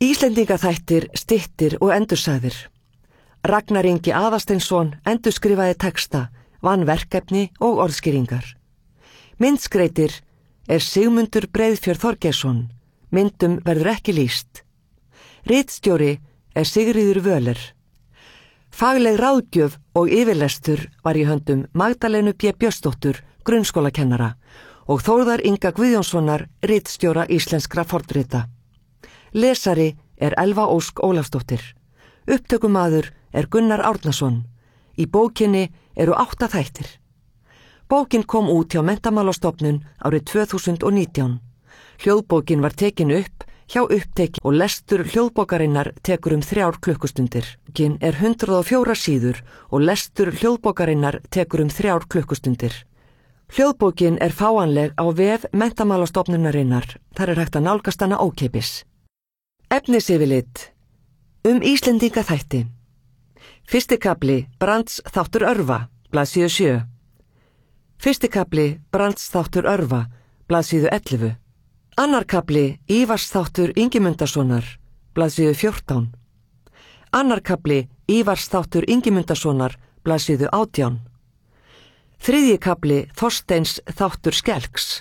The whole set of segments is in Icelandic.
Íslendingaþættir, styttir og endursagðir. Ragnar Ingi Aðarsteinsson endurskrifaði texta, vann verkefni og orðskýringar. Myndskreitir Sigmundur Breiðfjörð Þorgeirsson. Myndum verður ekki lýst. Ritstjóri Sigríður Völer. Fagleg ráðgjöf og yfirlestur var í höndum Magdalenu B. Björnsdóttur, grunnskólakennara, og Þórðar Inga Guðjónssonar, ritstjóra íslenskra fornrita. Lesari Elva Ósk Ólafsdóttir. Upptökumaður Gunnar Árnason. Í bókinni eru 8 þættir. Bókin kom út hjá Menntamálastofnun árið 2019. Hljóðbókin var tekin upp hjá Uppteki og lestur hljóðbókarinnar tekur 3 klukkustundir. Bókin 104 síður og lestur hljóðbókarinnar tekur 3 klukkustundir. Hljóðbókin fáanleg á vef Menntamálastofnunarinnar. Þar hægt að nálgast hana ókeypis. Efnisyfirlit Íslendingaþætti. Fyrsti kafli Brands þáttur Örva, blaðsíðu 7. Fyrsti kafli Brands þáttur Örva, blaðsíðu 11. Annar kafli Ívars þáttur Ingimundarsonar, blaðsíðu 14. Annar kafli Ívars þáttur Ingimundarsonar, blaðsíðu 18. Þriðji kafli Þorsteins þáttur Skelks.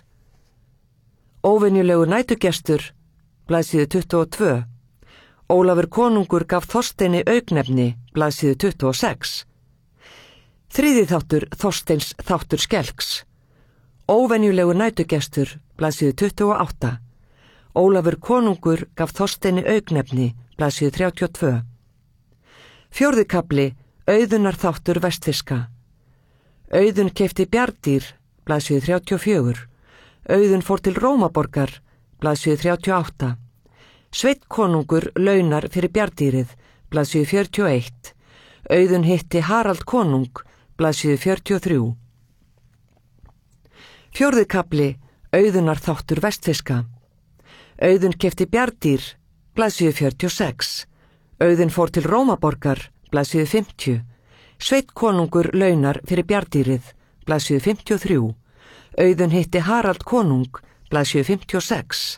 Óvenjulegur nætugestur, blaðsíðu 22. Ólafur konungur gaf Þorsteini augnefni, blaðsíðu 26. Þriðji þáttur Þorsteins þáttur Skelks. Óvenjulegur nætugestur, blaðsíðu 28. Ólafur konungur gaf Þorsteini augnefni, blaðsíðu 32. Fjórði kafli Auðunar þáttur Vestfirska. Auðun keypti bjarndýr, blaðsíðu 34. Auðun fór til Rómaborgar, blaðsíðu 38. Sveinn konungur launar fyrir bjarndýrið, blaðsíðu 41. Auðun hitti Harald konung, blaðsíðu 43. Fjórði kafli Auðunar þáttur Vestfirska. Auðun keypti bjarndýr, blaðsíðu 46. Auðun fór til Rómaborgar, blaðsíðu 50. Sveinn konungur launar fyrir bjarndýrið, blaðsíðu 53. Auðun hitti Harald konung, blaðsíðu 56.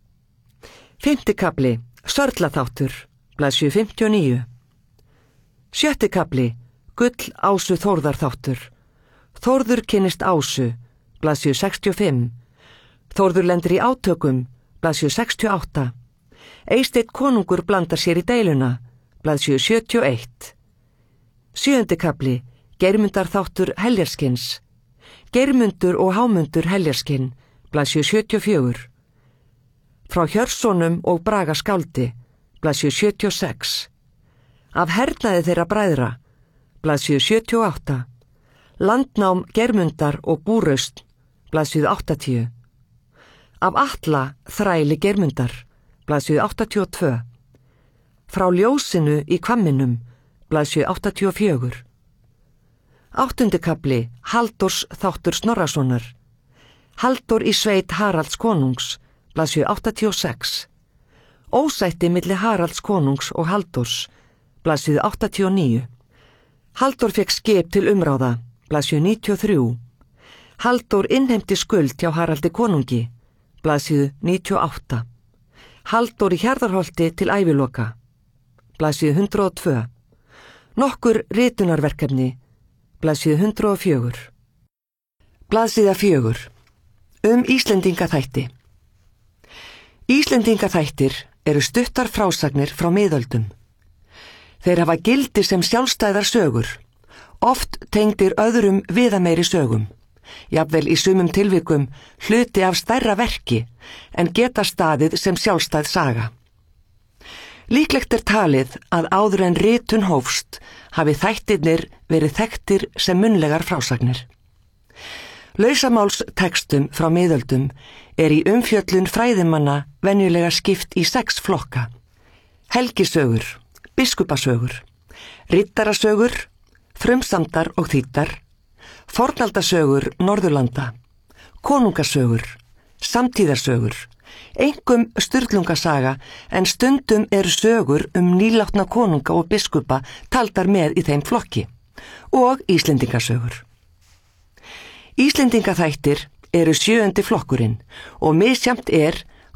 Fimmti kafli Sörlaþáttur, blaðsíðu 59. Sjötti kafli Gull Ásu Þórðar þáttur. Þórður kynnist Ásu, blaðsíðu 65. Þórður lendir í átökum, blaðsíðu 68. Eysteinn konungur blandar sér í deiluna, blaðsíðu 71. Sjöundi kafli Geirmundar þáttur Heljarskins. Geirmundur og Hámundur Heljarskinn, blaðsíðu 74. Frá Hjörssonum og Braga skáldi, blaðsíðu 76. Af hernaði þeirra bræðra, blaðsíðu 78. Landnám Geirmundar og Búraust, blaðsíðu 80. Af Atla þræli Geirmundar, blaðsíðu 82. Frá ljósinu í Hvamminum, blaðsíðu 84. Áttundi kafli Halldórs þáttur Snorrasonar. Halldór í sveit Haralds konungs, blaðsíðu 86. Ósætti milli Haralds konungs og Halldórs, blaðsíðu 89. Halldór fekk skip til umráða, blaðsíðu 93. Halldór innheimti skuld hjá Haraldi konungi, blaðsíðu 98. Halldór í Hjarðarholti til æviloka, blaðsíðu 102. Nokkur ritunarverkefni, blaðsíðu 104. Blaðsíða 4. Íslendingaþætti. Íslendingaþættir eru stuttar frásagnir frá miðöldum. Þeir hafa gildi sem sjálfstæðar sögur, oft tengdir öðrum viðameiri sögum, jafnvel í sumum tilvikum hluti af stærra verki en geta staðið sem sjálfstæð saga. Líklegt talið að áður en ritun hófst hafi þættirnir verið þekktir sem munnlegar frásagnir. Lausamálstekstum frá miðöldum í umfjöllun fræðimanna venjulega skipt í 6 flokka. Helgisögur, biskupasögur, riddarasögur, frumsamdar og þýddar, fornaldasögur Norðurlanda, konungasögur, samtíðarsögur, einkum Sturlungasaga en stundum eru sögur nýlátna konunga og biskupa taldar með í þeim flokki, og Íslendingasögur. Íslendingaþættir eru 7. flokkurinn og misjafnt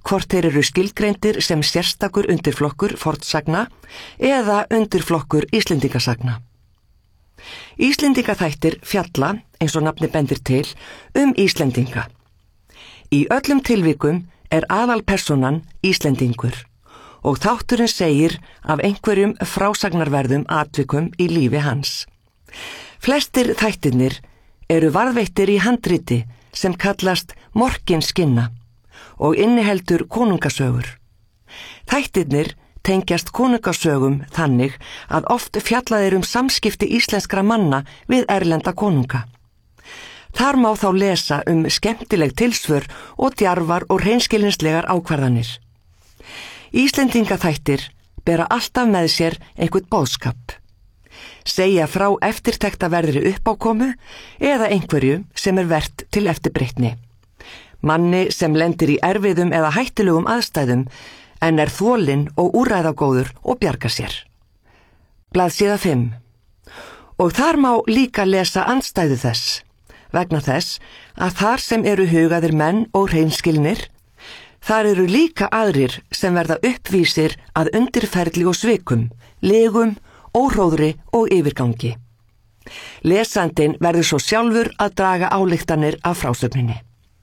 hvort þeir eru skilgreindir sem sérstakur undirflokkur fornsagna eða undirflokkur Íslendingasagna. Íslendingaþættir fjalla, eins og nafni bendir til, Íslendinga. Í öllum tilvikum er aðalpersonan Íslendingur og þátturinn segir af einhverjum frásagnarverðum atvikum í lífi hans. Flestir þættirnir eru varðveittir í handriti sem kallast Morkinskinna og inniheldur konungasögur. Þættirnir tengjast konungasögum þannig að oft fjallað samskipti íslenskra manna við erlenda konunga. Þar má þá lesa skemmtileg tilsvör og djarfar og hreinskilnislegar ákvarðanir. Íslendingaþættir bera alltaf með sér einhvern boðskap. Segja frá eftirtektarverðri uppákomu eða einhverju sem vert til eftirbreytni. Manni sem lendir í erfiðum eða hættulegum aðstæðum en þolinn og úrræðagóður og bjargar sér. Blaðsíða 5. Og þar má líka lesa andstæðu þess, vegna þess að þar sem eru hugaðir menn og hreinskilnir, þar eru líka aðrir sem verða uppvísir að undirferli og svikum, legum, óhróðri og yfirgangi. Lesandinn verður svo sjálfur að draga ályktanir af frásögninni.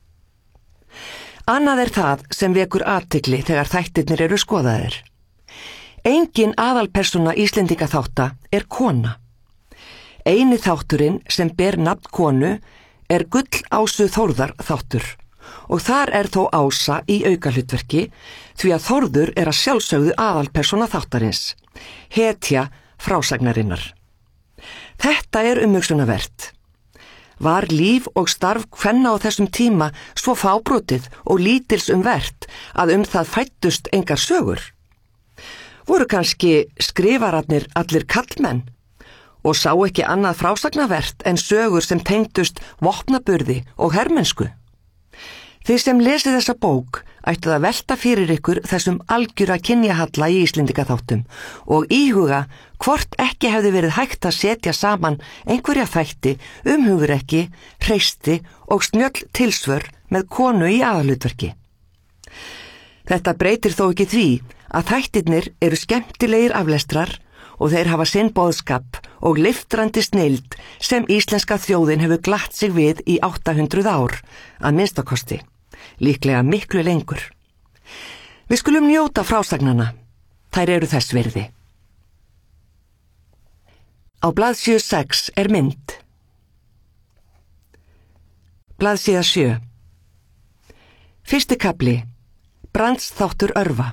Annað það sem vekur athygli þegar þættirnir eru skoðaðir. Engin aðalpersóna Íslendingaþátta kona. Eini þátturinn sem ber nafn konu Gullásu Þórðar þáttur og þar þó Ása í aukahlutverki því að Þórður að sjálfsögðu aðalpersóna þáttarins, hetja frásagnarinnar. Þetta umhugsunarvert. Var líf og starf kvenna á þessum tíma svo fábrotið og lítils vert að það fæddust engar sögur? Voru kannski skrifararnir allir karlmenn og sá ekki annað frásagnavert en sögur sem tengdust vopnaburði og hermennsku? Þið sem lesið þessa bók ættuð að velta fyrir ykkur þessum algjöra kynjahalla í Íslendingaþáttum og íhuga hvort ekki hefði verið hægt að setja saman einhverja þætti, hugrekki, hreysti og snjöll tilsvör með konu í aðalhlutverki. Þetta breytir þó ekki því að þættirnir eru skemmtilegir aflestrar og þeir hafa sinn boðskap og leiftrandi snilld sem íslenska þjóðin hefur glatt sig við í 800 ár, að minnstakosti. Líklega miklu lengur. Við skulum njóta frásagnana. Þær eru þess virði. Á blaðsíðu 6 mynd. Blaðsíða 7. Fyrsti kafli. Brandsþáttur Örva.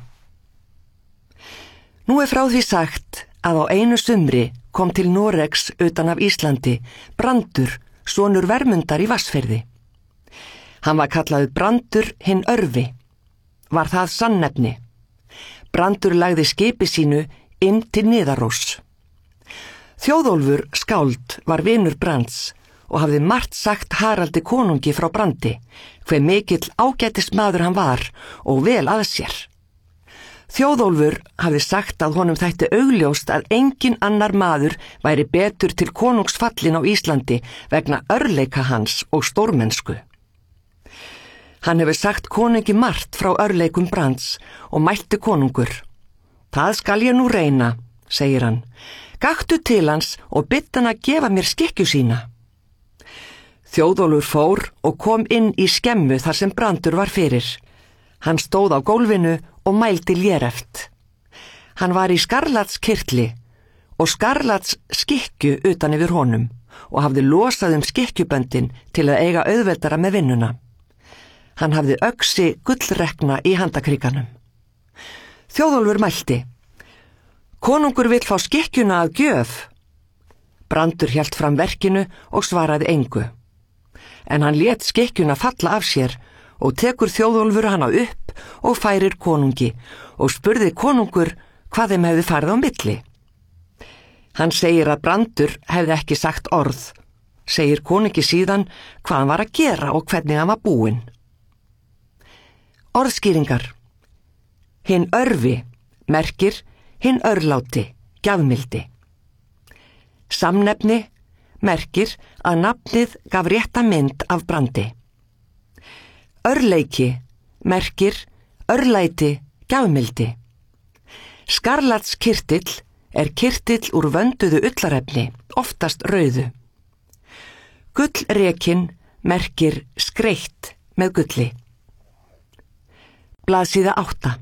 Nú frá því sagt að á einu sumri kom til Noregs utan af Íslandi Brandur, sonur Vermundar í Vatnsfirði. Hann var kallaður Brandur hinn Örvi. Var það sannefni. Brandur lagði skipi sínu inn til Niðaróss. Þjóðólfur skáld var vinur Brands og hafði margt sagt Haraldi konungi frá Brandi, hve mikill ágætismaður hann var og vel að sér. Þjóðólfur hafði sagt að honum þætti augljóst að engin annar maður væri betur til konungsfallin á Íslandi vegna örleika hans og stórmennsku. Hann hefur sagt konungi margt frá örleikum Brands og mælti konungur. Það skal ég nú reyna, segir hann. Gakktu til hans og biddu hann að gefa mér skikkju sína. Þjóðólfur fór og kom inn í skemmu þar sem Brandur var fyrir. Hann stóð á gólfinu og mældi léreft. Hann var í skarlatskirtli og skarlatsskikkju utan yfir honum og hafði losað skikkjuböndin til að eiga auðveldara með vinnuna. Hann hafði öxi gullrekna í handakríkanum. Þjóðólfur mælti. Konungur vill fá skikkjuna að gjöf. Brandur hélt fram verkinu og svaraði engu. En hann lét skikkjuna falla af sér og tekur Þjóðólfur hana upp og færir konungi og spurði konungur hvað þeim hefði farið á milli. Hann segir að Brandur hefði ekki sagt orð, segir konungi síðan hvað hann var að gera og hvernig hann var búinn. Orðskýringar. Hinn örvi merkir hinn örláti, gjafmildi. Samnefni merkir að nafnið gaf rétta mynd af Brandi. Örleiki merkir örlæti, gjafmildi. Skarlatskirtill er kirtill úr vönduðu ullarefni, oftast rauðu. Gullrekinn merkir skreitt með gulli. Blaðsíða 8.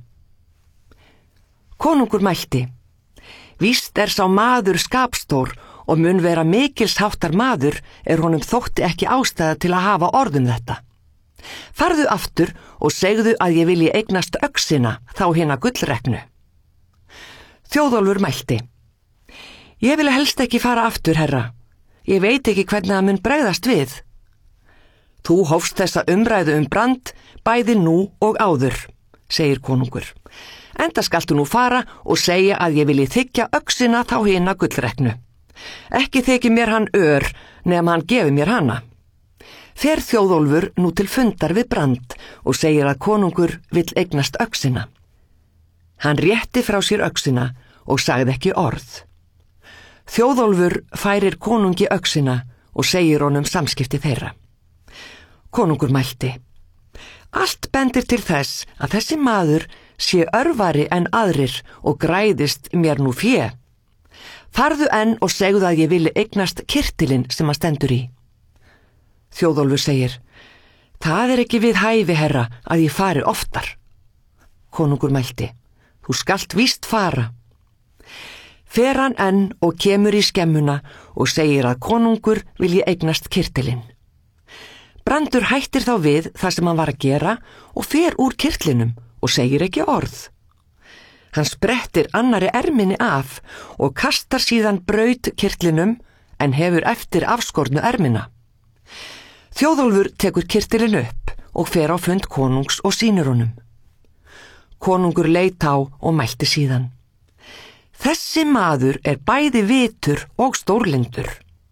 Konungur mælti: Víst er sá maður skapstór og mun vera mikilsháttar maður honum þótti ekki ástæða til að hafa orðum þetta. Farðu aftur og segðu að ég vilji eignast öxina, þá hina gullreknu. Þjóðólfur mælti: Ég vil helst ekki fara aftur, herra. Ég veit ekki hvernig það mun bregðast við. Þú hófst þessa umræðu Brand bæði nú og áður, segir konungur. Enda skaltu nú fara og segja að ég vilji þiggja öxina, þá hina gullreknu. Ekki þykir mér hann nema hann gefi mér hana. Fer Þjóðólfur nú til fundar við Brand og segir að konungur vill eignast öxina. Hann rétti frá sér öxina og sagði ekki orð. Þjóðólfur færir konungi öxina og segir honum samskipti þeirra. Konungur mælti: Allt bendir til þess að þessi maður sé örvari en aðrir og græðist mér nú fé. Farðu enn og segðu að ég vilji eignast kirtilinn sem hann stendur í. Þjóðólfur segir: Það er ekki við hæfi, herra, að ég fari oftar. Konungur mælti: Þú skalt víst fara. Fer hann enn og kemur í skemmuna og segir að konungur vilji eignast kirtilinn. Brandur hættir þá við það sem hann var að gera og fer úr kirtlinum og segir ekki orð. Hann sprettir annari erminni af og kastar síðan braut kirtlinum en hefur eftir afskornu ermina. Þjóðólfur tekur kirtilinn upp og fer á fund konungs og sýnir honum. Konungur leit á og mælti síðan: Þessi maður er bæði vitur og stórlyndur.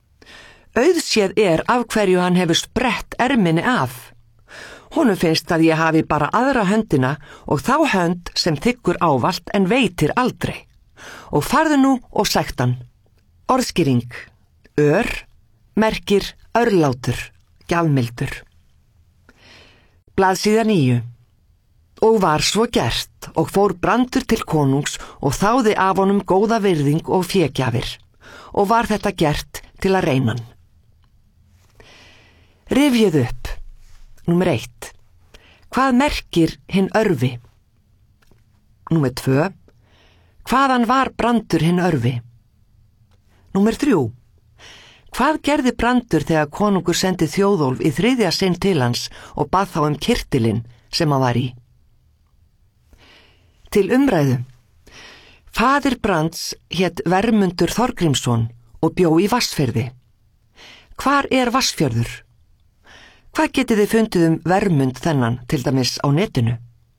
Auðséð af hverju hann hefur sprett erminni af. Honum finnst að ég hafi bara aðra höndina og þá hönd sem þiggur ávallt en veitir aldrei. Og farðu nú og sagt hann. Orðskýring: merkir örlátur, gjafmildur. Blaðsíða 9. Og var svo gert og fór Brandur til konungs og þáði af honum góða virðing og fégjafir og var þetta gert til að reyna hann. Rifjuð upp. Númer 1. Hvað merkir hinn örvi? Númer 2. Hvaðan var Brandur hinn örvi? Númer 3. Hvað gerði Brandur þegar konungur sendi Þjóðólf í 3. sinn til hans og bað þá kirtilinn sem hann var í? Til umræðu. Faðir Brands hét Vermundur Þorgrímsson og bjó í Vatnsfirði. Hvar er Vatnsfjörður? Hvað getið þið fundið Vermund þennan til dæmis á netinu?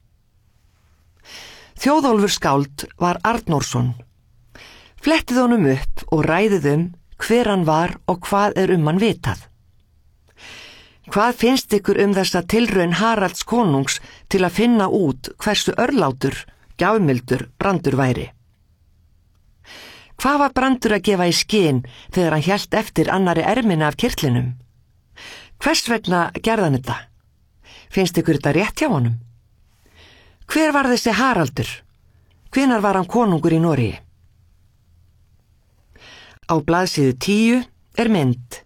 Þjóðólfur skáld var Arnórsson. Flettið honum upp og ræðið hver hann var og hvað er hann vitað. Hvað finnst ykkur þessa tilraun Haralds konungs til að finna út hversu örlátur, gjafmildur Brandur væri? Hvað var Brandur að gefa í skyn þegar hann hélt eftir annari erminni af kirtlinum? Hvers vegna gerði hann þetta? Finnst ykkur þetta rétt hjá honum? Hver var þessi Haraldur? Hvenær var hann konungur í Noregi? Á blaðsíðu 10 mynd.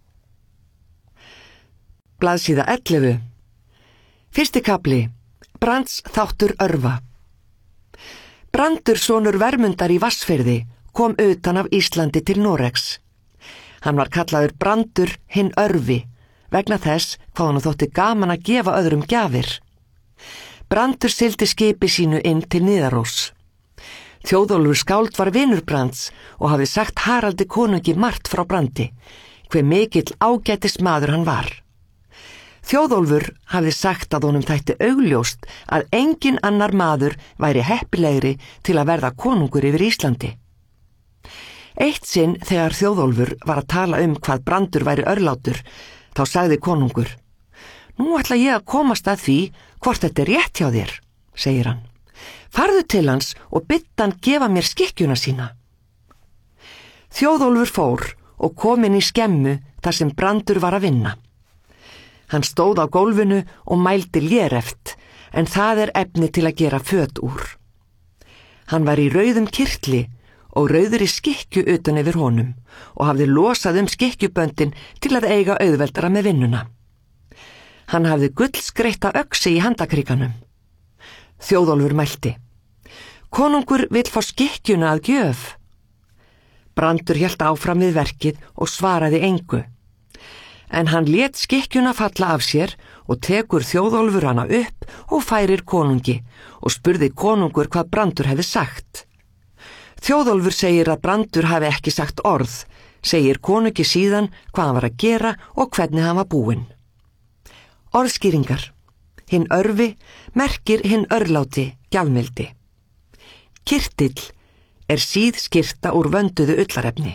Blaðsíða 11. Fyrsti kafli. Brands þáttur örva. Brandur sonur Vermundar í Vatnsfirði kom utan af Íslandi til Noregs. Hann var kallaður Brandur hinn örvi vegna þess hvað hann þótti gaman að gefa öðrum gjafir. Brandur sigldi skipi sínu inn til Niðarós. Þjóðólfur skáld var vinur Brands og hafði sagt Haraldi konungi margt frá Brandi, hve mikill ágætis maður hann var. Þjóðólfur hafði sagt að honum þætti augljóst að engin annar maður væri heppilegri til að verða konungur yfir Íslandi. Eitt sinn þegar Þjóðólfur var að tala hvað Brandur væri örlátur, þá sagði konungur: Nú ætla ég að komast að því hvort þetta er rétt hjá þér, segir hann. Farðu til hans og bydd hann gefa mér skikkjuna sína. Þjóðólfur fór og kom inn í skemmu þar sem Brandur var að vinna. Hann stóð á gólfinu og mældi léreft, en það efni til að gera föt úr. Hann var í rauðum kyrtli og rauðri skikkju utan yfir honum og hafði losað skikkjuböndin til að eiga auðveldara með vinnuna. Hann hafði gullskreita öxi í handakrikanum. Þjóðólfur mælti: Konungur vill fá skikkjuna að gjöf. Brandur hélt áfram við verkið og svaraði engu. En hann lét skikkjuna falla af sér og tekur Þjóðólfur hana upp og færir konungi og spurði konungur hvað Brandur hefði sagt. Þjóðólfur segir að Brandur hafi ekki sagt orð, segir konungi síðan hvað hann var að gera og hvernig hann var búinn. Orðskýringar. Hinn örvi merkir hinn örláti, gjafmildi. Kyrtill síð skyrta úr vönduðu ullarefni.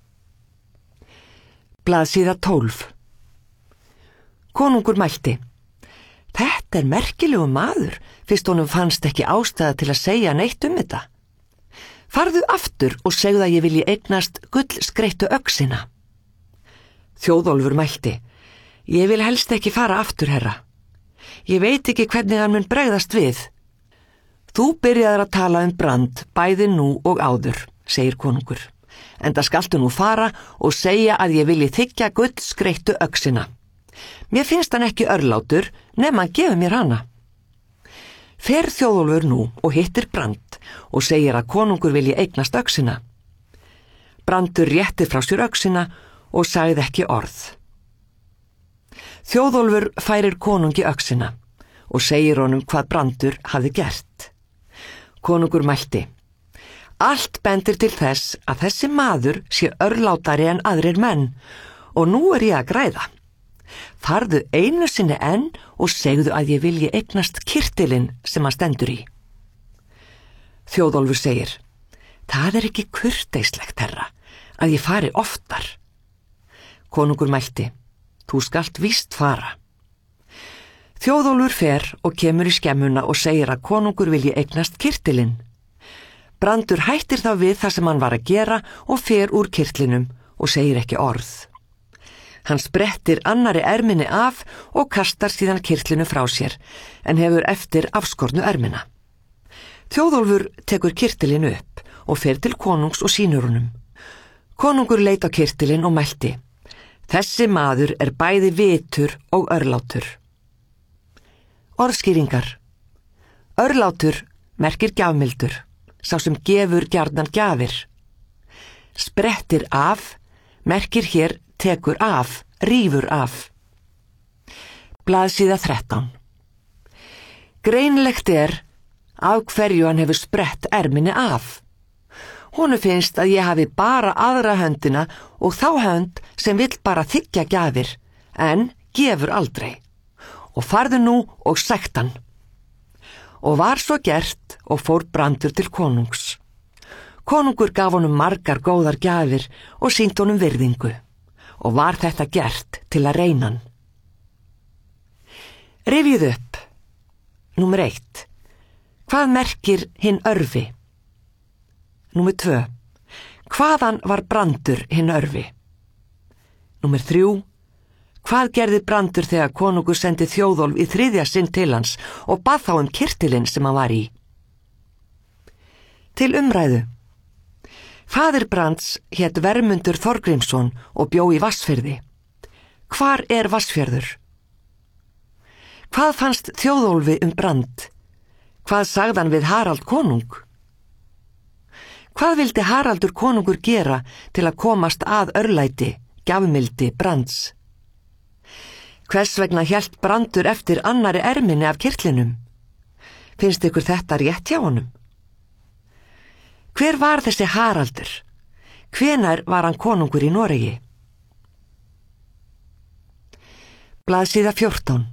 Blaðsíða 12. Konungur mælti: Þetta merkilegu maður, fyrst honum fannst ekki ástæða til að segja neitt þetta. Farðu aftur og segðu að ég vilji eignast gullskreittu öxina. Þjóðólfur mælti: Ég vil helst ekki fara aftur, herra. Ég veit ekki hvernig hann mun bregðast við. Þú byrjaðir að tala Brand bæði nú og áður, segir konungur, enda skaltu nú fara og segja að ég vilji þiggja gullskreittu öxina. Mér finnst hann ekki örlátur nema hann gefur mér hana. Fer Þjóðólfur nú og hittir Brand og segir að konungur vilji eignast öxina. Brandur rétti frá sér öxina og sagði ekki orð. Þjóðólfur færir konungi öxina og segir honum hvað Brandur hafði gert. Konungur mælti: Allt bendir til þess að þessi maður sé örlátari en aðrir menn og nú ég að græða. Farðu einu sinni enn og segðu að ég vilji eignast kyrtilinn sem hann stendur í. Þjóðólfur segir: Það ekki kurteislegt, herra, að ég fari oftar. Konungur mælti: Þú skalt víst fara. Þjóðólfur fer og kemur í skemmuna og segir að konungur vilji eignast kyrtilinn. Brandur hættir þá við það sem hann var að gera og fer úr kyrtlinum og segir ekki orð. Hann sprettir annari erminni af og kastar síðan kyrtlinu frá sér, en hefur eftir afskornu ermina. Þjóðólfur tekur kyrtilinn upp og fer til konungs og sýnir honum. Konungur leit á kyrtilinn og mælti: Þessi maður bæði vitur og örlátur. Orðskýringar. Örlátur merkir gjafmildur, sá sem gefur gjarnan gjafir. Sprettir af merkir hér tekur af, rífur af. Blaðsíða 13. Greinilegt af hverju hann hefur sprett erminni af. Honum finnst að ég hafi bara aðra höndina og þá hönd sem vill bara þiggja gjafir, en gefur aldrei. Og farðu nú og sekt hann. Og var svo gert og fór Brandur til konungs. Konungur gaf honum margar góðar gjafir og sýnt honum virðingu. Og var þetta gert til að reyna hann. Rifjuð upp. Númer 1. Hvað merkir hinn örvi? Númer 2. Hvaðan var Brandur hinn örvi? Númer 3. Hvað gerði Brandur þegar konungur sendi Þjóðólf í 3. sinn til hans og bað þá kyrtilinn sem hann var í? Til umræðu. Faðir Brands hét Vermundur Þorgrímsson og bjó í Vatnsfirði. Hvar Vatnsfjörður? Hvað fannst Þjóðólfi Brand? Hvað sagði hann við Harald konung? Hvað vildi Haraldur konungur gera til að komast að örlæti, gjafmildi Brands? Hvers vegna hélt Brandur eftir annari erminni af kyrtlinum? Finnst ykkur þetta rétt hjá honum? Hver var þessi Haraldur? Hvenær var hann konungur í Noregi? Blaðsíða 14.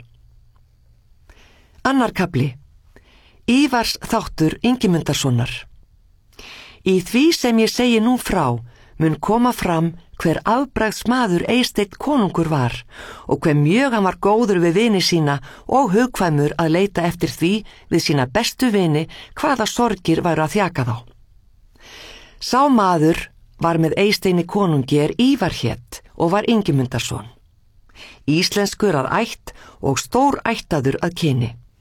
Annar kafli. Ívars þáttur Ingimundarsonar. Í því sem ég segi nú frá mun koma fram hver afbragðsmaður Eysteinn konungur var og hve mjög hann var góður við vini sína og hugkvæmur að leita eftir því við sína bestu vini hvaða sorgir væru að þjaka þá. Sá maður var með Eysteini konungi Ívar hét og var Ingimundarson. Íslenskur að ætt og stór ættaður að kyni.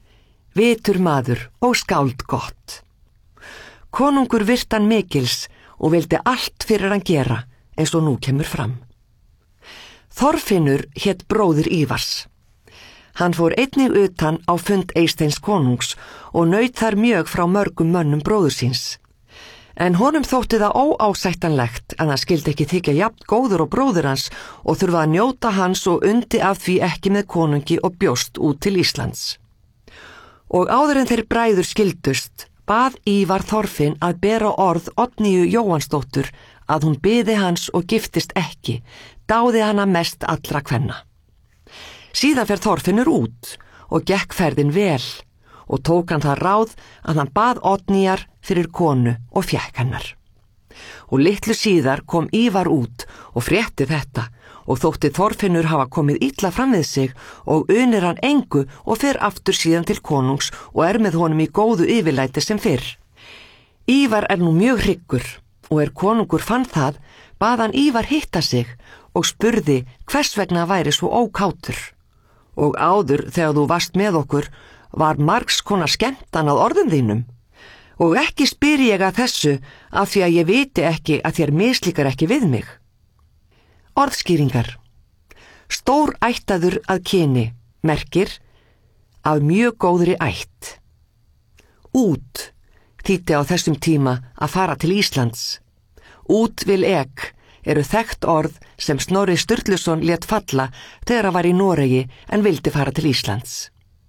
vitur maður og skáld gott. Konungur virt hann mikils og vildi allt fyrir hann gera, eins og nú kemur fram. Þorfinnur hét bróðir Ívars. Hann fór einnig utan á fund Eysteins konungs og naut þar mjög frá mörgum mönnum bróður síns. En honum þótti það óásættanlegt að hann skildi ekki þykja jafn góður og bróður hans og þurfa að njóta hans og undi af því ekki með konungi og bjóst út til Íslands. Og áður en þeir bræður skildust, bað Ívar Þorfinn að bera orð Oddnýju Jóhannsdóttur að hún biði hans og giftist ekki, dáði hana mest allra kvenna. Síðan fer Þorfinnur út og gekk ferðin vel og tók hann það ráð að hann bað Oddnýjar fyrir konu og fékk hennar. Og litlu síðar kom Ívar út og frétti þetta og þótti Þorfinnur hafa komið illa fram við sig og unir hann engu og fer aftur síðan til konungs og með honum í góðu yfirlæti sem fyrr. Ívar nú mjög hryggur og konungur fann það, bað hann Ívar hitta sig og spurði hvers vegna væri svo ókátur. Og áður þegar þú varst með okkur var margs konar skemmtan að orðum þínum. Og ekki spyr ég að þessu af því að ég viti ekki að þér mislíkar ekki við mig. Orðskýringar. Stór ættaður að kyni, merkir af mjög góðri ætt. Út þýddi á þessum tíma að fara til Íslands. Út vil eru þekkt orð sem Snorri Sturluson lét falla þegar hann var í Noregi en vildi fara til Íslands.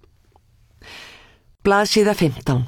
Blaðsíða 15.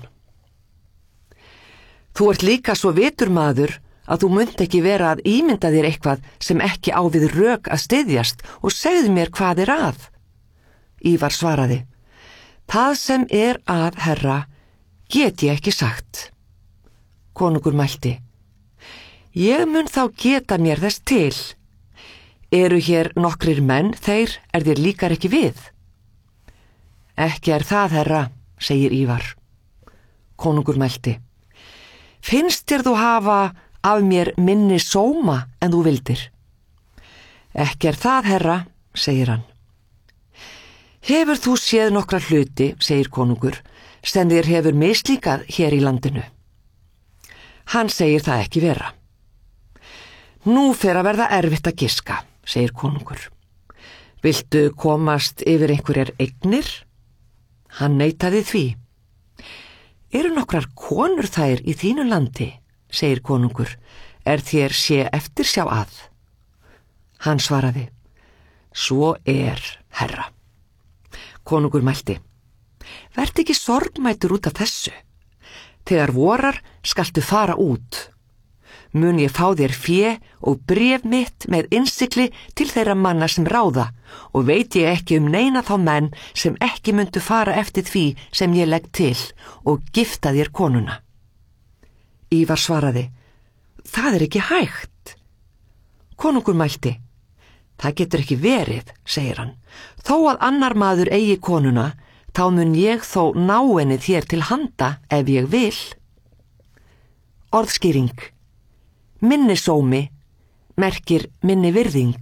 Þú ert líka svo vitur maður að þú munt ekki vera að ímynda þér eitthvað sem ekki á við rök að styðjast og segðu mér hvað að. Ívar svaraði, það sem að, herra, get ég ekki sagt. Konungur mælti, ég mun þá geta mér þess til. Eru hér nokkrir menn, þeir þér líkar ekki við? Ekki það, herra, segir Ívar. Konungur mælti, finnst þér þú hafa af mér minni sóma en þú vildir? Ekki það, herra, segir hann. Hefur þú séð nokkra hluti, segir konungur, sem þér hefur mislíkað hér í landinu? Hann segir það ekki vera. Nú fer að verða erfitt að giska, segir konungur. Viltu komast yfir einhverjar eignir? Hann neitaði því. Eru nokkrar konur þær í þínu landi, segir konungur, þér sé eftir sjá að? Hann svaraði, svo herra. Konungur mælti, verð ekki sorgmætur út af þessu. Þegar vorar skaltu fara út. Mun ég fá þér fé og bréf mitt með innsigli til þeirra manna sem ráða og veit ég ekki neina þá menn sem ekki myndu fara eftir því sem ég legg til og gifta þér konuna. Ívar svaraði, það ekki hægt. Konungur mælti, það getur ekki verið, segir hann, þó að annar maður eigi konuna, þá mun ég þó ná henni þér til handa ef ég vil. Orðskýring. Minni sómi merkir minni virðing.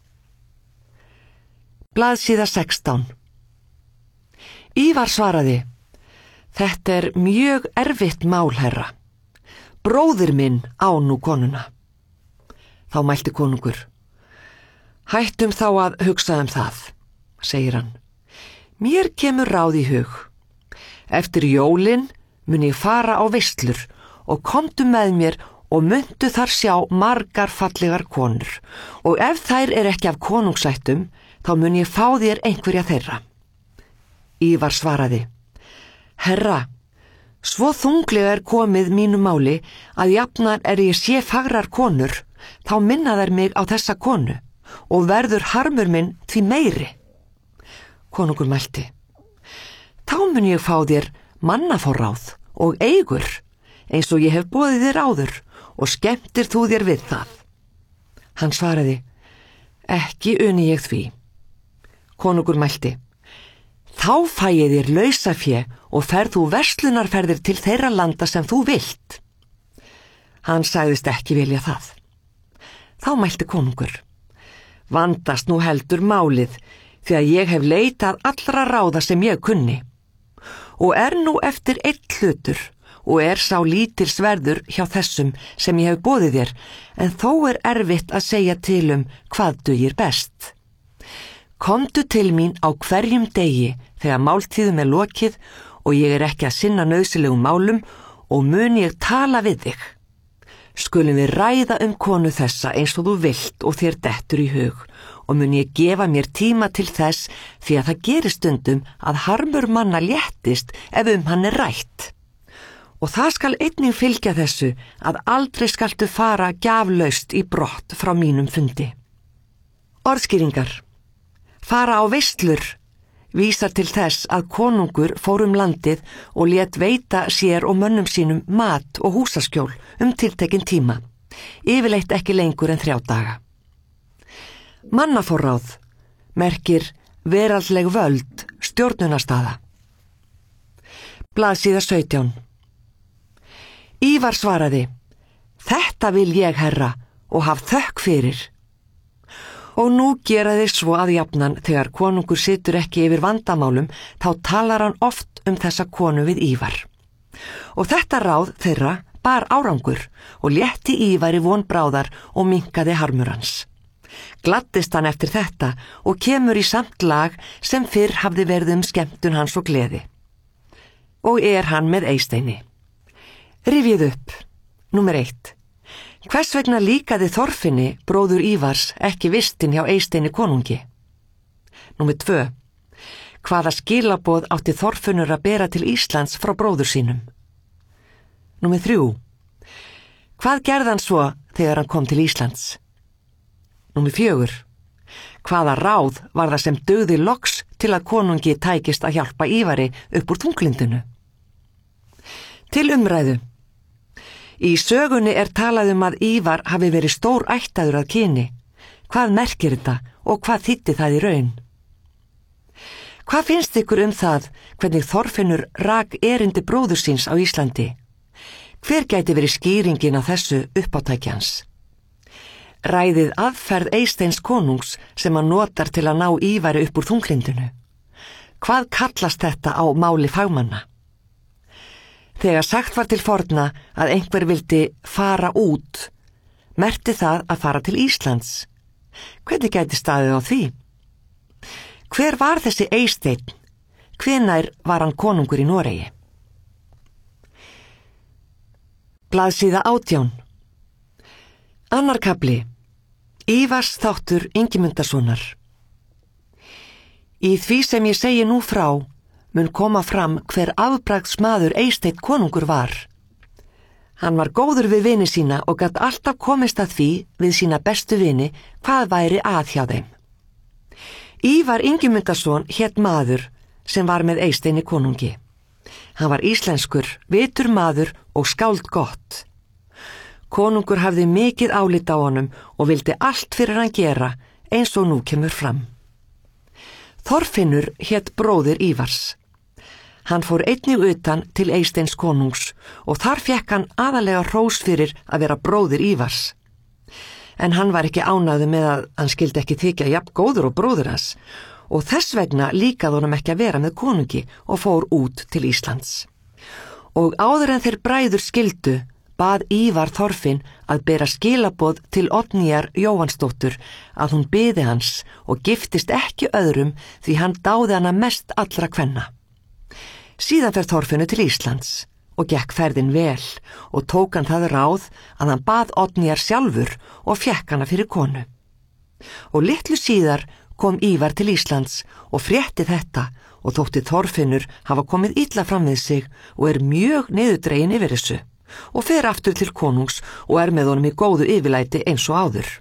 Blaðsíða 16. Ívar svaraði, þetta mjög erfitt mál, herra. Bróðir minn á nú konuna. Þá mælti konungur, hættum þá að hugsa það, segir hann. Mér kemur ráð í hug. Eftir jólin mun ég fara á veislur og komdu með mér og muntu þar sjá margar fallegar konur og ef þær ekki af konungsættum, þá mun ég fá þér einhverja þeirra. Ívar svaraði, herra, svo þunglega komið mínu máli að jafnan ég sé fagrar konur, þá minna þær mig á þessa konu og verður harmur minn því meiri. Konungur mælti, þá mun ég fá þér mannaforráð og eigur, eins og ég hef boðið þér áður og skemmtir þú þér við það. Hann svaraði, ekki uni ég því. Konungur mælti, þá fæ ég þér lausafé og ferð þú verslunarferðir til þeirra landa sem þú vilt. Hann sagðist ekki vilja það. Þá mælti konungur, vandast nú heldur málið, því að ég hef leitað allra ráða sem ég kunni. og nú eftir einn hlutur og sá lítilsverður hjá þessum sem ég hef boðið þér, en þó erfitt að segja til hvað dugir best. Komdu til mín á hverjum degi þegar máltíðum lokið og ég ekki að sinna nauðsynlegum málum og mun ég tala við þig. Skulum við ræða konu þessa eins og þú vilt og þér dettur í hug og mun ég gefa mér tíma til þess því að það gerir stundum að harmur manna léttist ef hann rætt. Og það skal einnig fylgja þessu að aldrei skaltu fara gjaflaust í brott frá mínum fundi. Orðskýringar. Fara á veislur vísar til þess að konungur fór landið og lét veita sér og mönnum sínum mat og húsaskjól tiltekinn tíma, yfirleitt ekki lengur en 3 daga. Mannaforráð merkir veraldleg völd, stjórnunarstaða. Blaðsíða 17. Ívar svaraði: Þetta vil ég, herra, og haf þökk fyrir. Og nú gera þeir svo að jafnan þegar konungur situr ekki yfir vandamálum, þá talar hann oft þessa konu við Ívar. Og þetta ráð þeirra bar árangur og létti Ívari von bráðar og minnkaði harmur hans. Gladdist hann eftir þetta og kemur í samt lag sem fyrr hafði verið skemmtun hans og gleði. Og hann með Eysteini. Rifjið upp. Númer 1. Hvers vegna líkaði Þorfinni, bróður Ívars, ekki vistin hjá Eysteini konungi? Númer 2. Hvaða skilaboð átti Þorfinnur að bera til Íslands frá bróður sínum? Númer 3. Hvað gerði hann svo þegar hann kom til Íslands? Númer 4. Hvaða ráð var það sem dugði loks til að konungi tækist að hjálpa Ívari upp úr þunglindinu? Til umræðu. Í sögunni talað að Ívar hafi verið stór ættaður að kyni. Hvað merkir þetta og hvað þýddi það í raun? Hvað finnst ykkur það hvernig Þorfinnur rak erindi bróður síns á Íslandi? Hver gæti verið skýringin á þessu uppátæki hans? Ræðið aðferð Eysteins konungs sem hann notar til að ná Ívari upp úr þunglindinu. Hvað kallast þetta á máli fagmanna? Þegar sagt var til forna að einhver vildi fara út, merkti það að fara til Íslands. Hvernig gæti staðið á því? Hver var þessi Eysteinn? Hvenær var hann konungur í Noregi? Blaðsíða 18. Annar kafli. Ívars þáttur Ingimundarsonar. Í því sem ég segi nú frá mun koma fram hver afbragðsmaður Eysteinn konungur var. Hann var góður við vini sína og gat alltaf komist að því við sína bestu vini hvað væri að hjá þeim. Ívar Ingimundarson hét maður sem var með Eysteini konungi. Hann var íslenskur, vitur maður og skáld gott. Konungur hafði mikið álit á honum og vildi allt fyrir hann gera eins og nú kemur fram. Þorfinnur hét bróðir Ívars. Hann fór einnig utan til Eysteins konungs og þar fékk hann aðalega hrós fyrir að vera bróðir Ívars. En hann var ekki ánægður með að hann skildi ekki þykja jafn góður og bróðir hans og þess vegna líkaði honum ekki að vera með konungi og fór út til Íslands. Og áður en þeir bræður skildu bað Ívar Þorfinn að bera skilaboð til Oddnýjar Jóhannsdóttur að hún biði hans og giftist ekki öðrum því hann dáði hana mest allra kvenna. Síðan fer Þorfinnur til Íslands og gekk ferðin vel og tók hann það ráð að hann bað Oddnýjar sjálfur og fékk hana fyrir konu. Og litlu síðar kom Ívar til Íslands og frétti þetta og þótti Þorfinnur hafa komið illa fram við sig og mjög niðurdregin yfir þessu og fer aftur til konungs og með honum í góðu yfirlæti eins og áður.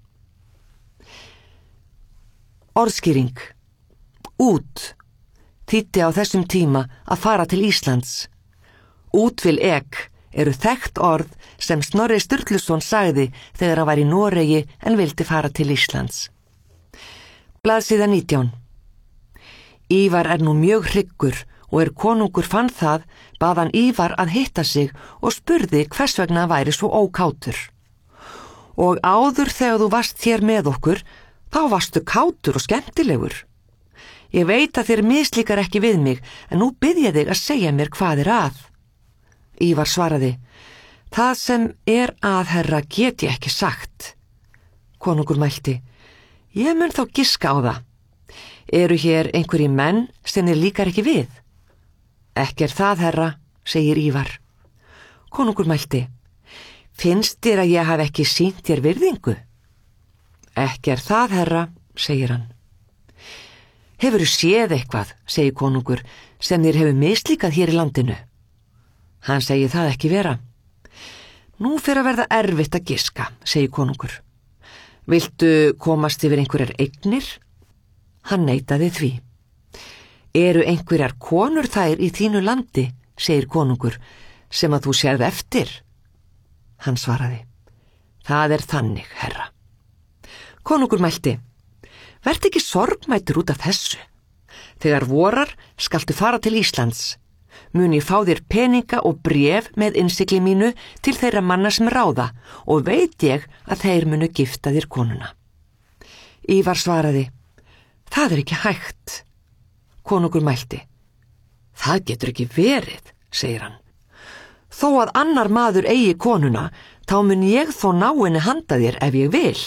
Orðskýring. Út þýddi á þessum tíma að fara til Íslands. Útvil eru þekkt orð sem Snorri Sturluson sagði þegar hann var í Noregi en vildi fara til Íslands. Blaðsíða 19. Ívar nú mjög hryggur og konungur fann það, bað hann Ívar að hitta sig og spurði hvers vegna hann væri svo ókátur. Og áður þegar þú varst hér með okkur, þá varstu kátur og skemmtilegur. Ég veit að þér mislíkar ekki við mig, en nú bið ég þig að segja mér hvað er að. Ívar svaraði, það sem er að, herra, get ég ekki sagt. Konungur mælti, ég mun þá giska á það. Eru hér einhverjir menn sem þér líkar ekki við? Ekki er það, herra, segir Ívar. Konungur mælti, finnst þér að ég hafi ekki sýnt þér virðingu? Ekki er það, herra, segir hann. Hefurðu séð eitthvað, segir konungur, sem þér hefur mislíkað hér í landinu? Hann segir það ekki vera. Nú fer að verða erfitt að giska, segir konungur. Viltu komast yfir einhverjar eignir? Hann neitaði því. Eru einhverjar konur þær í þínu landi, segir konungur, sem að þú sérð eftir? Hann svaraði, það er þannig, herra. Konungur mælti, vert ekki sorgmætur út af þessu. Þegar vorar skaltu fara til Íslands. Mun ég fá þér peninga og bréf með innsigli mínu til þeirra manna sem ráða og veit ég að þeir munu gifta þér konuna. Ívar svaraði, það er ekki hægt. Konungur mælti, það getur ekki verið, segir hann. Þó að annar maður eigi konuna, þá mun ég þó ná henni handa þér ef ég vil.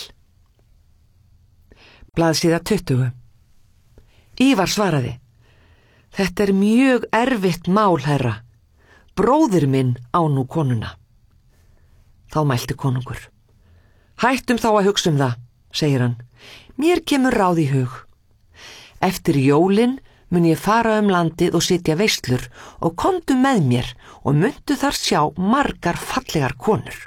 Blaðsíða 20. Ívar svaraði, þetta er mjög erfitt mál, herra. Bróðir minn á nú konuna. Þá mælti konungur. Hættum þá að hugsa það, segir hann. Mér kemur ráð í hug. Eftir jólin mun ég fara landið og sitja veislur og komdu með mér og muntu þar sjá margar fallegar konur.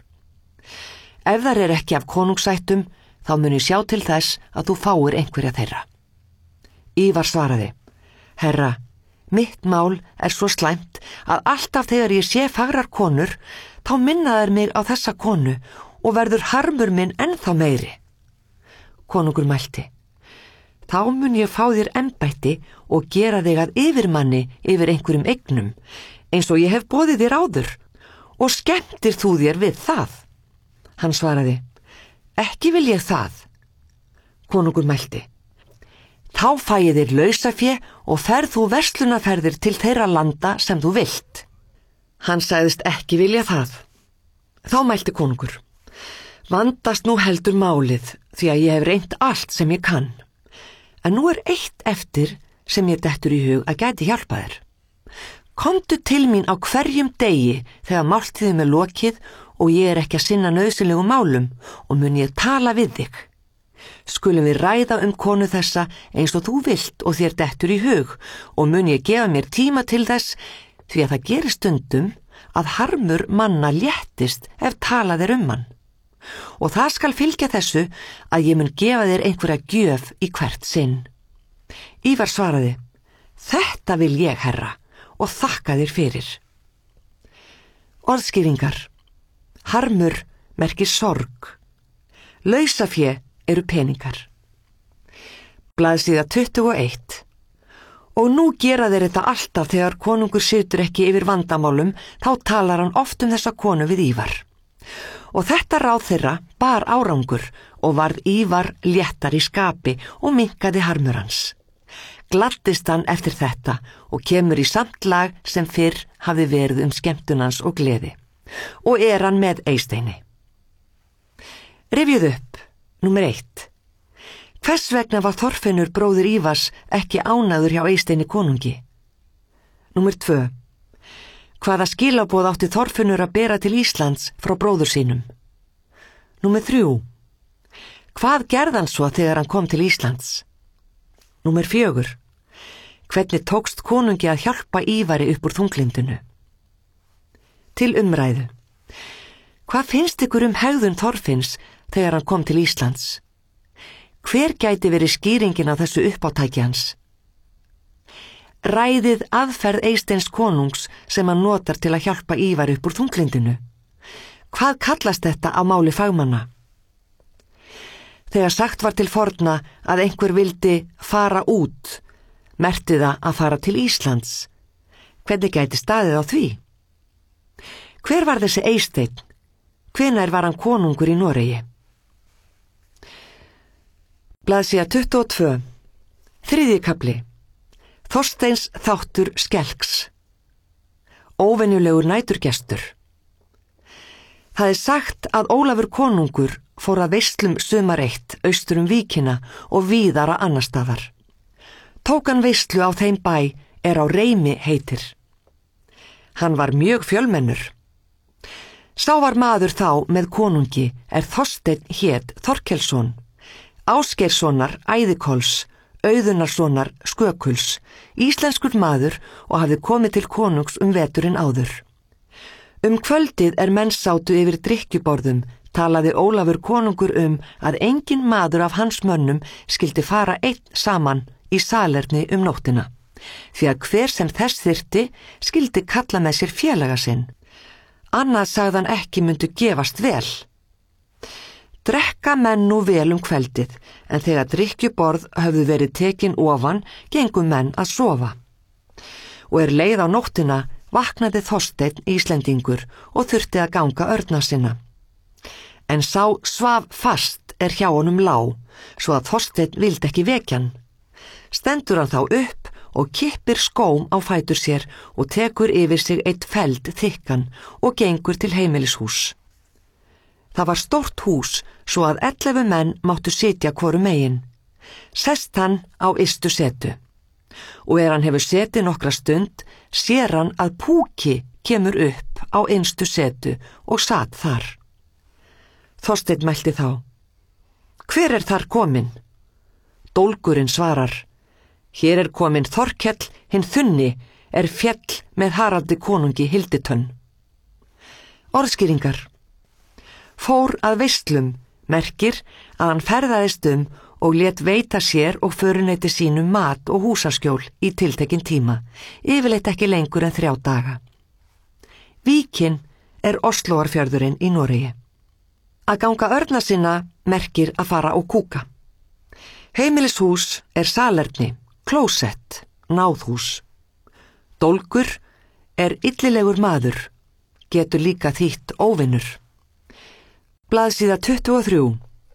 Ef þar er ekki af konungsættum, þá mun ég sjá til þess að þú fáir einhverja þeirra. Ívar svaraði, herra, mitt mál er svo slæmt að alltaf þegar ég sé fagrar konur, þá minna þær mig á þessa konu og verður harmur minn ennþá meiri. Konungur mælti, þá mun ég fá þér embætti og gera þig að yfirmanni yfir einhverjum eignum, eins og ég hef boðið þér áður, og skemmtir þú þér við það? Hann svaraði, ekki vil ég það. Konungur mælti, þá fæ ég þér lausafé og ferð þú verslunarferðir til þeirra landa sem þú vilt. Hann sagðist ekki vilja það. Þá mælti konungur, vandast nú heldur málið því að ég hef reynt allt sem ég kann. En nú er eitt eftir sem ég dettur í hug að gæti hjálpa þér. Komdu til mín á hverjum degi þegar máltíðum er lokið og ég er ekki að sinna nauðsynlegum málum og mun ég tala við þig. Skulum við ræða konu þessa eins og þú vilt og þér dettur í hug og mun ég gefa mér tíma til þess því að það gerir stundum að harmur manna léttist ef talað er hann. Og það skal fylgja þessu að ég mun gefa þér einhverja gjöf í hvert sinn. Ívar svaraði, þetta vil ég, herra, og þakka þér fyrir. Orðskýringar. Harmur merkir sorg. Lausafé eru peningar. Blaðsíða 21. Og nú gera þeir þetta alltaf þegar konungur situr ekki yfir vandamálum, þá talar hann oft þessa konu við Ívar. Og þetta ráð þeirra bar árangur og varð Ívar léttar í skapi og minnkaði harmur hans. Gladdist hann eftir þetta og kemur í samt lag sem fyrr hafði verið skemmtunans og gleði. Og er hann með Eysteini. Rifjuð upp, númer 1. Hvers vegna var Þorfinnur bróðir Ívars ekki ánægður hjá Eysteini konungi? Númer 2. Hvaða skilaboð átti Þorfinnur að bera til Íslands frá bróður sínum? Númer 3. Hvað gerði hann svo þegar hann kom til Íslands? Númer 4. Hvernig tókst konungi að hjálpa Ívari upp úr þunglindinu? Til umræðu. Hvað finnst ykkur hegðun Þorfinns þegar hann kom til Íslands? Hver gæti verið skýringin á þessu uppátæki hans? Ræðið aðferð Eysteins konungs sem hann notar til að hjálpa Ívari upp úr þunglindinu. Hvað kallast þetta á máli fagmanna? Þegar sagt var til forna að einhver vildi fara út, merkti það að fara til Íslands. Hvernig gæti staðið á því? Hver var þessi Eysteinn? Hvenær var hann konungur í Noregi? Blaðsíða 22. 3. kafli. Þorsteins þáttur skelks. Óvenjulegur næturgestur. Það er sagt að Ólafur konungur fór að veislum sumar eitt austur víkina og víðara annar staðar. Tók hann veislu á þeim bæ er á Reymi heitir. Hann var mjög fjölmennur. Sá var maður þá með konungi er Þorsteinn hét Þorkelsson, Ásgeirssonar Æðikols, Auðunarssonar Skökuls, íslenskur maður og hafði komið til konungs veturinn áður. Kvöldið er menn sátu yfir drykkjuborðum, talaði Ólafur konungur að engin maður af hans mönnum skildi fara einn saman í salerni nóttina, því að hver sem þess þyrfti skildi kalla með sér félaga sinn. Annað sagðan ekki myndu gefast vel. Drekka menn nú vel kvöldið, en þegar drykkjuborð höfðu verið tekin ofan, gengu menn að sofa. Og leið á nóttina vaknaði Þorsteinn Íslendingur og þurfti að ganga örna sinna. En sá svaf fast hjá honum lá, svo að Þorsteinn vildi ekki vekja hann. Stendur hann þá upp og kippir skóm á fætur sér og tekur yfir sig eitt feld þykkan og gengur til heimilishús. Það var stórt hús, svo að 11 menn máttu sitja hvoru megin. Sest hann á ystu setu. Og hann hefur setið nokkra stund, sér hann að púki kemur upp á innstu setu og sat þar. Þorsteinn mælti þá: Hver þar kominn? Dólgurinn svarar: Hér kominn Þorkell hinn þunni, fjall með Haraldi konungi Hilditönn. Orðskýringar. Fór að veislum merkir að hann ferðaðist og lét veita sér og föruneyti sínum mat og húsaskjól í tiltekinn tíma, yfirleitt ekki lengur en 3 daga. Víkin Oslóarfjörðurinn í Noregi. Að ganga örna sinna merkir að fara og kúka. Heimilishús salerni, klósett, náðhús. Dólgur illilegur maður, getur líka þýtt óvinnur. Blaðsíða 23.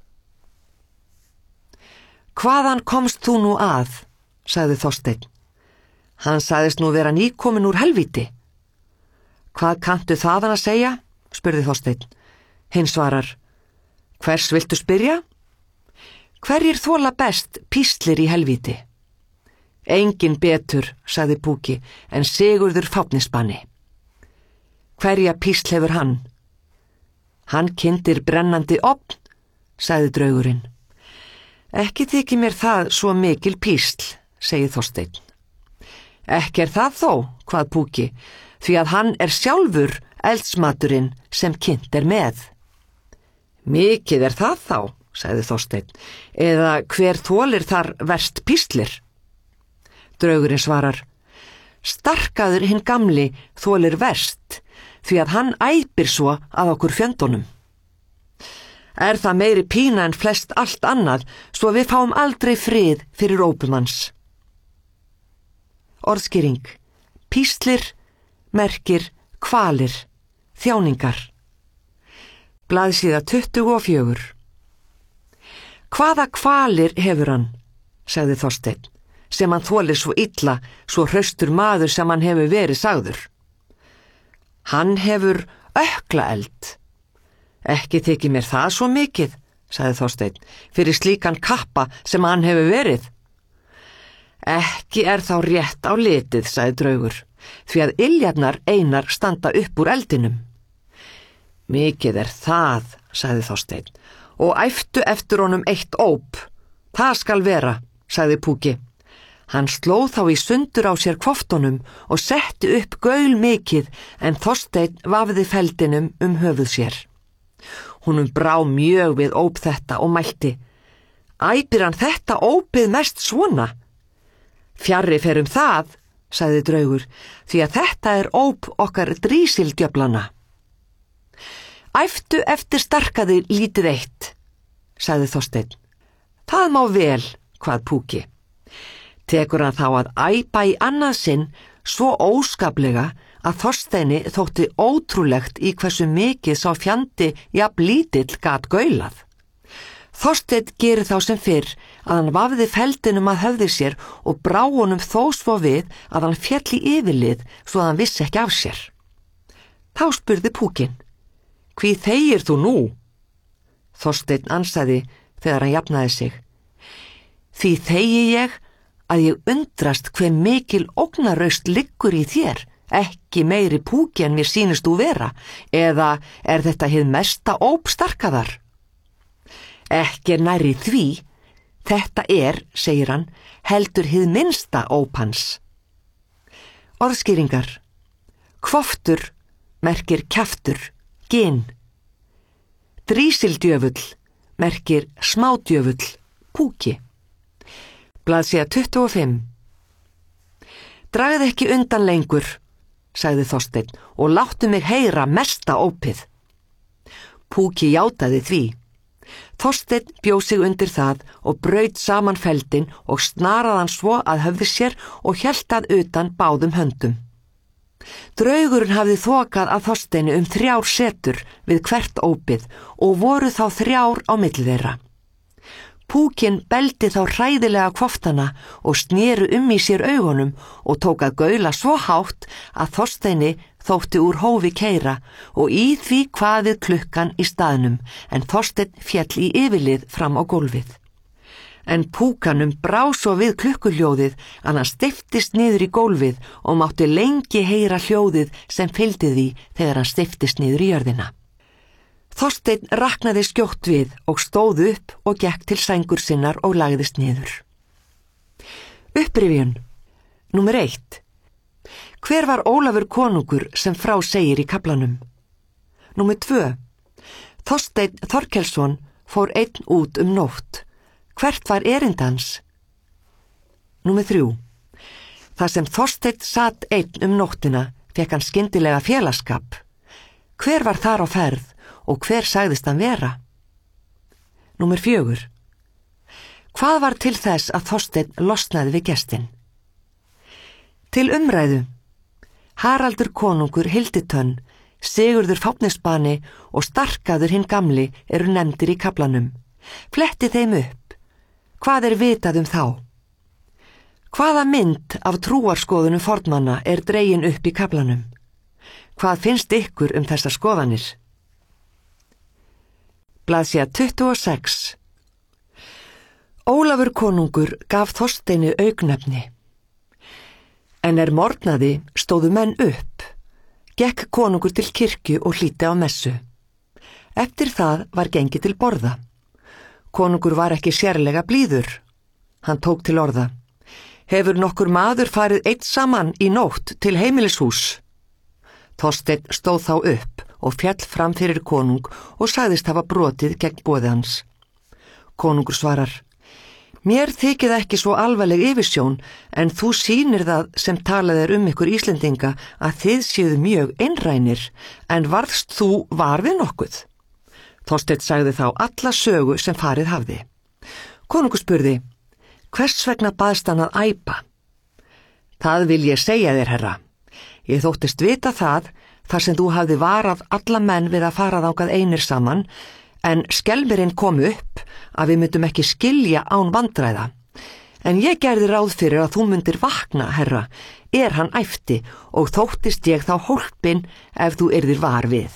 Hvaðan komst þú nú að, sagði Þorsteinn. Hann sagðist nú vera nýkominn úr helvíti. Hvað kanntu þaðan að segja, spurði Þorsteinn. Hinn svarar: Hvers viltu spyrja? Hverjir þola best píslir í helvíti? Engin betur, sagði Púki, en Sigurður Fáfnisbanni. Hverja písl hefur hann? Hann kyndir brennandi ofn, sagði draugurinn. Ekki þykir mér það svo mikil písl, segir Þorsteinn. Ekki það þó, hvað Púki, því að hann sjálfur eldsmaturinn sem kynnt með. Mikið það þá, sagði Þorsteinn, eða hver þolir þar verst píslir? Draugurinn svarar: Starkaður hinn gamli þolir verst, því að hann æpir svo að okkur fjöndunum. Það meiri pína en flest allt annað, svo við fáum aldrei frið fyrir ópumanns. Orðskýring. Píslir merkir kvalir, þjáningar. Blaðsíða 24. Hvaða kvalir hefur hann, sagði Þorsteinn, sem hann þolir svo illa, svo hraustur maður sem hann hefur verið sagður? Hann hefur ökklaeld. Ekki þykir mér það svo mikið, sagði Þorsteinn, fyrir slíkan kappa sem hann hefur verið. Ekki þá rétt á litið, sagði draugur, því að iljarnar einar standa upp úr eldinum. Mikið það, sagði Þorsteinn, og æptu eftir honum eitt óp. Það skal vera, sagði Púki. Hann slóð þá í sundur á sér kvoftunum og setti upp gaul mikið, en Þorsteinn vafði feldinum höfuð sér. Honum brá mjög við óp þetta og mælti: Æpir hann þetta ópið mest svona? Fjarri fer það, sagði draugur, því að þetta óp okkar drísildjöflana. Æptu eftir starkaði lítið eitt, sagði Þorsteinn. Það má vel, hvað Púki. Tekur hann þá að æpa í annað sinn svo óskaplega að Þorsteini þótti ótrúlegt í hversu mikið sá fjandi jafn lítill gat gaulað. Þorsteinn gerir þá sem fyrr að hann vafði feldinum að höfði sér og brá honum þó svo við að hann féll í yfirlið svo að hann vissi ekki af sér. Þá spurði púkinn: Hví þegir þú nú? Þorsteinn ansaði þegar hann jafnaði sig: Því þegi ég að ég undrast hve mikil ógnaraust liggur í þér, ekki meiri púki en mér sýnist þú vera, eða er þetta hið mesta óp starkaðar? Ekki nærri því, þetta segir hann, heldur hið minnsta óp hans. Orðskýringar: Kvoftur merkir kjaftur, gin. Drísildjöfull merkir smádjöfull, púki. Blaðsíða 25. Dragðu ekki undan lengur, sagði Þorsteinn, og láttu mig heyra mesta ópið. Púki játaði því. Þorsteinn bjó sig undir það og braut saman feldinn og snaraði hann svo að höfði sér og hélt að utan báðum höndum. Draugurinn hafði þokað að Þorsteini 3 setur við hvert ópið og voru þá 3 á milli þeirra. Púkinn beldi þá hræðilega kvoftana og snéru í sér augunum og tók að gaula svo hátt að Þorsteini þótti úr hófi keyra og í því kvaðið klukkan í staðnum, en Þorsteinn féll í yfirlið fram á gólfið. En púkanum brá svo við klukkuhljóðið að hann steyptist niður í gólfið og mátti lengi heyra hljóðið sem fylgdi því þegar hann steyptist niður í jörðina. Þorsteinn raknaði skjótt við og stóð upp og gekk til sængur sinnar og lagðist niður. Upprifjun. Númer 1. Hver var Ólafur konungur sem frá segir í kaflanum? Númer 2. Þorsteinn Þorkelsson fór einn út nótt. Hvert var erindans? Númer 3. Þar sem Þorsteinn satt einn nóttina fékk hann skyndilega félagsskap. Hver var þar á ferð og hver sagðist hann vera? Númer 4. Hvað var til þess að Þorsteinn losnaði við gestinn? Til umræðu. Haraldur konungur Hilditönn, Sigurður Fáfnisbani og Starkaður hinn gamli eru nefndir í kaflanum. Fletti þeim upp. Hvað vitað þá? Hvaða mynd af trúarskoðunum fornmanna dregin upp í kaflanum? Hvað finnst ykkur þessar skoðanir? Blaðsíða 26. Ólafur konungur gaf Þorsteini augnefni. En morgnaði stóðu menn upp. Gekk konungur til kirkju og hlýddi á messu. Eftir það var gengið til borða. Konungur var ekki sérlega blíður. Hann tók til orða. Hefur nokkur maður farið einn saman í nótt til heimilishús? Þorsteinn stóð þá upp og fjall fram fyrir konung og sagðist hafa brotið gegn boði hans. Konungur svarar: Mér þykir það ekki svo alvarleg yfirsjón, en þú sýnir það sem talað ykkur Íslendinga að þið séuð mjög einrænir, en varðst þú var við nokkuð? Þorsteinn sagði þá alla sögu sem farið hafði. Konungur spurði: Hvers vegna baðst hann að æpa? Það vil ég segja þér, herra. Ég þóttist vita það, þar sem þú hafði varað alla menn við að fara þangað einir saman, en skelmirinn kom upp að við myndum ekki skilja án vandræða. En ég gerði ráð fyrir að þú myndir vakna, herra, hann æpti, og þóttist ég þá hólpin ef þú yrðir var við.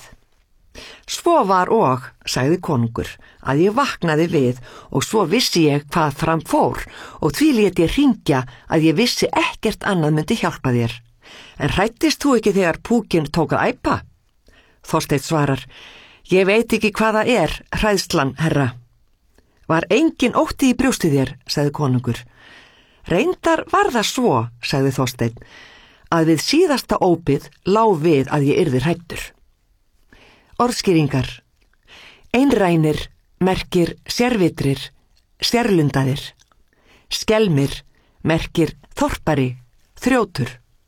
Svo var og, sagði konungur, að ég vaknaði við og svo vissi ég hvað fram fór og því lét ég hringja að ég vissi ekkert annað myndi hjálpa þér. En hrættist þú ekki þegar púkinn tók að æpa? Þorsteinn svarar: Ég veit ekki hvað það hræðslan, herra. Var engin ótti í brjósti þér, sagði konungur. Reyndar var það svo, sagði Þorsteinn, að við síðasta ópið lá við að ég yrði hræddur. Orðskýringar. Einrænir merkir sérvitrir, sérlundaðir. Skelmir merkir þorpari, þrjótur.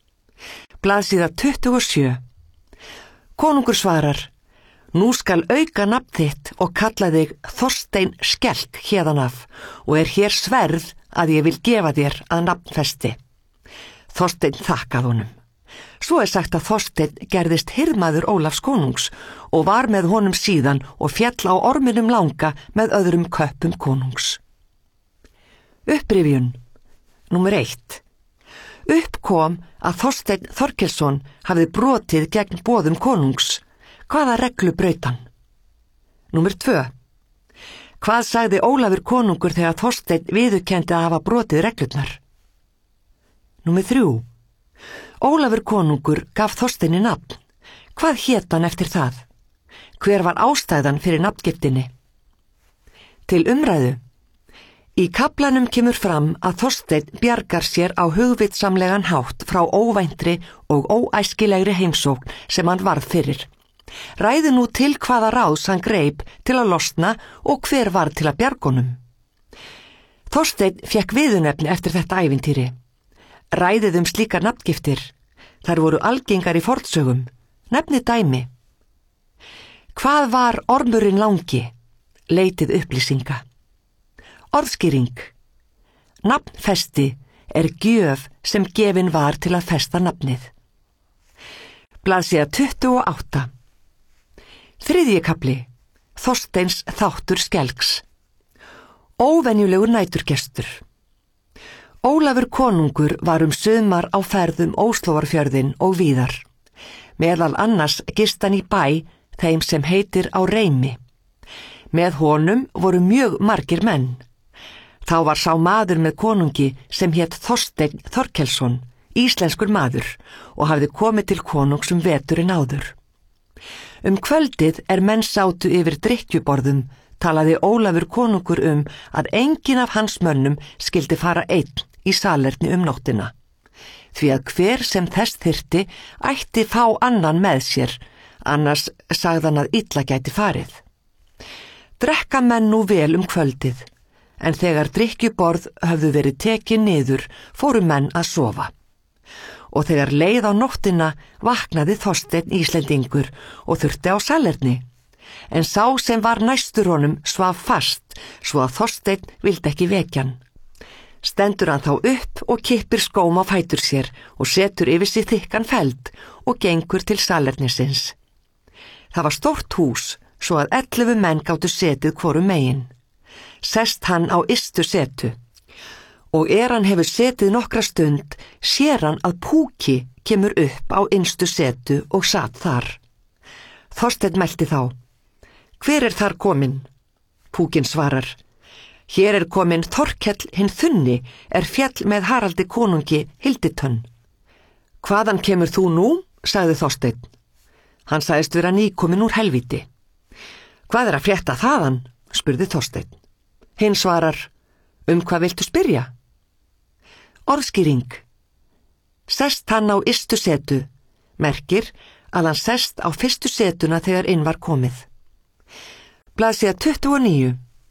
Blaðsíða 27. Konungur svarar: Nú skal auka nafn þitt og kalla þig Þorstein Skelk héðan af og hér sverð að ég vil gefa þér að nafnfesti. Þorsteinn þakkað honum. Svo sagt að Þorsteinn gerðist hirðmaður Ólafs konungs og var með honum síðan og féll á orminum langa með öðrum köppum konungs. Upprifjun. Númer 1. Upp kom að Þorsteinn Þorkelsson hafði brotið gegn boðum konungs. Hvaða reglu braut hann? Númer 2. Hvað sagði Ólafur konungur þegar Þorsteinn viðurkenndi að hafa brotið reglurnar? Númer 3. Ólafur konungur gaf Þorsteini nafn. Hvað hét hann eftir það? Hver var ástæðan fyrir nafngiftinni? Til umræðu. Í kaflanum kemur fram að Þorsteinn bjargar sér á hugvitsamlegan hátt frá óvæntri og óæskilegri heimsókn sem hann varð fyrir. Ræðu nú til hvaða ráðs hann greip til að losna og hver var til að bjargonum. Þorsteinn fékk viðurnefni eftir þetta ævintýri. Ræðið slíkar nafngiftir. Þær voru algengar í fornsögum. Nefni dæmi. Hvað var ormurinn langi? Leitið upplýsinga. Orðskýring. Nafnfesti er gjöf sem gefin var til að festa nafnið. Blaðsíða 28. 3. kafli. Þorsteins þáttur skelks. Óvenjulegur næturgestur. Ólafur konungur var sumar á ferðum Óslóarfjörðinn og víðar. Meðal annars gist hann í bæ þeim sem heitir á Reymi. Með honum voru mjög margir menn. Þá var sá maður með konungi sem hét Þorsteinn Þorkelsson, íslenskur maður, og hafði komið til konungs veturinn áður. Kvöldið menn sátu yfir drykkjuborðum, talaði Ólafur konungur að enginn af hans mönnum skyldi fara einn í salerni nóttina. Því að hver sem þess þyrfti ætti fá annan með sér, annars sagði hann að illa gæti farið. Drekka menn nú vel kvöldið, en þegar drykkjuborð höfðu verið tekin niður, fóru menn að sofa. Og þegar leið á nóttina vaknaði Þorsteinn Íslendingur og þurfti á salerni. En sá sem var næstur honum svaf fast, svo að Þorsteinn vildi ekki vekja hann. Stendur hann þá upp og kippir skóm á fætur sér og setur yfir sig þykkan feld og gengur til salernisins. Það var stórt hús, svo að 11 menn gátu setið hvorum megin. Sest hann á ystu setu. Og hann hefur setið nokkra stund, sér hann að púki kemur upp á innstu setu og sat þar. Þorsteinn mælti þá. Hver þar kominn? Púkin svarar. Hér kominn Þorkell hinn þunni, fjall með Haraldi konungi Hilditönn. Hvaðan kemur þú nú? Sagði Þorsteinn. Hann sagðist vera nýkominn úr helvíti. Hvað að frétta þaðan? Spurði Þorsteinn. Hinn svarar, hvað viltu spyrja? Orðskýring. Sest hann á ystu setu, merkir að hann sest á fyrstu setuna þegar inn var komið. Blaðsíða 29.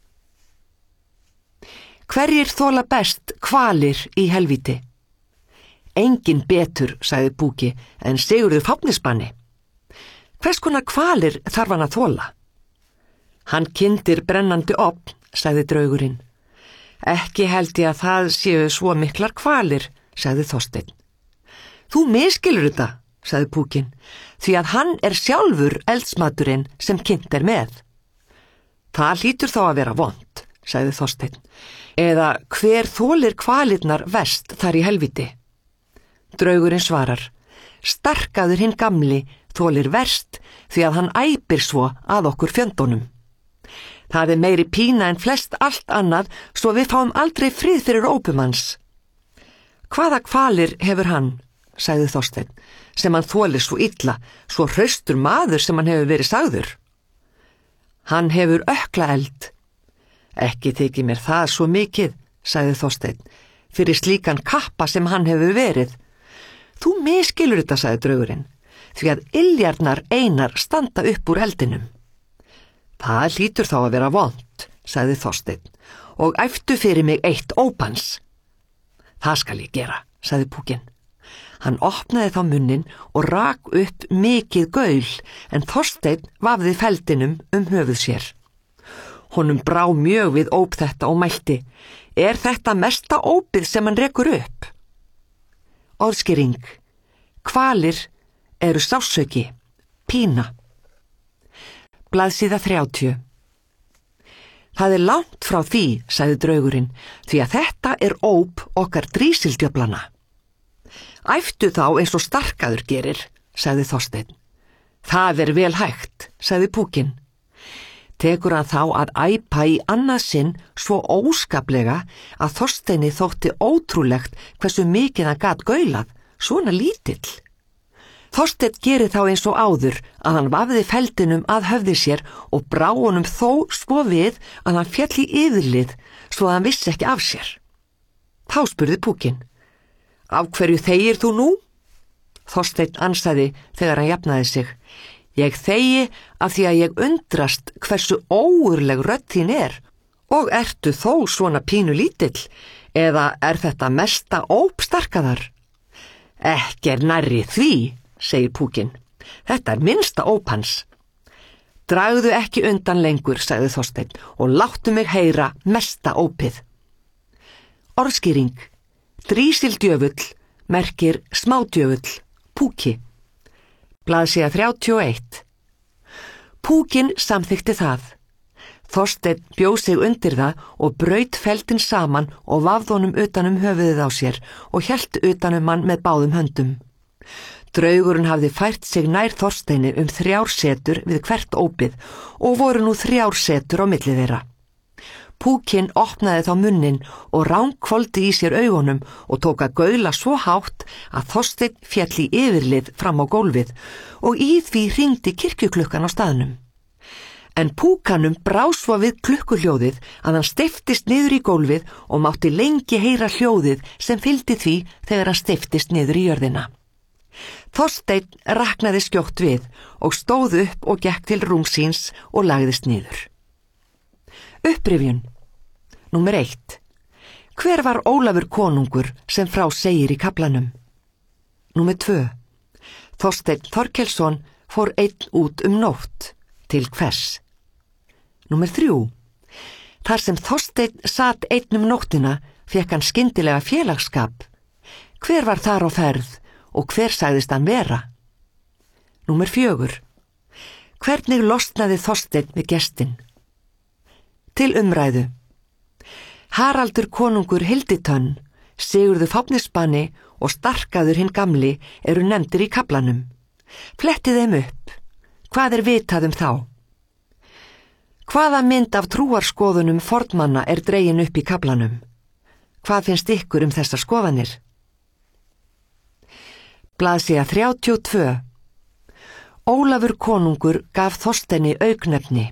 Hverjir þola best hvalir í helvíti? Engin betur, sagði Púki, en Sigurður Fáfnisbanni. Hvers konar hvalir þarf hann að þola? Hann kyndir brennandi opn, sagði draugurinn. Ekki held ég að það séu svo miklar hvalir, sagði Þorsteinn. Þú misskilur þetta, sagði Púkin, því að hann sjálfur eldsmaturinn sem kynnt með. Það hlýtur þá að vera vont, sagði Þorsteinn. Eða hver þolir hvalirnar verst þar í helvíti? Draugurinn svarar. Starkaður hinn gamli þolir verst því að hann æpir svo að okkur fjöndunum. Það meiri pína en flest allt annað, svo við fáum aldrei frið fyrir ópumans. Hvaða hvalir hefur hann, sagði Þorsteinn, sem hann þolir svo illa, svo hraustur maður sem hann hefur verið sagður? Hann hefur ökklaeld. Ekki þykir mér það svo mikið, sagði Þorsteinn, fyrir slíkan kappa sem hann hefur verið. Þú misskilur þetta, sagði draugurinn, því að iljarnar einar standa upp úr eldinum. Það hlýtur þá að vera vont, sagði Þorsteinn, og æptu fyrir mig eitt ópans. Það skal ég gera, sagði Púkin. Hann opnaði þá munnin og rak upp mikið gaul, en Þorsteinn vafði feldinum höfuð sér. Honum brá mjög við óp þetta og mælti. Þetta mesta ópið sem hann rekur upp? Orðskýring. Hvalir sársauki, pína. Blaðsíða 30. Það er langt frá því, sagði draugurinn, því að þetta er óp okkar drísildjöflana. Æptu þá eins og Starkaður gerir, sagði Þorsteinn. Það er vel hægt, sagði Púkinn. Tekur hann þá að æpa í annað sinn svo óskaplega að Þorsteini þótti ótrúlegt hversu mikið hann gat gaulað, svona lítill. Þorsteinn gerir þá eins og áður að hann vafði feldinum að höfði sér og brá honum þó svo við að hann féll í yfirlið svo að hann vissi ekki af sér. Þá spurði Púkinn: Af hverju þegir þú nú? Þorsteinn ansaði þegar hann jafnaði sig: Ég þegi af því að ég undrast hversu ógurleg rödd þín er, og ertu þó svona pínu lítill, eða er þetta mesta óp Starkaðar? Ekki er nærri því, segir Púkinn. Þetta er minnsta óp hans. Dragðu ekki undan lengur, sagði Þorsteinn, og láttu mig heyra mesta ópið. Orðskýring: Drísildjöfull merkir smádjöfull, púki. Blaðsíða 31. Púkinn samþykti það. Þorsteinn bjó sig undir það og braut feldin saman og vafði honum utan höfuðið á sér og hélt utan hann með báðum höndum. Draugurinn hafði fært sig nær Þorsteini 3 setur við hvert ópið og voru nú 3 setur á milli þeirra. Púkinn opnaði þá munnin og ranghvolfdi í sér augunum og tók að gaula svo hátt að Þorsteinn féll í yfirlið fram á gólfið og í því hringdi kirkjuklukkan á staðnum. En Púkanum brá svo við klukkuhljóðið að hann steyptist niður í gólfið og mátti lengi heyra hljóðið sem fylgdi því þegar hann steyptist niður í jörðina. Þorsteinn raknaði skjótt við og stóð upp og gekk til rúms síns og lagðist niður. Upprifjun. Númer 1. Hver var Ólafur konungur sem frá segir í kaflanum? Númer 2. Þorsteinn Þorkelsson fór einn út nótt. Til hvers? Númer 3. Þar sem Þorsteinn sat einn nóttina fékk hann skyndilega félagsskap. Hver var þar á ferð og hver sagðist hann vera? Númer 4. Hvernig losnaði Þorsteinn við gestinn? Til umræðu. Haraldur konungur Hilditönn, Sigurður Fáfnisbani og Starkaður hinn gamli eru nefndir í kaflanum. Flettið þeim upp. Hvað er vitað þá? Hvaða mynd af trúarskoðunum fornmanna er dregin upp í kaflanum? Hvað finnst ykkur þessar skoðanir? Blaðsíða 32. Ólafur konungur gaf Þorsteini auknefni.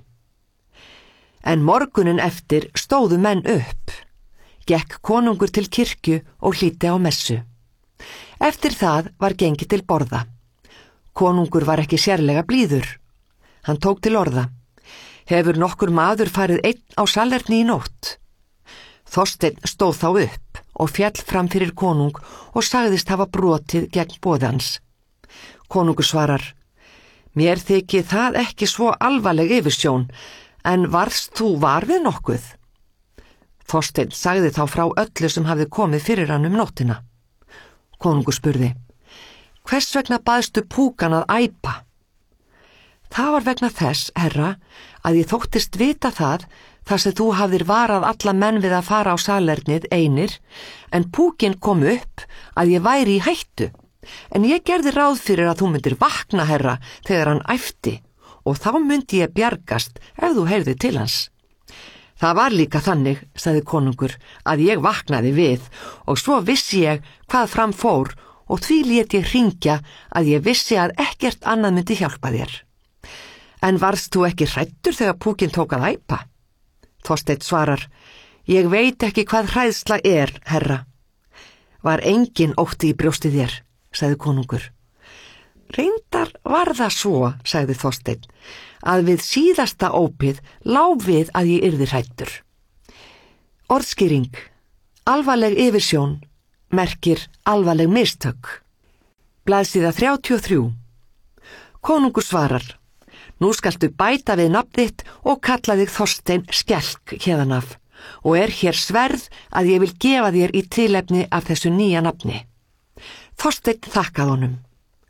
En morgunin eftir stóðu menn upp. Gekk konungur til kirkju og hlýddi á messu. Eftir það var gengið til borða. Konungur var ekki sérlega blíður. Hann tók til orða: Hefur nokkur maður farið einn á salerni í nótt? Þorsteinn stóð þá upp og féll fram fyrir konung og sagðist hafa brotið gegn boði hans. Konungur svarar: Mér þykir það ekki svo alvarleg yfirsjón, en varst þú var við nokkuð? Þorsteinn sagði þá frá öllu sem hafði komið fyrir hann nóttina. Konungur spurði: Hvers vegna baðstu Púkan að æpa? Það var vegna þess, herra, að ég þóttist vita það þar sem þú hafðir varað alla menn við að fara á salernið einir, en Púkinn kom upp að ég væri í hættu, en ég gerði ráð fyrir að þú myndir vakna, herra, þegar hann æpti, og þá myndi ég bjargast ef þú heyrði til hans. Það var líka þannig, sagði konungur, að ég vaknaði við og svo vissi ég hvað fram fór og því lét ég hringja að ég vissi að ekkert annað myndi hjálpa þér. En varst þú ekki hræddur þegar Púkinn tók að æpa? Þorsteinn svarar: Ég veit ekki hvað hræðsla er, herra. Var engin ótti í brjósti þér, sagði konungur. Reyndar var það svo, sagði Þorsteinn, að við síðasta ópið lá við að ég yrði hræddur. Orðskýring. Alvarleg yfirsjón merkir alvarleg mistök. Blaðsíða 33. Konungur svarar: Nú skaltu bæta við nafn þitt og kalla þig Þorsteinn Skelk héðan af, og er hér sverð að ég vil gefa þér í tilefni af þessu nýja nafni. Þorsteinn þakkaði honum.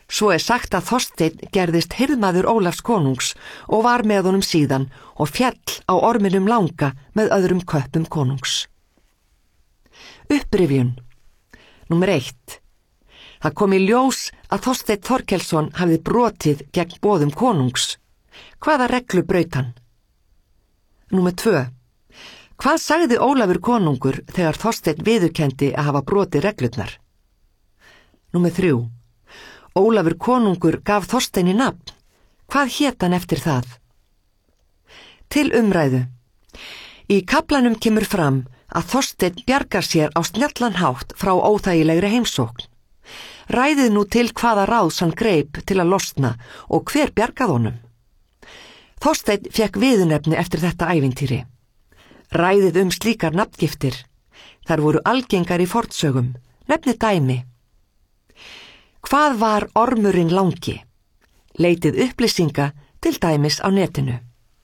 Svo sagt að Þorsteinn gerðist hirðmaður Ólafs konungs og var með honum síðan og fjall á orminum langa með öðrum köppum konungs. Upprifjun. Númer 1. Það kom í ljós að Þorsteinn Þorkelsson hafði brotið gegn boðum konungs. Hvaða reglu braut hann? Númer 2. Hvað sagði Ólafur konungur þegar Þorsteinn viðurkenndi að hafa brotið reglurnar? Númer 3. Ólafur konungur gaf Þorsteini nafn. Hvað hét hann eftir það? Til umræðu. Í kaflanum kemur fram að Þorsteinn bjargar sér á snjallan hátt frá óþægilegri heimsókn. Ræðið nú til hvaða ráðs hann greip til að losna og hver bjargað honum. Þorsteinn fékk viðurnefni eftir þetta ævintýri. Ræðið slíkar nafngiftir. Þær voru algengar í fornsögum. Nefnið dæmi. Hvað var ormurinn langi? Leitið upplýsinga til dæmis á netinu.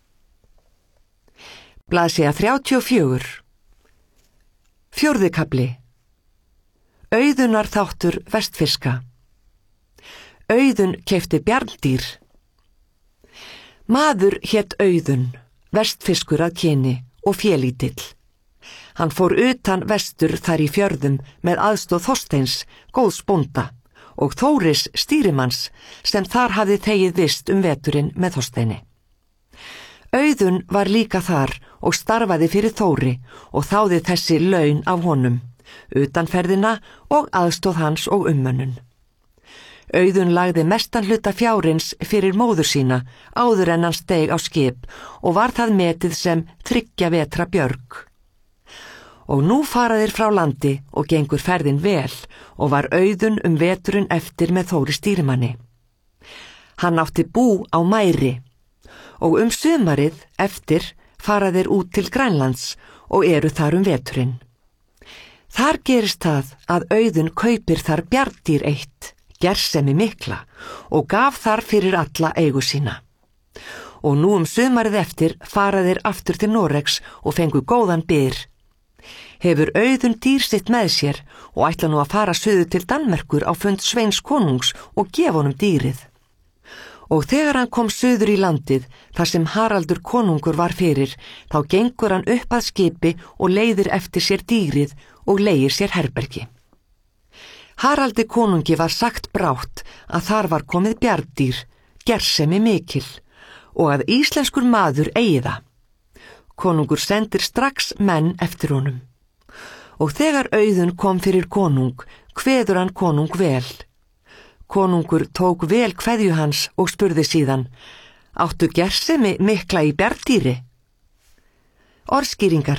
Blaðsíða 34. 4. kafli. Auðunar þáttur Vestfirska. Auðun keypti bjarndýr. Maður hét Auðun, vestfiskur að kyni og félítill. Hann fór utan vestur þar í fjörðum með aðstoð Þorsteins, góðs bónda, og Þóris stýrimanns sem þar hafði þegið vist veturinn með Þorsteini. Auðun var líka þar og starfaði fyrir Þóri og þáði þessi laun af honum, utanferðina og aðstoð hans og ummönnun. Auðun lagði mestan hluta fjárins fyrir móður sína áður en hann steig á skip og var það metið sem 3 vetra björg. Og nú fara þeir frá landi og gengur ferðin vel og var Auðun veturinn eftir með Þóri stýrimanni. Hann átti bú á Mæri og sumarið eftir fara þeir út til Grænlands og eru þar veturinn. Þar gerist það að Auðun kaupir þar bjarndýr eitt, gersemi mikla, og gaf þar fyrir alla eigu sína. Og nú sumarið eftir fara þeir aftur til Noregs og fengu góðan byr. Hefur Auðun dýr sitt með sér og ætla nú að fara suður til Danmerkur á fund Sveins konungs og gefa honum dýrið. Og þegar hann kom suður í landið, þar sem Haraldur konungur var fyrir, þá gengur hann upp að skipi og leiðir eftir sér dýrið og leigir sér herbergi. Haraldi konungi var sagt brátt að þar var komið bjarndýr, gersemi mikil, og að íslenskur maður eigi það. Konungur sendir strax menn eftir honum. Og þegar Auðun kom fyrir konung, kveður hann konung vel. Konungur tók vel kveðju hans og spurði síðan: Áttu gersemi mikla í bjarndýri? Orðskýringar.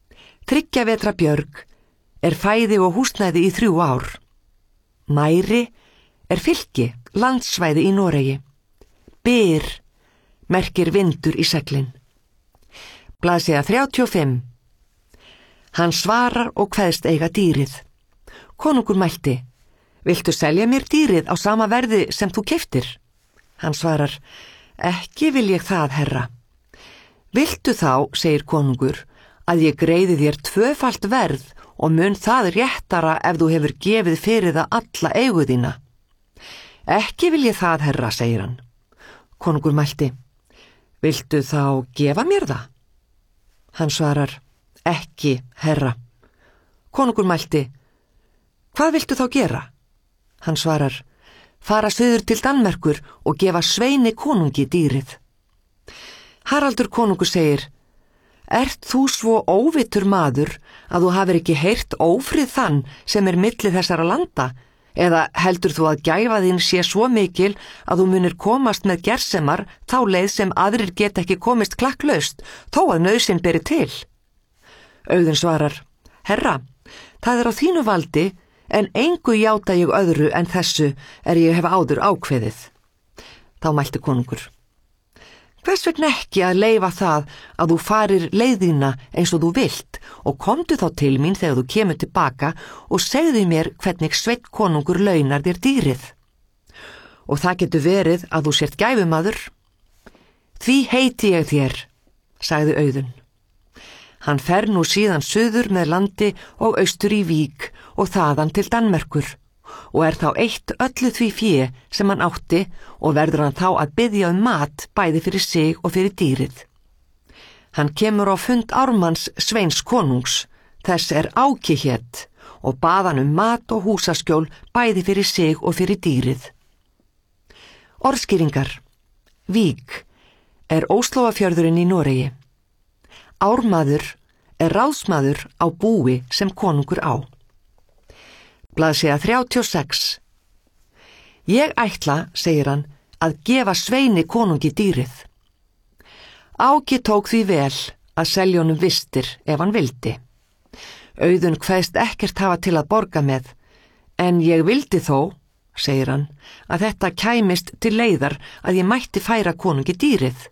3 vetra björg er fæði og húsnæði í 3 ár. Mæri er fylki, landsvæði í Noregi. Byr merkir vindur í seglin. Blaðsíða 35. Hann svarar og kveðst eiga dýrið. Konungur mælti: Viltu selja mér dýrið á sama verði sem þú keyptir? Hann svarar: Ekki vil ég það, herra. Viltu þá, segir konungur, að ég greiði þér 2-falt verð og mun það réttara ef þú hefur gefið fyrir það alla eigu þína? Ekki vil ég það, herra, segir hann. Konungur mælti: Viltu þá gefa mér það? Hann svarar: Ekki, herra. Konungur mælti: Hvað viltu þá gera? Hann svarar: Fara suður til Danmerkur og gefa Sveini konungi dýrið. Haraldur konungur segir: Ert þú svo óvitur maður að þú hafir ekki heyrt ófrið þann sem milli þessara landa, eða heldur þú að gæfa þín sé svo mikil að þú munir komast með gersemar þá leið sem aðrir geta ekki komist klakklaust, þó að nauðsyn beri til? Auðun svarar: Herra, það er á þínu valdi, en engu játa ég öðru en þessu ég hef áður ákveðið. Þá mælti konungur: Hvers vegna ekki að leyfa það að þú farir leiðina eins og þú vilt og komdu þá til mín þegar þú kemur tilbaka og segðu mér hvernig Sveinn konungur launar þér dýrið. Og það getur verið að þú sért gæfumaður. Því heiti ég þér, sagði Auðun. Hann fer nú síðan suður með landi og austur í Vík og þaðan til Danmerkur og þá eitt öllu því fé sem hann átti og verður hann þá að biðja mat bæði fyrir sig og fyrir dýrið. Hann kemur á fund Ármanns Sveins konungs, þess Áki hét, og bað hann mat og húsaskjól bæði fyrir sig og fyrir dýrið. Orðskýringar. Vík Óslóafjörðurinn í Noregi. Ármaður ráðsmaður á búi sem konungur á. Blaðsíða 36. Ég ætla, segir hann, að gefa Sveini konungi dýrið. Áki tók því vel að selja honum vistir ef hann vildi. Auðun kveðst ekkert hafa til að borga með, en ég vildi þó, segir hann, að þetta kæmist til leiðar að ég mætti færa konungi dýrið.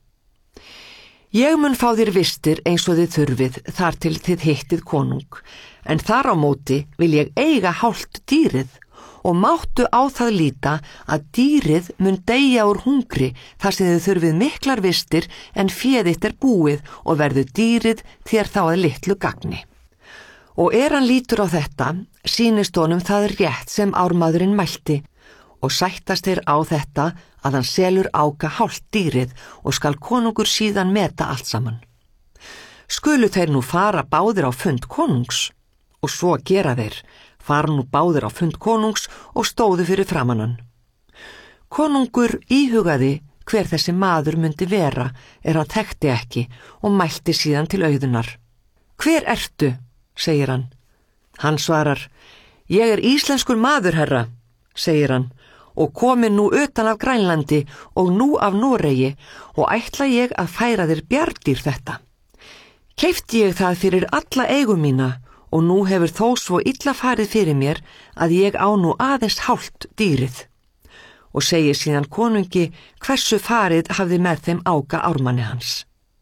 Ég mun fá þér vistir eins og þið þurfið þar til þið hittið konung, en þar á móti vil ég eiga hálft dýrið og máttu á það líta að dýrið mun deyja úr hungri þar sem þið þurfið miklar vistir en féð þitt búið og verður dýrið þér þá að litlu gagni. Og hann lítur á þetta, sýnist honum það rétt sem ármaðurinn mælti og sættast á þetta að hann selur Áka hálft dýrið og skal konungur síðan meta allt saman. Skulu þeir nú fara báðir á fund konungs, og svo gera þeir, fara nú báðir á fund konungs og stóðu fyrir framan hann. Konungur íhugaði hver þessi maður myndi vera hann þekkti ekki og mælti síðan til Auðunar. Hver ertu, segir hann. Hann svarar, ég íslenskur maður, herra, segir hann, og komin nú utan af Grænlandi og nú af Noregi og ætla ég að færa þér bjarndýr þetta. Keypti ég það fyrir alla eigu mína og nú hefur þó svo illa farið fyrir mér að ég á nú aðeins hálft dýrið. Og segir síðan konungi hversu farið hafði með þeim Áka ármanni hans.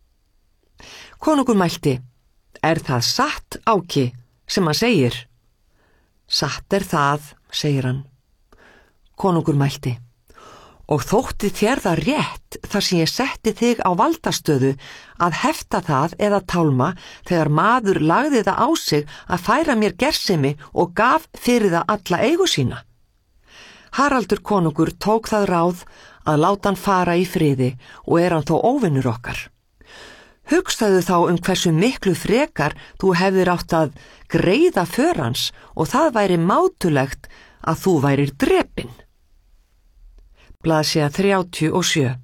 Konungur mælti, það satt, Áki, sem hann segir? Satt það, segir hann. Konungur mælti, og þótti þér það rétt þar sem ég setti þig á valdastöðu að hefta það eða tálma þegar maður lagði það á sig að færa mér gersemi og gaf fyrir það alla eigu sína. Haraldur konungur tók það ráð að láta hann fara í friði og hann þó óvinnur okkar. Hugsaðu þá hversu miklu frekar þú hefðir átt að greiða för hans og það væri mátulegt að þú værir drepinn. Blaðsíða 37.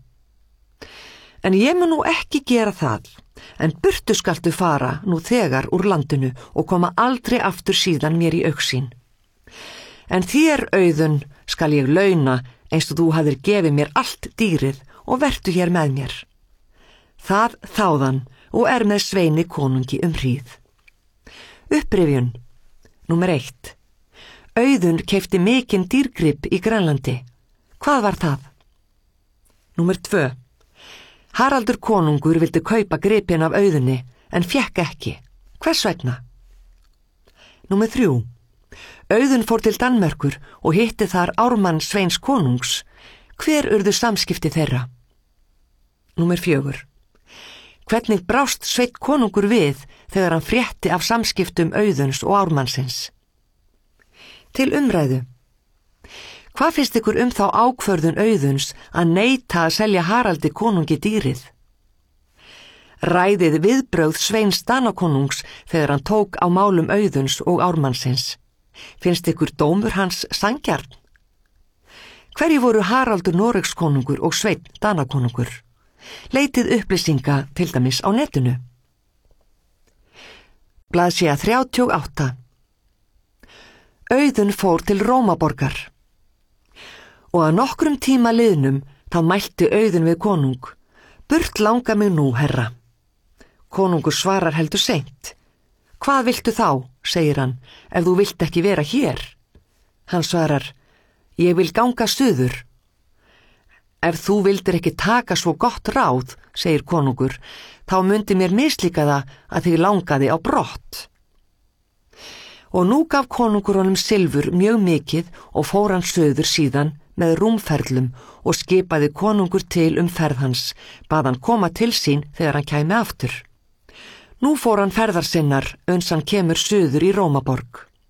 En ég mun nú ekki gera það, en burtu skaltu fara nú þegar úr landinu og koma aldrei aftur síðan mér í augsýn. En þér, Auðun, skal ég launa eins og þú hafðir gefið mér allt dýrið og vertu hér með mér. Það þáðan og með Sveini konungi hríð. Upprifjun. Númer 1. Auðun keypti mikinn dýrgrip í Grænlandi. Hvað var það? Númer 2. Haraldur konungur vildi kaupa gripin af Auðunni en fékk ekki. Hvers vegna? Númer 3. Auðun fór til Danmerkur og hitti þar Ármann Sveins konungs. Hver urðu samskipti þeirra? Númer 4. Hvernig brást Sveinn konungur við þegar hann frétti af samskiptum Auðuns og Ármannsins? Til umræðu. Hvað finnst ykkur þá ákvörðun Auðuns að neita að selja Haraldi konungi dýrið? Ræðið viðbrögð Sveins Danakonungs þegar hann tók á málum Auðuns og Ármannsins. Finnst ykkur dómur hans sanngjarn? Hverju voru Haraldur Noregskonungur og Sveinn Danakonungur? Leitið upplýsinga til dæmis á netinu. Blaðsíða 38. Auðun fór til Rómaborgar. Og að nokkrum tíma liðnum þá mælti Auðun við konung, burt langa mig nú, herra. Konungur svarar heldur seint. Hvað viltu þá, segir hann, ef þú vilt ekki vera hér? Hann svarar, ég vil ganga suður. Ef þú vildir ekki taka svo gott ráð, segir konungur, þá myndi mér mislíka það að þig langaði á brott. Og nú gaf konungur honum silfur mjög mikið og fór hann suður síðan með rúmferlum og skipaði konungur til ferð hans, bað hann koma til sín þegar hann kæmi aftur. Nú fór hann ferðar sinnar uns hann kemur suður í Rómaborg.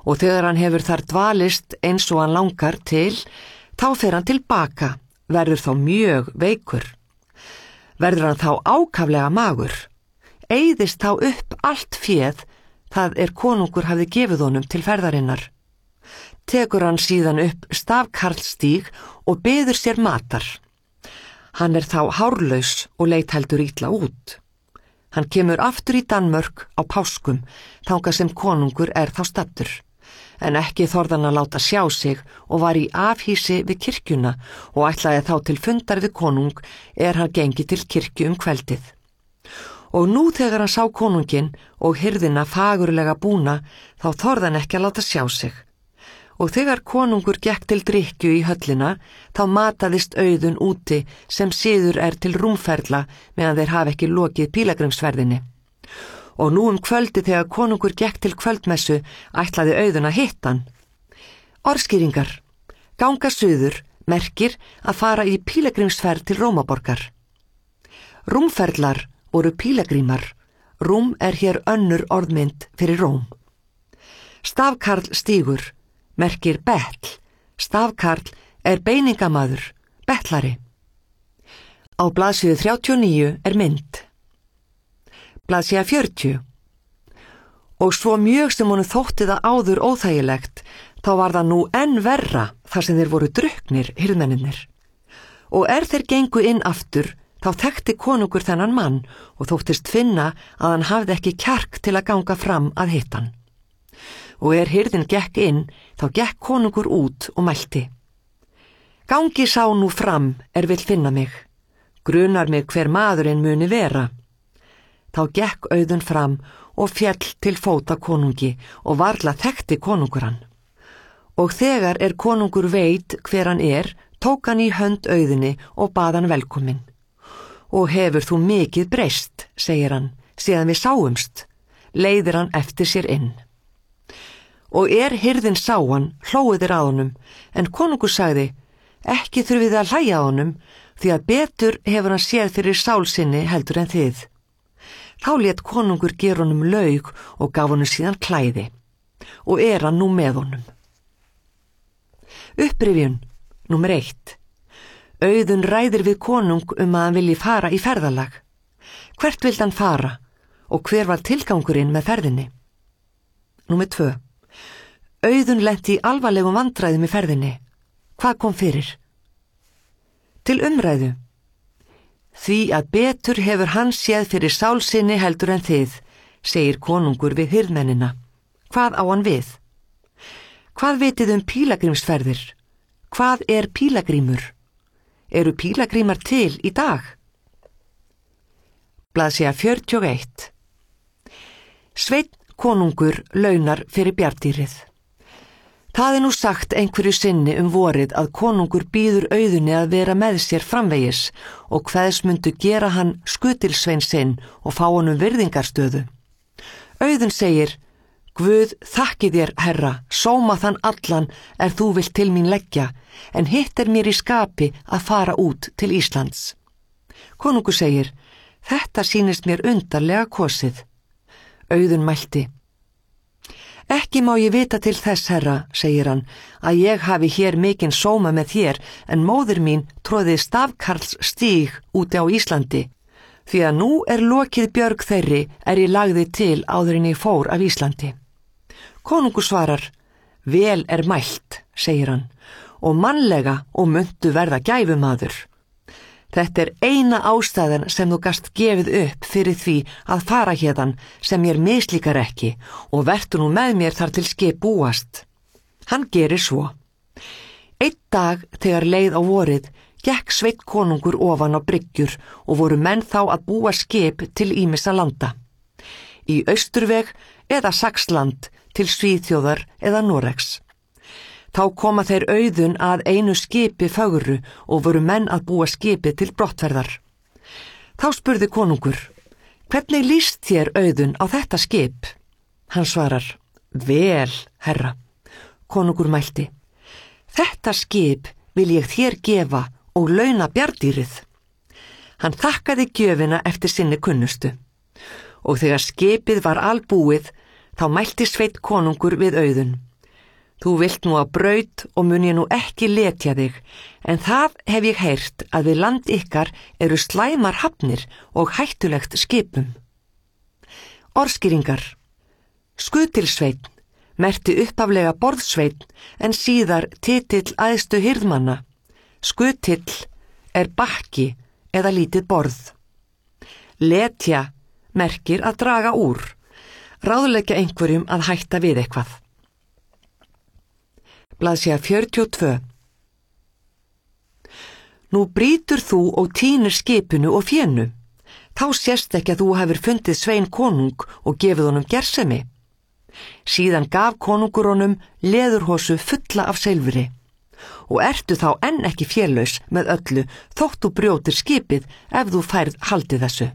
og þegar hann hefur þar dvalist eins og hann langar til, þá fer hann tilbaka, verður þá mjög veikur. Verður hann þá ákaflega magur, eyðist þá upp allt féð, það konungur hafði gefið honum til ferðarinnar. Tekur hann síðan upp stafkarlstíg og biður sér matar. Hann þá hárlaus og leit heldur illa út. Hann kemur aftur í Danmörk á páskum, þangað sem konungur þá staddur, en ekki þorði hann að láta sjá sig og var í afhýsi við kirkjuna og ætlaði þá til fundar við konung hann gengi til kirkju kveldið. Og nú þegar hann sá konunginn og hirðina fagurlega búna, þá þorði hann ekki að láta sjá sig. Og þegar konungur gekk til drykkju í höllina, þá mataðist Auðunn úti sem siður til rúmferla meðan þeir hafa ekki lokið pílagrimsferðinni. Og nú kvöldið þegar konungur gekk til kvöldmessu, ætlaði Auðunn að hitta hann. Orðskýringar. Ganga suður merkir að fara í pílagrimsferð til Rómaborgar. Rúmferlar voru pílagrímar. Rúm hér önnur orðmynd fyrir Róm. Stafkarl stígur merkir betl, stafkarl beiningamaður, betlari. Á blaðsíðu 39 mynd. Blaðsíða 40. Og svo mjög sem honum þótti það áður óþægilegt, þá var það nú enn verra þar sem þeir voru drukknir, hirðmennirnir. Og þeir gengu inn aftur, þá þekkti konungur þennan mann og þóttist finna að hann hafði ekki kjark til að ganga fram að hitta hann. Og hirðin gekk inn, þá gekk konungur út og mælti. Gangi sá nú fram vill finna mig, grunar mig hver maðurinn muni vera. Þá gekk Auðunn fram og féll til fóta konungi og varla þekkti konungur hann. Og þegar konungur veit hver hann tók hann í hönd Auðunni og bað hann velkomin. Og hefur þú mikið breyst, segir hann, síðan við sáumst, leiðir hann eftir sér inn. Og hirðin sá hann, hlógu þeir að honum, en konungur sagði, ekki þurfið að hlæja að honum, því að betur hefur hann séð fyrir sál sinni heldur en þið. Þá lét konungur gera honum laug og gaf honum síðan klæði, og hann nú með honum. Upprifjun, númer 1. Auðunn ræðir við konung að hann vilji fara í ferðalag. Hvert vildi hann fara, og hver var tilgangurinn með ferðinni? Númer 2. Auðunn lenti í alvarlegum vandræðum í ferðinni. Hvað kom fyrir? Til umræðu. Því að betur hefur hann séð fyrir sál sinni heldur en þið, segir konungur við hirðmennina. Hvað á hann við? Hvað vitið pílagrímsferðir? Hvað pílagrímur? Eru pílagrímar til í dag? Blaðsíða 41. Sveinn konungur launar fyrir bjarndýrið. Það nú sagt einhverju sinni vorið að konungur býður Auðunni að vera með sér framvegis og kveðs mundu gera hann skutilsvein sinn og fá honum virðingarstöðu. Auðunn segir, Guð þakki þér, herra, sóma þann allan þú vilt til mín leggja, en hitt mér í skapi að fara út til Íslands. Konungur segir, þetta sýnist mér undarlega kosið. Auðunn mælti, ekki má ég vita til þess, herra, segir hann, að ég hafi hér mikinn sóma með þér, en móðir mín tróði stafkarls stíg úti á Íslandi, því að nú lokið björg þeirri ég lagði til áður en ég fór af Íslandi. Konungur svarar, vel mælt, segir hann, og mannlega og muntu verða gæfumaður. Þetta eina ástæðan sem þú gast gefið upp fyrir því að fara hérðan sem mér mislíkar ekki og vertu nú með mér þar til skip búast. Hann gerir svo. Einn dag þegar leið á vorið gekk Sveinn konungur ofan á bryggjur og voru menn þá að búa skip til ýmissa landa. Í Austurveg eða Saxland til Svíþjóðar eða Noregs. Þá koma þeir Auðunn að einu skipi fögru og voru menn að búa skipi til brottferðar. Þá spurði konungur, hvernig líst þér Auðunn á þetta skip? Hann svarar, vel, herra. Konungur mælti, þetta skip vil ég þér gefa og launa bjarndýrið. Hann þakkaði gjöfina eftir sinni kunnustu. Og þegar skipið var albúið, þá mælti Sveinn konungur við Auðunn, Þú vilt nú á braut og mun ég nú ekki letja þig, en það hef ég heyrt að við land ykkar eru slæmar hafnir og hættulegt skipum. Orðskýringar. Skutilsveinn merkti upphaflega borðsveinn en síðar titill æðstu hirðmanna. Skutill er bakki eða lítið borð. Letja merkir að draga úr, ráðleggja einhverjum að hætta við eitthvað. Blaðsíða 42. Nú brýtur þú og tínir skipinu og fénu. Þá sést ekki að þú hefur fundið Svein konung og gefið honum gersemi. Síðan gaf konungur honum leðurhósu fulla af silfri. Og ertu þá enn ekki félaus með öllu þótt þú brjótir skipið ef þú færð haldið þessu.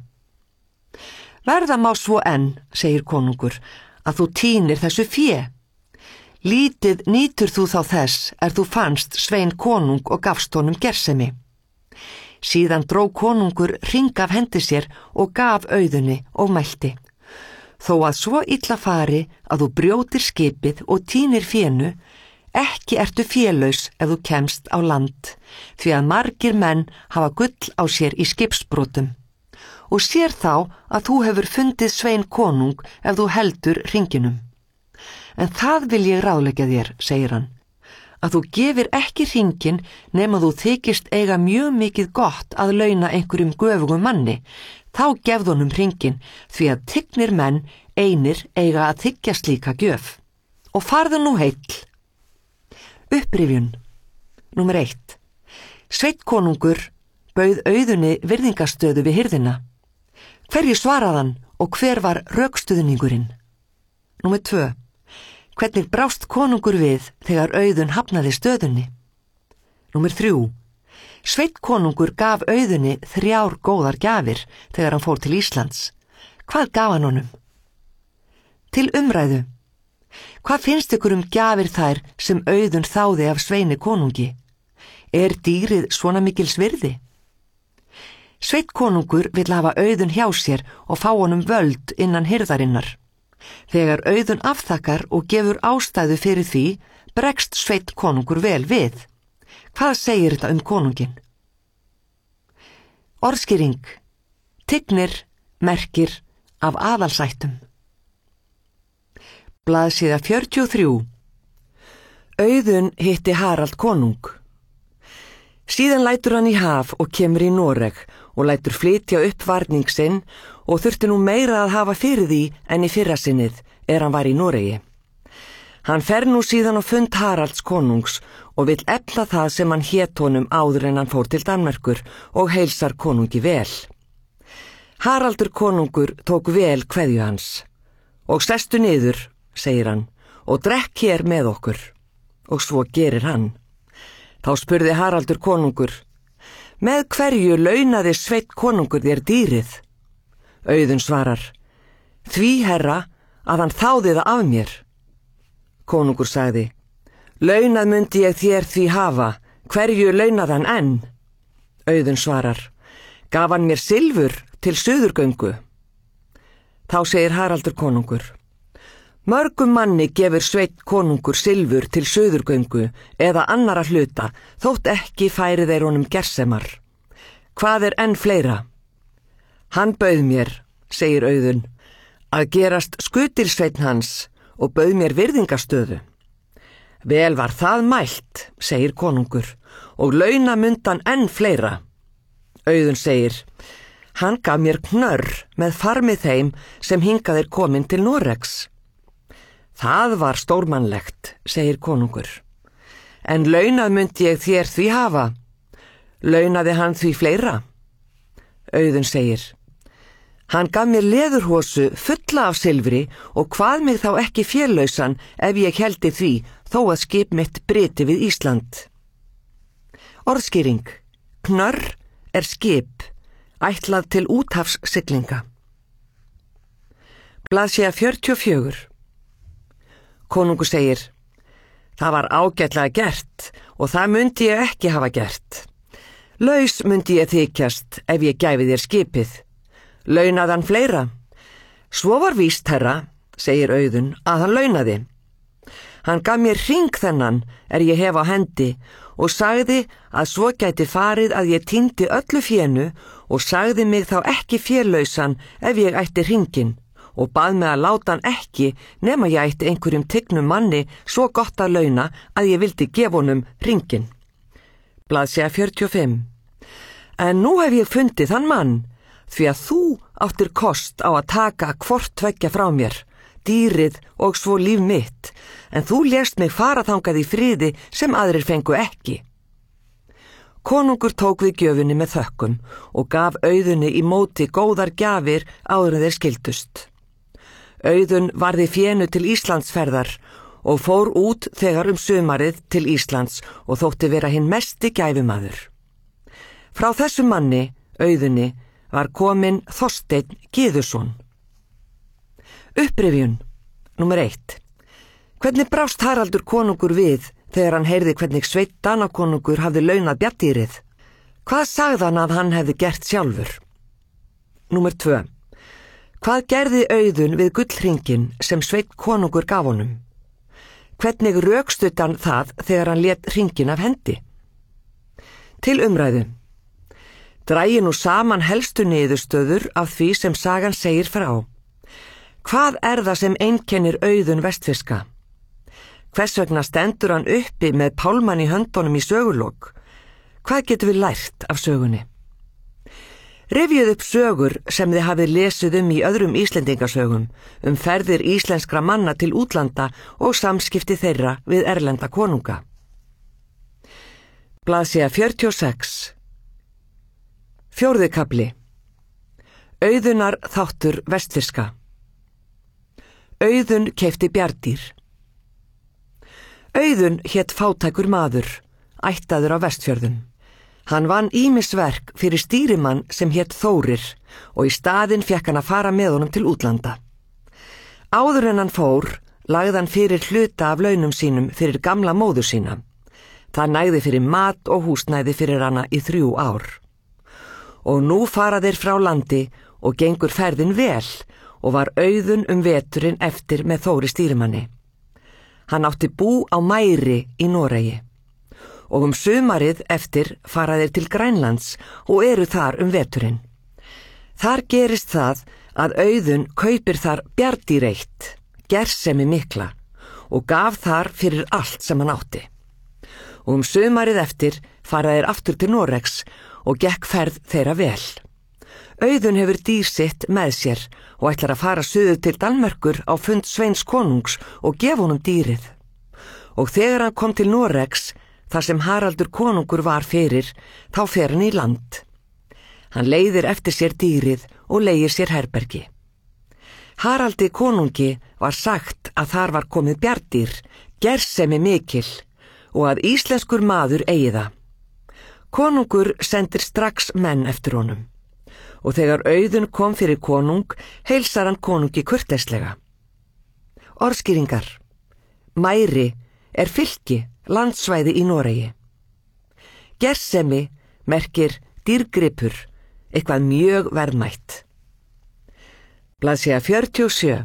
Verða má svo enn, segir konungur, að þú tínir þessu fé. Lítið nýtur þú þá þess þú fannst Svein konung og gafst honum gersemi. Síðan dró konungur hring af hendi sér og gaf Auðunni og mælti. Þó að svo illa fari að þú brjótir skipið og tínir fénu, ekki ertu félaus ef þú kemst á land, því að margir menn hafa gull á sér í skipsbrotum. Og sér þá að þú hefur fundið Svein konung ef þú heldur hringinum. En það vil ég ráðleggja þér, segir hann, að þú gefir ekki hringin nema þú þykist eiga mjög mikið gott að launa einhverjum göfugum manni, þá gefð honum hringin því að tignir menn einir eiga að þiggja slíka gjöf. Og farðu nú heill. Upprifjun. Númer 1. Sveinn konungur bauð Auðunni virðingastöðu við hirðina. Hverju svaraðan og hver var rökstuðningurinn? Númer 2. Hvernig brást konungur við þegar Auðun hafnaði stöðunni? Númer 3. Sveinn konungur gaf Auðunni 3 góðar gjafir þegar hann fór til Íslands. Hvað gaf hann honum? Til umræðu. Hvað finnst ykkur gjafir þær sem Auðun þáði af Sveini konungi? Er dýrið svona mikils virði? Sveinn konungur vill hafa Auðun hjá sér og fá honum völd innan hirðarinnar. Þegar Auðun afþakkar og gefur ástæðu fyrir því, bregst Sveinn konungur vel við. Hvað segir þetta konungin? Orðskýring. Tignir merkir af aðalsættum. Blaðsíða 43. Auðun hitti Harald konung. Síðan lætur hann í haf og kemur í Noreg og lætur flytja upp varning sinn og þurfti nú meira að hafa fyrir því en í fyrrasinnið hann var í Noregi. Hann fer nú síðan á fund Haralds konungs og vill efla það sem hann hét honum áður en hann fór til Danmerkur og heilsar konungi vel. Haraldur konungur tók vel kveðju hans. Og sestu niður, segir hann, og drekk hér með okkur. Og svo gerir hann. Þá spurði Haraldur konungur, með hverju launaði Sveinn konungur þér dýrið? Auðun svarar, því herra að hann þáði það af mér. Konungur sagði, launað myndi ég þér því hafa, hverju launað hann enn? Auðun svarar, gaf hann mér silfur til suðurgöngu. Þá segir Haraldur konungur, mörgum manni gefur Sveinn konungur silfur til suðurgöngu eða annara hluta, þótt ekki færi þeir honum gersemar. Hvað enn fleira? Hann bauð mér, segir Auðun, að gerast skutilsveinn hans og bauð mér virðingastöðu. Vel var það mælt, segir konungur, og launa mundan enn fleira. Auðun segir, hann gaf mér knörr með farmið þeim sem hingað komin til Noregs. Það var stórmannlegt, segir konungur. En launað myndi ég þér því hafa. Launaði hann því fleira? Auðun segir, hann gaf mér leðurhósu fulla af silfri og kvað mig þá ekki félausan ef ég heldi því þó að skip mitt bryti við Ísland. Orðskýring. Knörr skip, ætlað til úthafssiglinga. Blaðsíða 44. Konungur segir, það var ágætlega gert og það myndi ég ekki hafa gert. Laus myndi ég þykjast ef ég gæfi þér skipið. Launaði hann fleira? Svo var víst, herra, segir Auðun, að hann launaði. Hann gaf mér hring þennan ég hef á hendi og sagði að svo gæti farið að ég týndi öllu fénu og sagði mig þá ekki félausan ef ég ætti hringinn og bað mig að láta hann ekki nema ég ætti einhverjum tignum manni svo gott að launa að ég vildi gefa honum hringinn. Blaðsíða 45. En nú hef ég fundið þann mann, því að þú áttir kost á að taka hvort tveggja frá mér, dýrið og svo líf mitt, en þú lést mig fara þangað í friði sem aðrir fengu ekki. Konungur tók við gjöfunni með þökkum og gaf Auðunni í móti góðar gjafir áður en þeir skildust. Auðunn varði fénu til Íslandsferðar og fór út þegar sumarið til Íslands og þótti vera hinn mesti gæfumaður. Frá þessum manni, Auðunni, var kominn Þorsteinn Gyðuson. Upprifjun, númer 1. Hvernig brást Haraldur konungur við þegar hann heyrði hvernig Sveinn Danakonungur hafði launað bjarndýrið? Hvað sagði hann að hann hefði gert sjálfur? Númer 2. Hvað gerði Auðunn við gullhringinn sem Sveinn konungur gaf honum? Hvernig rökstuddi hann það þegar hann lét hringinn af hendi? Til umræðu. Dragi nú saman helstu niðurstöður af því sem sagan segir frá. Hvað það sem einkennir Auðunn vestfirska? Hvers vegna stendur hann uppi með pálmann í höndunum í sögulok? Hvað getum við lært af sögunni? Rifjið upp sögur sem þið hafið lesið í öðrum Íslendingasögum, ferðir íslenskra manna til útlanda og samskipti þeirra við erlenda konunga. Blaðsíða 46. 4. kafli. Auðunnar þáttur vestfirska. Auðunn keypti bjarndýr. Auðunn hét fátækur maður, ættaður á Vestfjörðum. Hann vann ýmis verk fyrir stýrimann sem hét Þórir og í staðinn fékk hann að fara með honum til útlanda. Áður en hann fór, lagði hann fyrir hluta af launum sínum fyrir gamla móður sína. Það nægði fyrir mat og húsnæði fyrir hana í 3 ár. Og nú fara þeir frá landi og gengur ferðin vel og var Auðunn veturinn eftir með Þóri stýrimanni. Hann átti bú á Mæri í Noregi og sumarið eftir fara þeir til Grænlands og eru þar veturinn. Þar gerist það að Auðunn kaupir þar bjarndýr eitt, gersemi mikla, og gaf þar fyrir allt sem hann átti. Og sumarið eftir fara þeir aftur til Noregs og gekk ferð þeirra vel. Auðunn hefur dýr sitt með sér og ætlar að fara suður til Danmerkur á fund Sveins konungs og gefa honum dýrið. Og þegar hann kom til Noregs, þar sem Haraldur konungur var fyrir, þá fer hann í land. Hann leiðir eftir sér dýrið og leigir sér herbergi. Haraldi konungi var sagt að þar var komið bjarndýr, gersemi mikil, og að íslenskur maður eigi það. Konungur sendir strax menn eftir honum. Og þegar Auðunn kom fyrir konung, heilsar hann konungi kurteislega. Orðskýringar. Mæri fylki, landsvæði í Noregi. Gersemi merkir dýrgripur, eitthvað mjög verðmætt. Blaðsíða 47.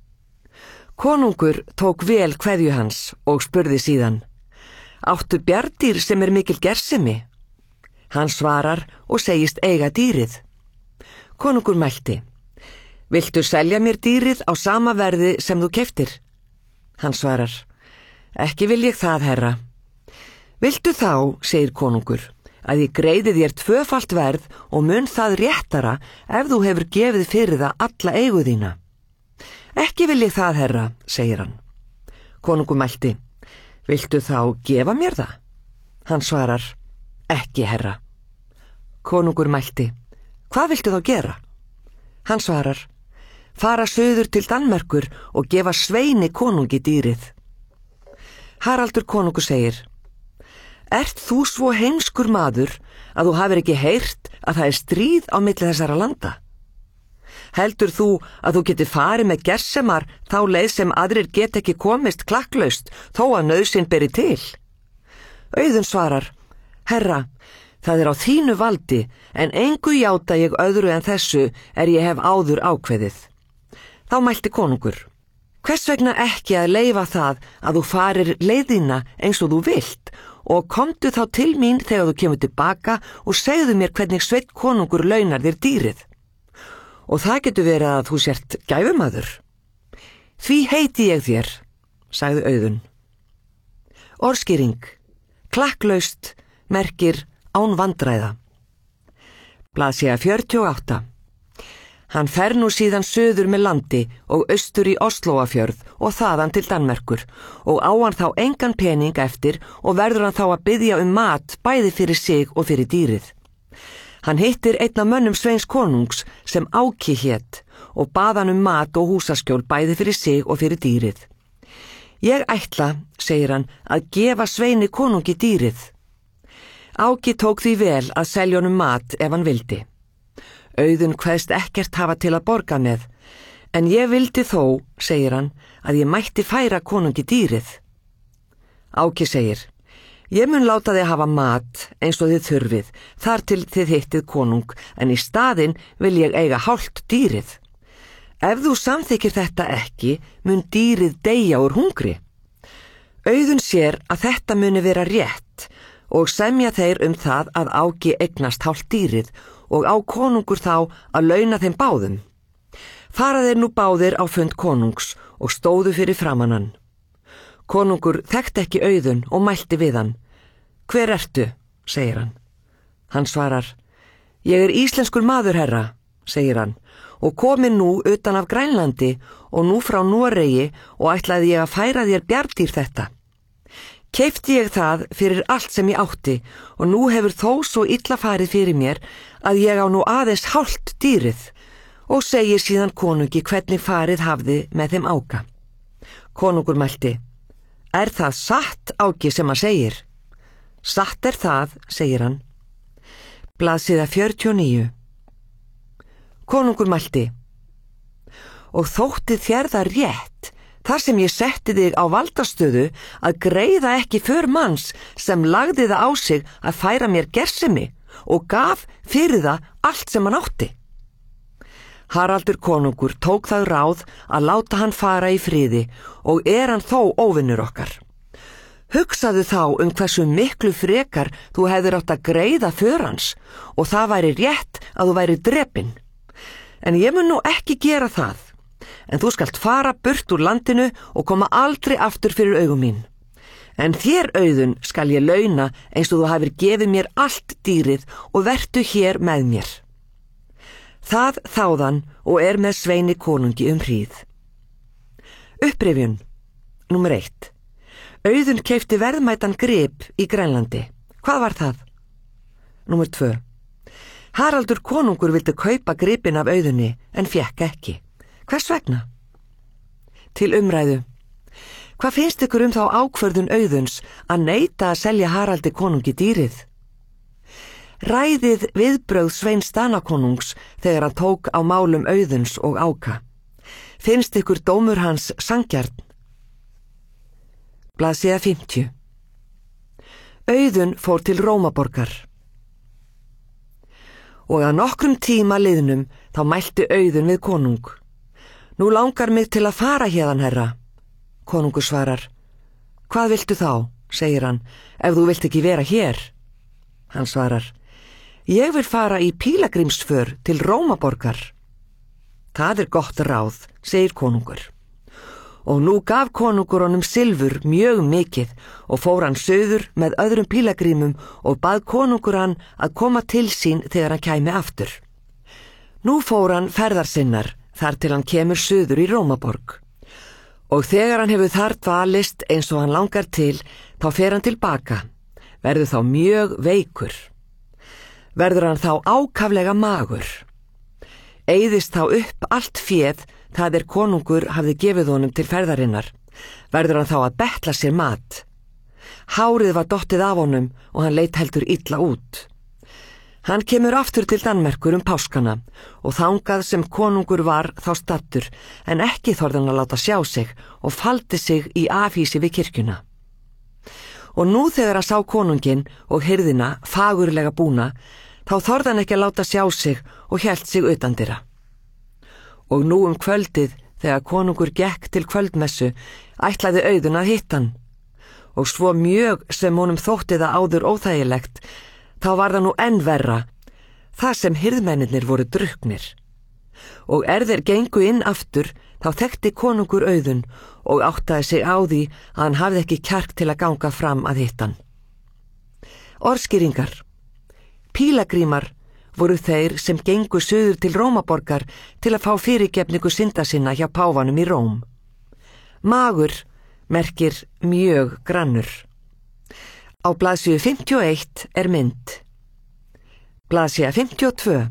Konungur tók vel kveðju hans og spurði síðan: Áttu bjarndýr sem mikil gersemi? Hann svarar og segist eiga dýrið. Konungur mælti: Viltu selja mér dýrið á sama verði sem þú keyptir? Hann svarar: Ekki vil ég það, herra. Viltu þá, segir konungur, að ég greiði þér 2-falt verð og mun það réttara ef þú hefur gefið fyrir það alla eigu þína? Ekki vil ég það, herra, segir hann. Konungur mælti: Viltu þá gefa mér það? Hann svarar: Ekki, herra. Konungur mælti: Hvað viltu þá gera? Hann svarar: Fara suður til Danmerkur og gefa Sveini konungi dýrið. Haraldur konungur segir: Ert þú svo heimskur maður að þú hafir ekki heyrt að það stríð á milli þessara landa? Heldur þú að þú geti farið með gersemar þá leið sem aðrir get ekki komist klakklaust þó að nauðsyn beri til? Auðunn svarar: Herra, það á þínu valdi, en engu játa ég öðru en þessu ég hef áður ákveðið. Þá mælti konungur: Hvers vegna ekki að leyfa það að þú farir leiðina eins og þú vilt og komdu þá til mín þegar þú kemur tilbaka og segðu mér hvernig Sveinn konungur launar þér dýrið. Og það getur verið að þú sért gæfumaður. Því heiti ég þér, sagði Auðunn. Orðskýring. Klakklaust merkir án vandræða. Blaðsíða 48. Hann fer nú síðan suður með landi og austur í Oslóafjörð og þaðan til Danmerkur og á hann þá engan pening eftir og verður hann þá að biðja mat bæði fyrir sig og fyrir dýrið. Hann hittir einn af mönnum Sveins konungs sem Áki hét og bað hann mat og húsaskjól bæði fyrir sig og fyrir dýrið. Ég ætla, segir hann, að gefa Sveini konungi dýrið. Áki tók því vel að selja honum mat ef hann vildi. Auðunn kveðst ekkert hafa til að borga með, en ég vildi þó, segir hann, að ég mætti færa konungi dýrið. Áki segir, ég mun láta þið hafa mat eins og þið þurfið, þar til þið hittið konung, en í staðinn vil ég eiga hálft dýrið. Ef þú samþykir þetta ekki, mun dýrið deyja úr hungri. Auðunn sér að þetta muni vera rétt og semja þeir það að Áki eignast hálft dýrið og á konungur þá að launa þeim báðum. Fara þeir nú báðir á fund konungs og stóðu fyrir framan hann. Konungur þekkti ekki Auðunn og mælti við hann. Hver ertu, segir hann. Hann svarar, ég er íslenskur maður, herra, segir hann, og komin nú utan af Grænlandi og nú frá Noregi og ætlaði ég að færa þér bjarndýr þetta. Keypti ég það fyrir allt sem ég átti og nú hefur þó svo illa farið fyrir mér að ég á nú aðeins hálft dýrið og segir síðan konungi hvernig farið hafði með þeim Áka. Konungur mælti, er það satt, Áki, sem hann segir? Satt er það, segir hann. Blaðsíða 49. Konungur mælti, og þótti þér það rétt, þar sem ég setti þig á valdastöðu að greiða ekki för manns sem lagði það á sig að færa mér gersemi og gaf fyrir það allt sem hann átti. Haraldur konungur tók það ráð að láta hann fara í friði og hann þó óvinnur okkar. Hugsaðu þá hversu miklu frekar þú hefðir átt að greiða för hans og það væri rétt að þú væri drepinn. En ég mun nú ekki gera það. En þú skalt fara burt úr landinu og koma aldrei aftur fyrir augum mín. En þér, Auðunn, skal ég launa eins og þú hafir gefið mér allt dýrið og vertu hér með mér. Það þáðan og með Sveini konungi hríð. Upprifjun. Númer 1. Auðunn keypti verðmætan grip í Grænlandi. Hvað var það? Númer 2. Haraldur konungur vildi kaupa gripin af Auðunni en fékk ekki. Hvers vegna? Til umræðu. Hvað finnst ykkur þá ákvörðun Auðunns að neita að selja Haraldi konungi dýrið? Ræðið viðbrögð Sveins Danakonungs þegar hann tók á málum Auðunns og Áka. Finnst ykkur dómur hans sanngjarn? Blaðsíða 50. Auðunn fór til Rómaborgar. Og að nokkrum tíma liðnum þá mælti Auðunn við konung. Nú langar mig til að fara héðan, herra. Konungur svarar, hvað viltu þá, segir hann, ef þú vilt ekki vera hér? Hann svarar, ég vil fara í pílagrímsför til Rómaborgar. Það gott ráð, segir konungur. Og nú gaf konungur honum silfur mjög mikið og fór hann suður með öðrum pílagrímum og bað konungur hann að koma til sín þegar hann kæmi aftur. Nú fór hann ferðar sinnar þar til hann kemur suður í Rómaborg. Og þegar hann hefur þar dvalist eins og hann langar til, þá fer hann tilbaka, verður þá mjög veikur. Verður hann þá ákaflega magur. Eyðist þá upp allt féð það konungur hafði gefið honum til ferðarinnar, verður hann þá að betla sér mat. Hárið var dottið af honum og hann leit heldur illa út. Hann kemur aftur til Danmerkur páskana og þangað sem konungur var þá stattur, en ekki þorði hann að láta sjá sig og faldi sig í afhýsi við kirkjuna. Og nú þegar hann sá konunginn og hirðina fagurlega búna, þá þorði hann ekki að láta sjá sig og hélt sig utandyra. Og nú kvöldið þegar konungur gekk til kvöldmessu, ætlaði Auðunn að hitta hann. Og svo mjög sem honum þótti það áður óþægilegt, þá var það nú enn verra, það sem hirðmennirnir voru drukknir. Og þeir gengu inn aftur, þá þekkti konungur Auðunn og áttaði sig á því að hann hafði ekki kjark til að ganga fram að hitta hann. Orðskýringar. Pílagrímar voru þeir sem gengu suður til Rómaborgar til að fá fyrirgefningu synda sinna hjá páfanum í Róm. Magur merkir mjög grannur. Á blaðsíðu 51 mynd. Blaðsíða 52.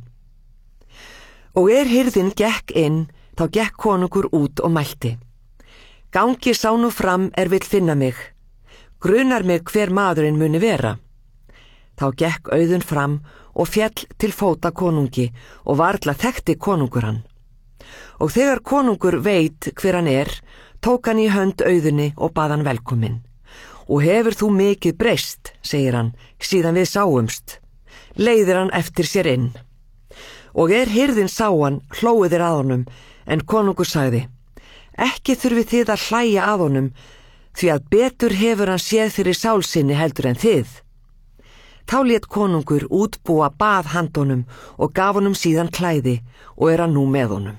Og hirðin gekk inn, þá gekk konungur út og mælti. Gangi sá nú fram vill finna mig. Grunar mig hver maðurinn muni vera. Þá gekk Auðunn fram og féll til fóta konungi og varla þekkti konungur hann. Og þegar konungur veit hver hann tók hann í hönd Auðunni og bað hann velkominn. Og hefur þú mikið breyst, segir hann, síðan við sáumst. Leiðir hann eftir sér inn. Og hirðin sá hann, hlógu þeir að honum, en konungur sagði, ekki þurfi þið að hlæja að honum, því að betur hefur hann séð fyrir sál sinni heldur en þið. Þá lét konungur útbúa bað handonum og gaf honum síðan klæði og hann nú með honum.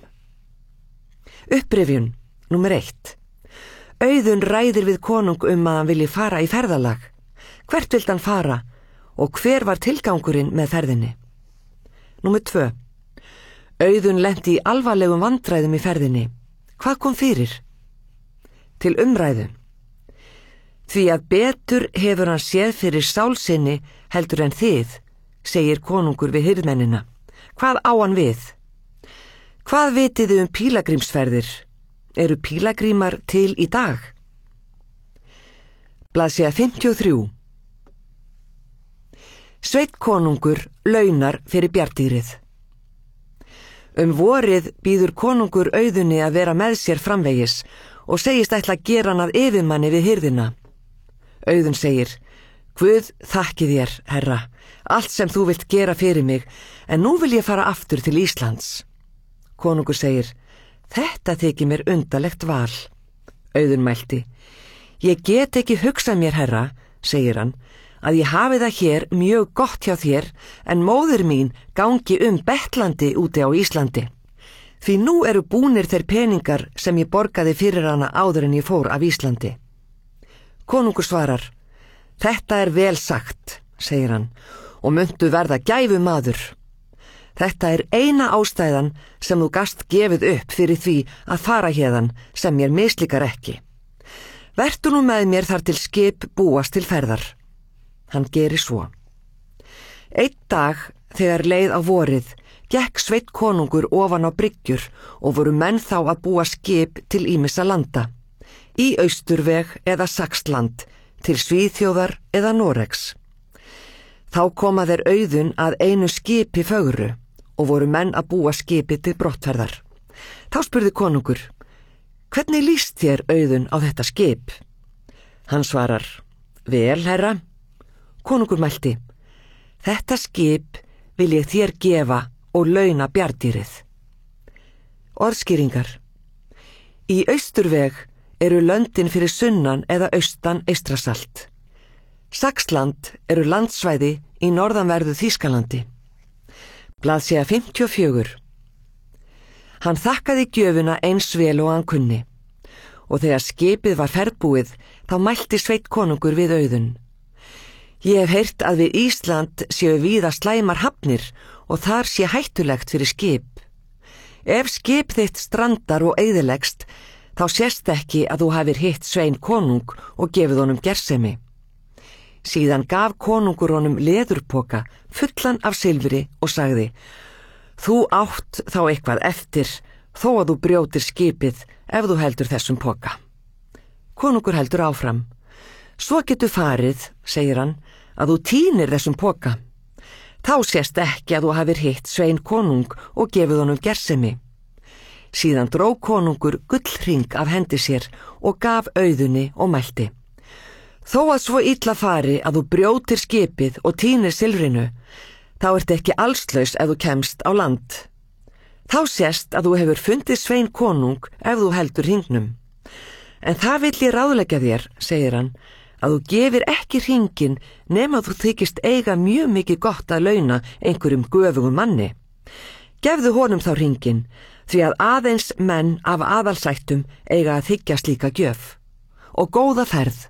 Upprifjun, númer 1. Auðunn ræðir við konung að hann vilji fara í ferðalag. Hvert vildi hann fara og hver var tilgangurinn með ferðinni? Númer 2. Auðunn lenti í alvarlegum vandræðum í ferðinni. Hvað kom fyrir? Til umræðu. Því að betur hefur hann séð fyrir sál sinni heldur en þið, segir konungur við hirðmennina. Hvað á hann við? Hvað vitið þið pílagrímsferðir? Eru pílagrímar til í dag? Blaðsíða 53. Sveinn konungur launar fyrir bjarndýrið. Vorið býður konungur Auðunni að vera með sér framvegis og segist ætla að gera hann að yfirmanni við hirðina. Auðunn segir, Guð þakki þér, herra, allt sem þú vilt gera fyrir mig, en nú vil ég fara aftur til Íslands. Konungur segir, þetta þykir mér undarlegt val. Auðunn mælti, ég get ekki hugsað mér, herra, segir hann, að ég hafi það hér mjög gott hjá þér, en móðir mín gangi bettlandi úti á Íslandi. Því nú eru búnir þeir peningar sem ég borgaði fyrir hana áður en ég fór af Íslandi. Konungur svarar, þetta vel sagt, segir hann, og muntu verða gæfumaður. Þetta eina ástæðan sem þú gast gefið upp fyrir því að fara héðan sem mér mislíkar ekki. Vertu nú með mér þar til skip búast til ferðar. Hann gerir svo. Einn dag, þegar leið á vorið, gekk Sveinn konungur ofan á bryggjur og voru menn þá að búa skip til ýmissa landa, í Austurveg eða Saxland, til Svíþjóðar eða Noregs. Þá koma þeir Auðunn að einu skipi fögru og voru menn að búa skipi til brottferðar. Þá spurði konungur, hvernig líst þér Auðunn á þetta skip? Hann svarar, vel, herra. Konungur mælti, þetta skip vil ég þér gefa og launa bjarndýrið. Orðskýringar. Í Austurveg eru löndin fyrir sunnan eða austan Eystrasalt. Saxland eru landsvæði í norðanverðu Þýskalandi. Blaðsíða 54. Hann þakkaði gjöfuna eins vel og hann kunni, og þegar skipið var ferðbúið, þá mælti Sveinn konungur við Auðunn. Ég hef heyrt að við Ísland séu víða slæmar hafnir og þar sé hættulegt fyrir skip. Ef skip þitt strandar og eyðilegst, þá sést ekki að þú hafir hitt Svein konung og gefið honum gersemi. Síðan gaf konungur honum leðurpoka fullan af silfri og sagði, þú átt þá eitthvað eftir, þó að þú brjótir skipið ef þú heldur þessum poka. Konungur heldur áfram. Svo getur farið, segir hann, að þú tínir þessum poka. Þá sést ekki að þú hafir hitt Svein konung og gefið honum gersemi. Síðan dró konungur gullhring af hendi sér og gaf Auðunni og mælti. Þó að svo illa fari að þú brjótir skipið og tínir silfrinu, þá ertu ekki allslaus ef þú kemst á land. Þá sést að þú hefur fundið Svein konung ef þú heldur hringnum. En það vill ég ráðleggja þér, segir hann, að þú gefir ekki hringinn nema þú þykist eiga mjög mikið gott að launa einhverjum göfugum manni. Gefðu honum þá hringinn, því að aðeins menn af aðalsættum eiga að þiggja slíka gjöf. Og góða ferð.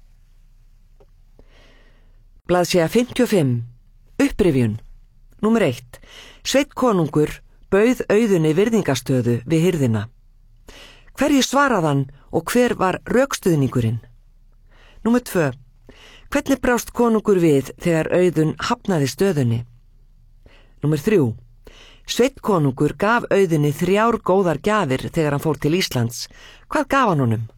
Blaðsíða 55. Upprifjun. Númer 1. Sveinn konungur bauð Auðunni virðingastöðu við hirðina. Hverju svaraði hann og hver var rökstuðningurinn? Númer 2. Hvernig brást konungur við þegar Auðunn hafnaði stöðunni? Númer 3. Sveinn konungur gaf Auðunni 3 góðar gjafir þegar hann fór til Íslands. Hvað gaf hann honum?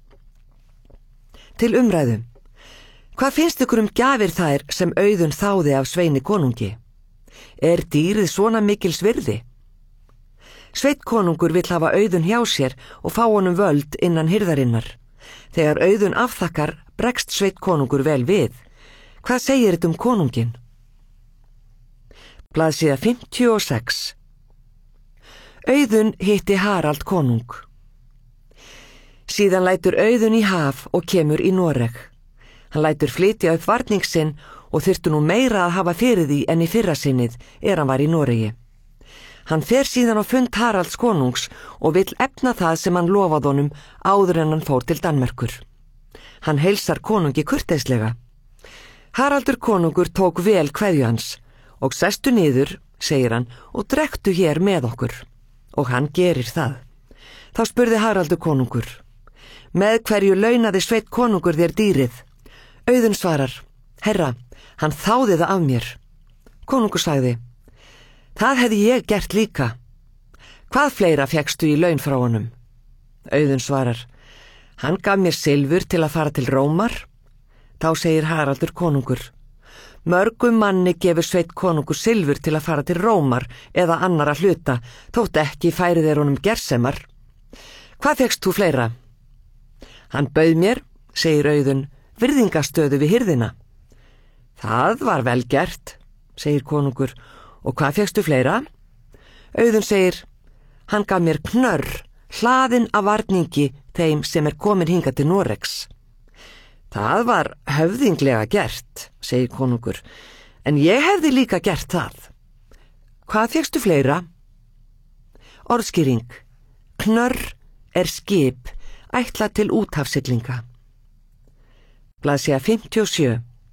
Til umræðu. Hvað finnst ykkur gjafir þær sem Auðunn þáði af Sveini konungi? Er dýrið svona mikils virði? Sveinn konungur vill hafa Auðunn hjá sér og fá honum völd innan hirðarinnar. Þegar Auðunn afþakkar bregst Sveinn konungur vel við. Hvað segir þetta konungin? Blaðsíða 56. Auðunn hitti Harald konung. Síðan lætur Auðunn í haf og kemur í Noreg. Hann lætur flytja upp varning sinn og þyrftu nú meira að hafa fyrir því en í fyrra sinnið hann var í Noregi. Hann fer síðan á fund Haralds konungs og vill efna það sem hann lofaði honum áður en hann fór til Danmerkur. Hann heilsar konungi kurteislega. Haraldur konungur tók vel kveðju hans og sestu niður, segir hann, og drektu hér með okkur. Og hann gerir það. Þá spurði Haraldur konungur: Með hverju launaði Sveinn konungur þér dýrið? Auðunn svarar: Herra, hann þáði það af mér. Konungur sagði: Það hefði ég gert líka. Hvað fleira fékkstu í laun frá honum? Auðunn svarar: Hann gaf mér silfur til að fara til Rómar. Þá segir Haraldur konungur: Mörgum manni gefur Sveinn konungur silfur til að fara til Rómar eða annara hluta, þótt ekki færi þeir honum gersemar. Hvað fékkst þú fleira? Hann bauð mér, segir Auðunn, virðingastöðu við hirðina. Það var vel gert, segir konungur, og hvað fékkstu fleira? Auðunn segir: Hann gaf mér knörr, hlaðinn af varningi þeim sem komin hingað til Noregs. Það var höfðinglega gert, segir konungur, en ég hefði líka gert það. Hvað fékkstu fleira? Orðskýring: knörr er skip, ætlað til úthafsiglinga. Blaðsíða 57.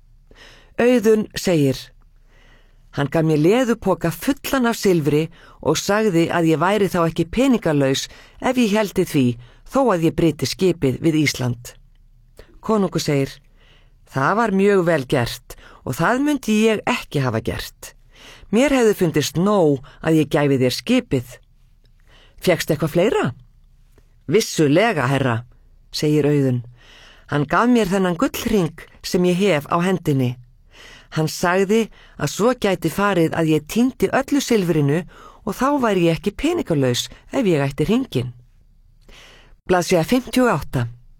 Auðunn segir: Hann gaf mér leðupoka fullan af silfri og sagði að ég væri þá ekki peningalaus ef ég heldi því þó að ég bryti skipið við Ísland. Konungur segir: Það var mjög vel gert og það myndi ég ekki hafa gert. Mér hefði fundist nóg að ég gæfi þér skipið. Fékkst eitthvað fleira? Vissulega, herra, segir Auðunn. Hann gaf mér þennan gullhring sem ég hef á hendinni. Hann sagði að svo gæti farið að ég týndi öllu silfrinu og þá væri ég ekki peningalaus ef ég ætti hringinn. Blaðsíða 58.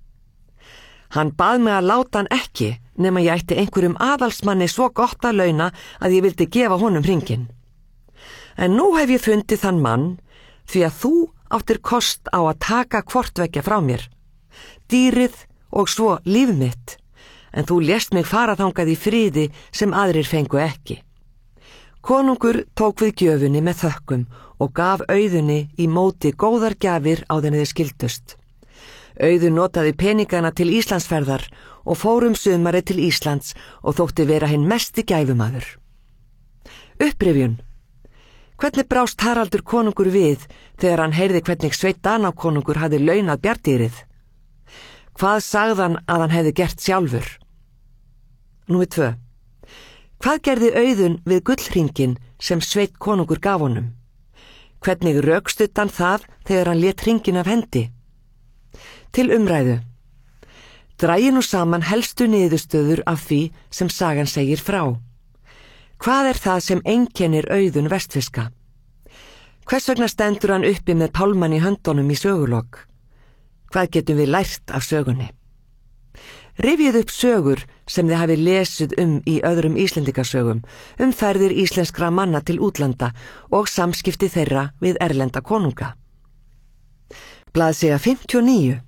Hann bað mig að láta hann ekki nema ég ætti einhverjum aðalsmanni svo gott að launa að ég vildi gefa honum hringinn. En nú hef ég fundið þann mann því að þú áttir kost á að taka hvortveggja frá mér. Dýrið og svo líf mitt, en þú lést mig fara þangað í friði sem aðrir fengu ekki. Konungur tók við gjöfunni með þökkum og gaf Auðunni í móti góðar gjafir áður en þeir skildust. Auðunn notaði peningana til Íslandsferðar og fór sumarið til Íslands og þótti vera hinn mesti gæfumaður. Upprifjun. Hvernig brást Haraldur konungur við þegar hann heyrði hvernig Sveinn Danakonungur hafði launað bjarndýrið? Hvað sagðan að hann hefði gert sjálfur? Númer 2. Hvað gerði Auðunn við gullhringinn sem Sveinn konungur gaf honum? Hvernig rökstudd hann það þegar hann lét hringinn af hendi? Til umræðu. Dragi nú saman helstu niðurstöður af því sem sagan segir frá. Hvað er það sem einkennir Auðunn vestfirska? Hvers vegna stendur hann uppi með pálmann í höndunum í sögulok? Hvað getum við lært af sögunni? Rifjið upp sögur sem þið hafið lesið í öðrum Íslendingasögum, ferðir íslenskra manna til útlanda og samskipti þeirra við erlenda konunga. Blaðsíða 59.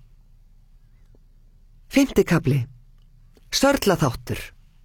5. kafli. Sörlaþáttur.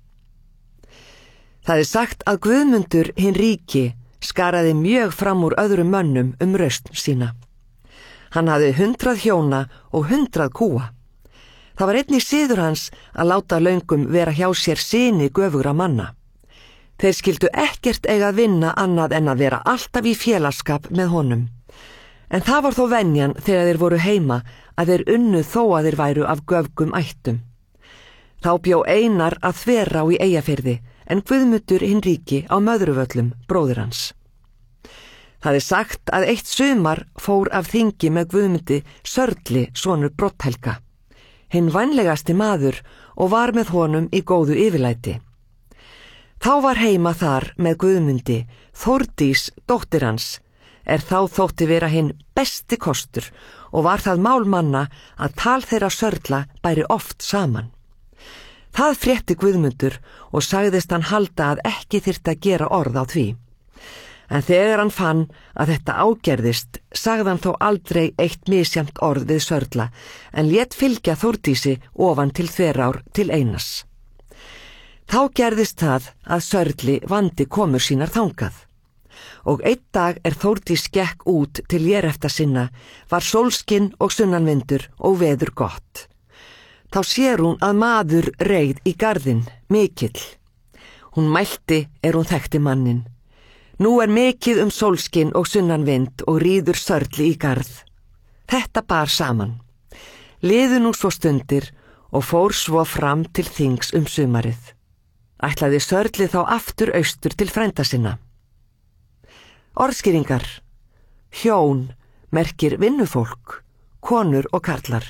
Það sagt að Guðmundur hinn ríki skaraði mjög fram úr öðrum mönnum rausn sína. Hann hafði 100 hjóna og 100 kúa. Það var einnig siður hans að láta löngum vera hjá sér syni göfugra manna. Þeir skildu ekkert eiga að vinna annað en að vera alltaf í félagsskap með honum. En það var þó venjan þegar þeir voru heima að þeir unnu þó að þeir væru af göfgum ættum. Þá bjó Einar að Þverá í Eyjafirði en Guðmundur hinn ríki á Möðruvöllum, bróðir hans. Það sagt að eitt sumar fór af þingi með Guðmundi Sörli sonur Brotthelga, hinn vænlegasti maður og var með honum í góðu yfirlæti. Þá var heima þar með Guðmundi Þórdís dóttir hans, þá þótti vera hinn besti kostur og var það mál manna að tal þeirra Sörla bæri oft saman. Það frétti Guðmundur og sagðist hann halda að ekki þyrfti að gera orð á því. En þegar hann fann að þetta ágerðist, sagði hann þó aldrei eitt misjafnt orð við Sörla, en lét fylgja Þórdísi ofan til Þverár til Einars. Þá gerðist það að Sörli vandi komur sínar þangað. Og einn dag Þórdís gekk út til jérefta sinna, var sólskinn og sunnanvindur og veður gott. Þá sér hún að maður reið í garðinn, mikill. Hún mælti hún þekkti mannin. Nú mikið sólskinn og sunnanvind og ríður Sörli í garð. Þetta bar saman. Liðu nú svo stundir og fór svo fram til þings sumarið. Ætlaði Sörli þá aftur austur til frænda sinna. Orðskýringar. Hjón merkir vinnufólk, konur og karlar.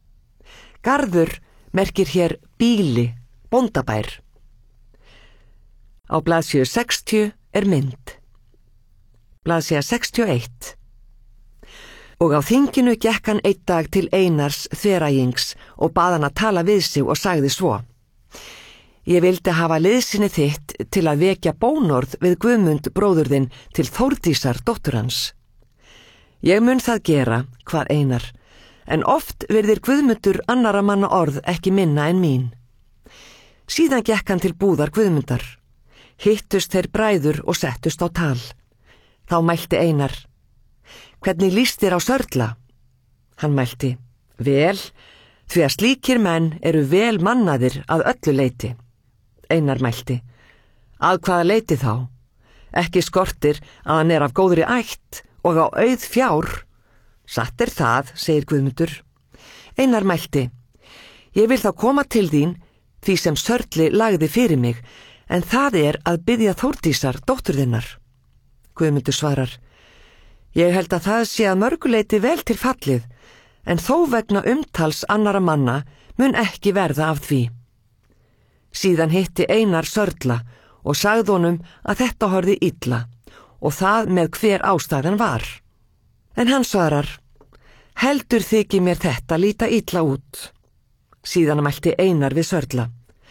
Garður merkir hér býli, bóndabær. Á blaðsíðu 60 mynd. Blaðsíða 61. Og á þinginu gekk hann einn dag til Einars Þveræings og bað hann að tala við sig og sagði svo: Ég vildi hafa liðsinni þitt til að vekja bónorð við Guðmund bróður þinn til Þórdísar dóttur hans. Ég mun það gera, kvað Einar, en oft virðir Guðmundur annara manna orð ekki minna en mín. Síðan gekk hann til búðar Guðmundar. Hittust þeir bræður og settust á tal. Þá mælti Einar: Hvernig líst þér á Sörla? Hann mælti: Vel, því að slíkir menn eru vel mannaðir að öllu leiti. Einar mælti: Að hvaða leiti þá? Ekki skortir að hann af góðri ætt og á auð fjár. Satt það, segir Guðmundur. Einar mælti: Ég vil þá koma til þín því sem Sörli lagði fyrir mig, en það að biðja Þórdísar dóttur þinnar. Guðmundur svarar: Ég held að það sé að mörguleiti vel til fallið, en þó vegna umtals annara manna mun ekki verða af því. Síðan hitti Einar Sörla og sagði honum að þetta horfði illa og það með hver ástæðan var. En hann svarar: Heldur þykir mér þetta líta illa út. Síðan mælti Einar við Sörla: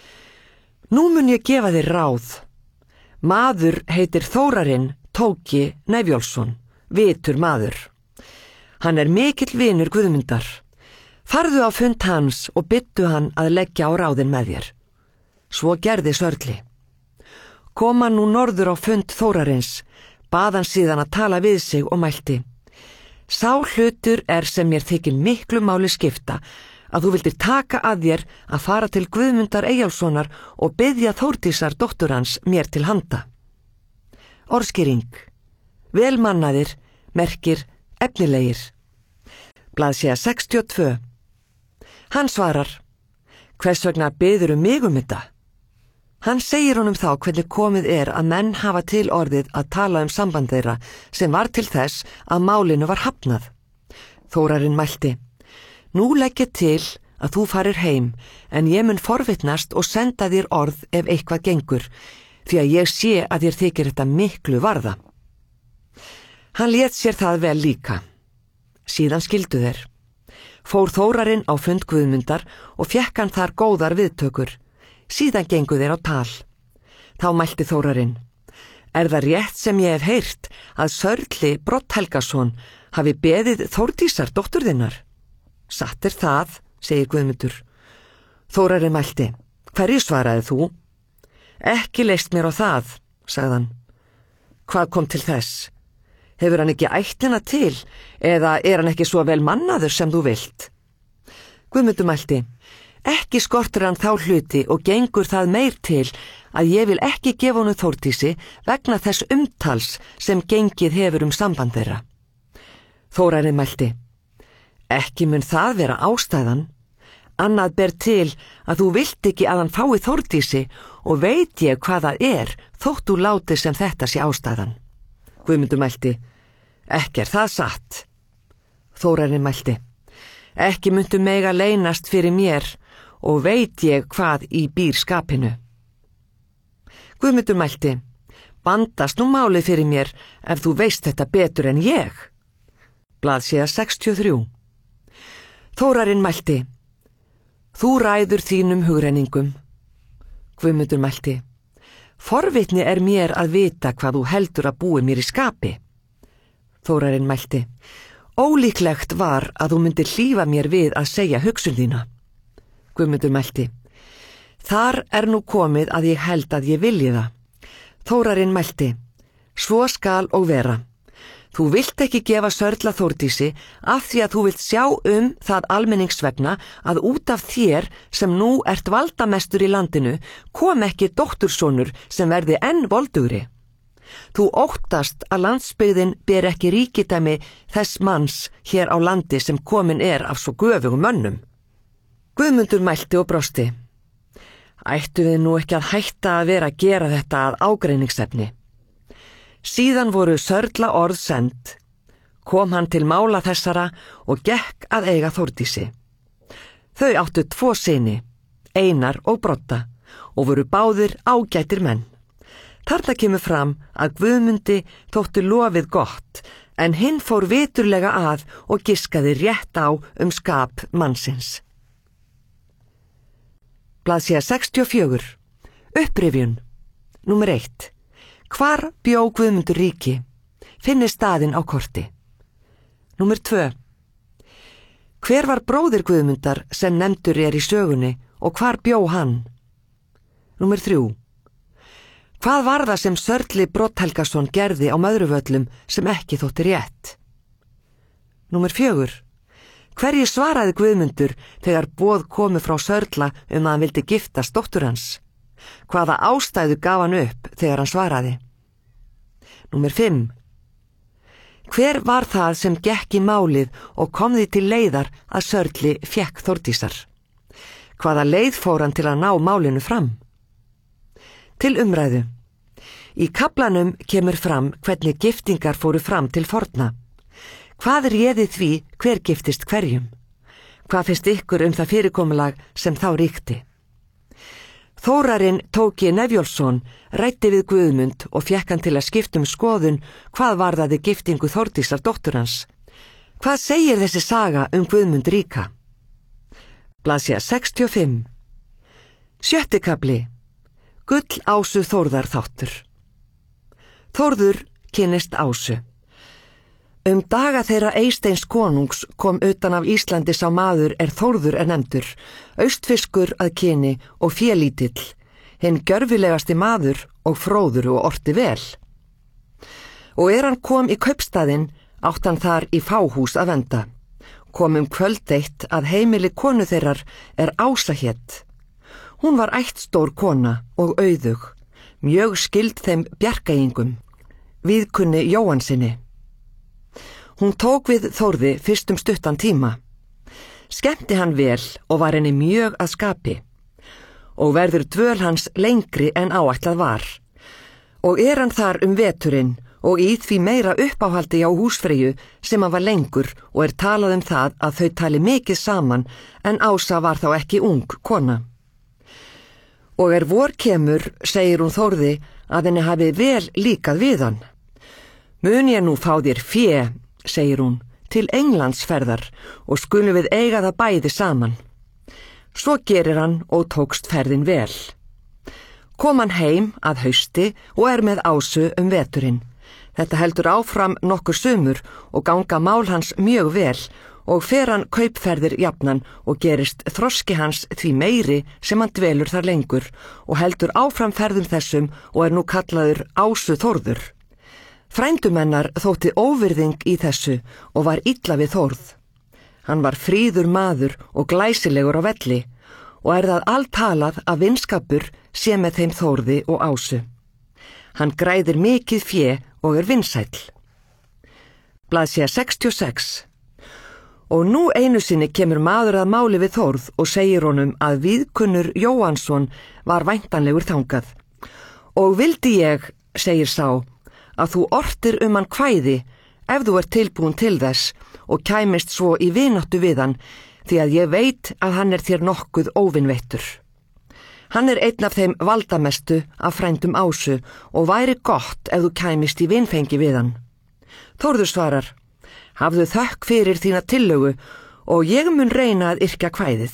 Nú mun ég gefa þér ráð. Maður heitir Þórarinn Tóki Nefjólfsson, vitur maður. Hann mikill vinur Guðmundar. Farðu á fund hans og byttu hann að leggja á ráðin með þér. Svo gerði Sörli. Kom hann nú norður á fund Þórarins, bað hann síðan að tala við sig og mælti: Sá hlutur sem mér þykir miklu máli skipta, að þú vildir taka að þér að fara til Guðmundar Eyjálfssonar og biðja Þórdísar dóttur hans mér til handa. Orðskýring. Velmannaðir merkir efnilegir. Blaðsíða 62. Hann svarar: Hvers vegna biður mig þetta? Hann segir honum þá hvernig komið að menn hafa til orðið að tala samband þeirra sem var til þess að málinu var hafnað. Þórarinn mælti: Nú legg ég til að þú farir heim, en ég mun forvitnast og senda þér orð ef eitthvað gengur, því að ég sé að þér þykir þetta miklu varða. Hann lét sér það vel líka. Síðan skildu þeir. Fór Þórarinn á fund Guðmundar og fékk hann þar góðar viðtökur. Síðan gengu þeir á tal. Þá mælti Þórarinn: Er það rétt sem ég hef heyrt að Sörli Brodd-Helgason hafi beðið Þórdísar dóttur þinnar? Satt er það, segir Guðmundur. Þórarinn mælti: Hverju svaraði þú? Ekki leist mér á það, sagði hann. Hvað kom til þess? Hefur hann ekki ættina til, eða er hann ekki svo vel mannaður sem þú vilt? Guðmundur mælti: Ekki skortir hann þá hluti og gengur það meir til að ég vil ekki gefa honum Þórdísi vegna þess umtals sem gengið hefur samband þeirra. Þórarinn mælti: Ekki mun það vera ástæðan. Annað ber til að þú vilt ekki að hann fái Þórdísi og veit ég hvað það er þótt þú láti sem þetta sé ástæðan. Guðmundur mælti: Ekki er það satt. Þórarinn mælti: Ekki muntu mega leynast fyrir mér og veit ég hvað í býr skapinu. Guðmundur mælti: Bandast nú málið fyrir mér ef þú veist þetta betur en ég. Blaðsíða 63. Þórarinn mælti: Þú ræður þínum hugrenningum. Guðmundur mælti: Forvitni er mér að vita hvað þú heldur að búi mér í skapi. Þórarinn mælti: Ólíklegt var að þú myndir hlífa mér við að segja hugsun þína. Guðmundur mælti: Þar er nú komið að ég held að ég vilji það. Þórarinn mælti: Svo skal og vera. Þú vilt ekki gefa Sörla Þórdísi af því að þú vilt sjá það almenningsvegna að út af þér sem nú ert valdamestur í landinu kom ekki dóttursonur sem verði enn voldugri. Þú óttast að landsbyggðin ber ekki ríkidæmi þess manns hér á landi sem komin er af svo göfugum mönnum. Guðmundur mælti og brosti: Ættu við nú ekki að hætta að vera að gera þetta að ágreiningsefni? Síðan voru Sörla orð send. Kom hann til mála þessara og gekk að eiga Þórdísi. Þau áttu 2 syni, Einar og Brodda, og voru báðir ágætir menn. Þarna kemur fram að Guðmundi þótti lofið gott, en hinn fór viturlega að og giskaði rétt á skap mannsins. Blaðsíða 64. Upprifjun. Númer 1. Hvar bjó Guðmundur ríki? Finni staðinn á korti. Númer 2. Hver var bróðir Guðmundar sem nefndur er í sögunni og hvar bjó hann? Númer 3. Hvað var það sem Sörli Brodd-Helgason gerði á Möðruvöllum sem ekki þótti rétt? Númer 4. Hverju svaraði Guðmundur þegar boð komu frá Sörla að hann vildi giftast dóttur hans? Hvaða ástæðu gaf hann upp þegar hann svaraði? Númer 5. Hver var það sem gekk í málið og kom því til leiðar að Sörli fékk Þórdísar? Hvaða leið fór hann til að ná málinu fram? Til umræðu. Í kaflanum kemur fram hvernig giftingar fóru fram til forna. Hvað réði því hver giftist hverjum? Hvað finnst ykkur það fyrirkomulag sem þá ríkti? Þórarinn Tóki Nefjólfsson ræddi við Guðmund og fékk hann til að skipta skoðun hvað varðaði giftingu Þórdísar dóttur hans. Hvað segir þessi saga Guðmund ríka? Blaðsíða 65. 7. kafli. Gull Ásu Þórðar þáttur. Þórður kynnist Ásu. Daga þeirra Eysteins konungs kom utan af Íslandi sá maður Þórður nefndur, austfiskur að kyni og félítill, hinn gjörfilegasti maður og fróður og orti vel. Og hann kom í kaupstaðinn, átt hann þar í fáhús að venda. Kom kvöldeitt að heimili konu þeirrar Ása hét. Hún var ættstór kona og auðug, mjög skild þeim bjargæingum, viðkunni Jóhansinni. Hún tók við Þórði fyrst stuttan tíma. Skemmti hann vel og var henni mjög að skapi. Og verður dvöl hans lengri en áætlað var. Og hann þar veturinn og í því meira uppáhaldi á húsfreyju sem hann var lengur og talað það að þau tali mikið saman en Ása var þá ekki ung kona. Og vor kemur, segir hún Þórði, að henni hafi vel líkað við hann. Mun ég nú fá þér fé, segir hún, til Englandsferðar og skulum við eiga það bæði saman. Svo gerir hann og tókst ferðin vel. Kom hann heim að hausti og með Ásu veturinn. Þetta heldur áfram nokkur sumur og ganga mál hans mjög vel og fer hann kaupferðir jafnan og gerist þroski hans því meiri sem hann dvelur þar lengur og heldur áfram ferðum þessum og nú kallaður Ásu Þórður. Frændum hennar þótti óvirðing í þessu og var illa við Þórð. Hann var fríður maður og glæsilegur á velli og það alltalað að vinskapur sé með þeim Þórði og Ásu. Hann græðir mikið fé og vinsæll. Blaðsíða 66. Og nú einu sinni kemur maður að máli við Þórð og segir honum að Víðkunnur Jóhannsson var væntanlegur þangað. Og vildi ég, segir sá, að þú ortir hann kvæði ef þú tilbúin til þess og kæmist svo í vináttu við hann, því að ég veit að hann þér nokkuð óvinveittur. Hann einn af þeim valdamestu af frændum Ásu og væri gott ef þú kæmist í vinfengi við hann. Þórður svarar: hafðu þökk fyrir þína tillögu og ég mun reyna að yrkja kvæðið.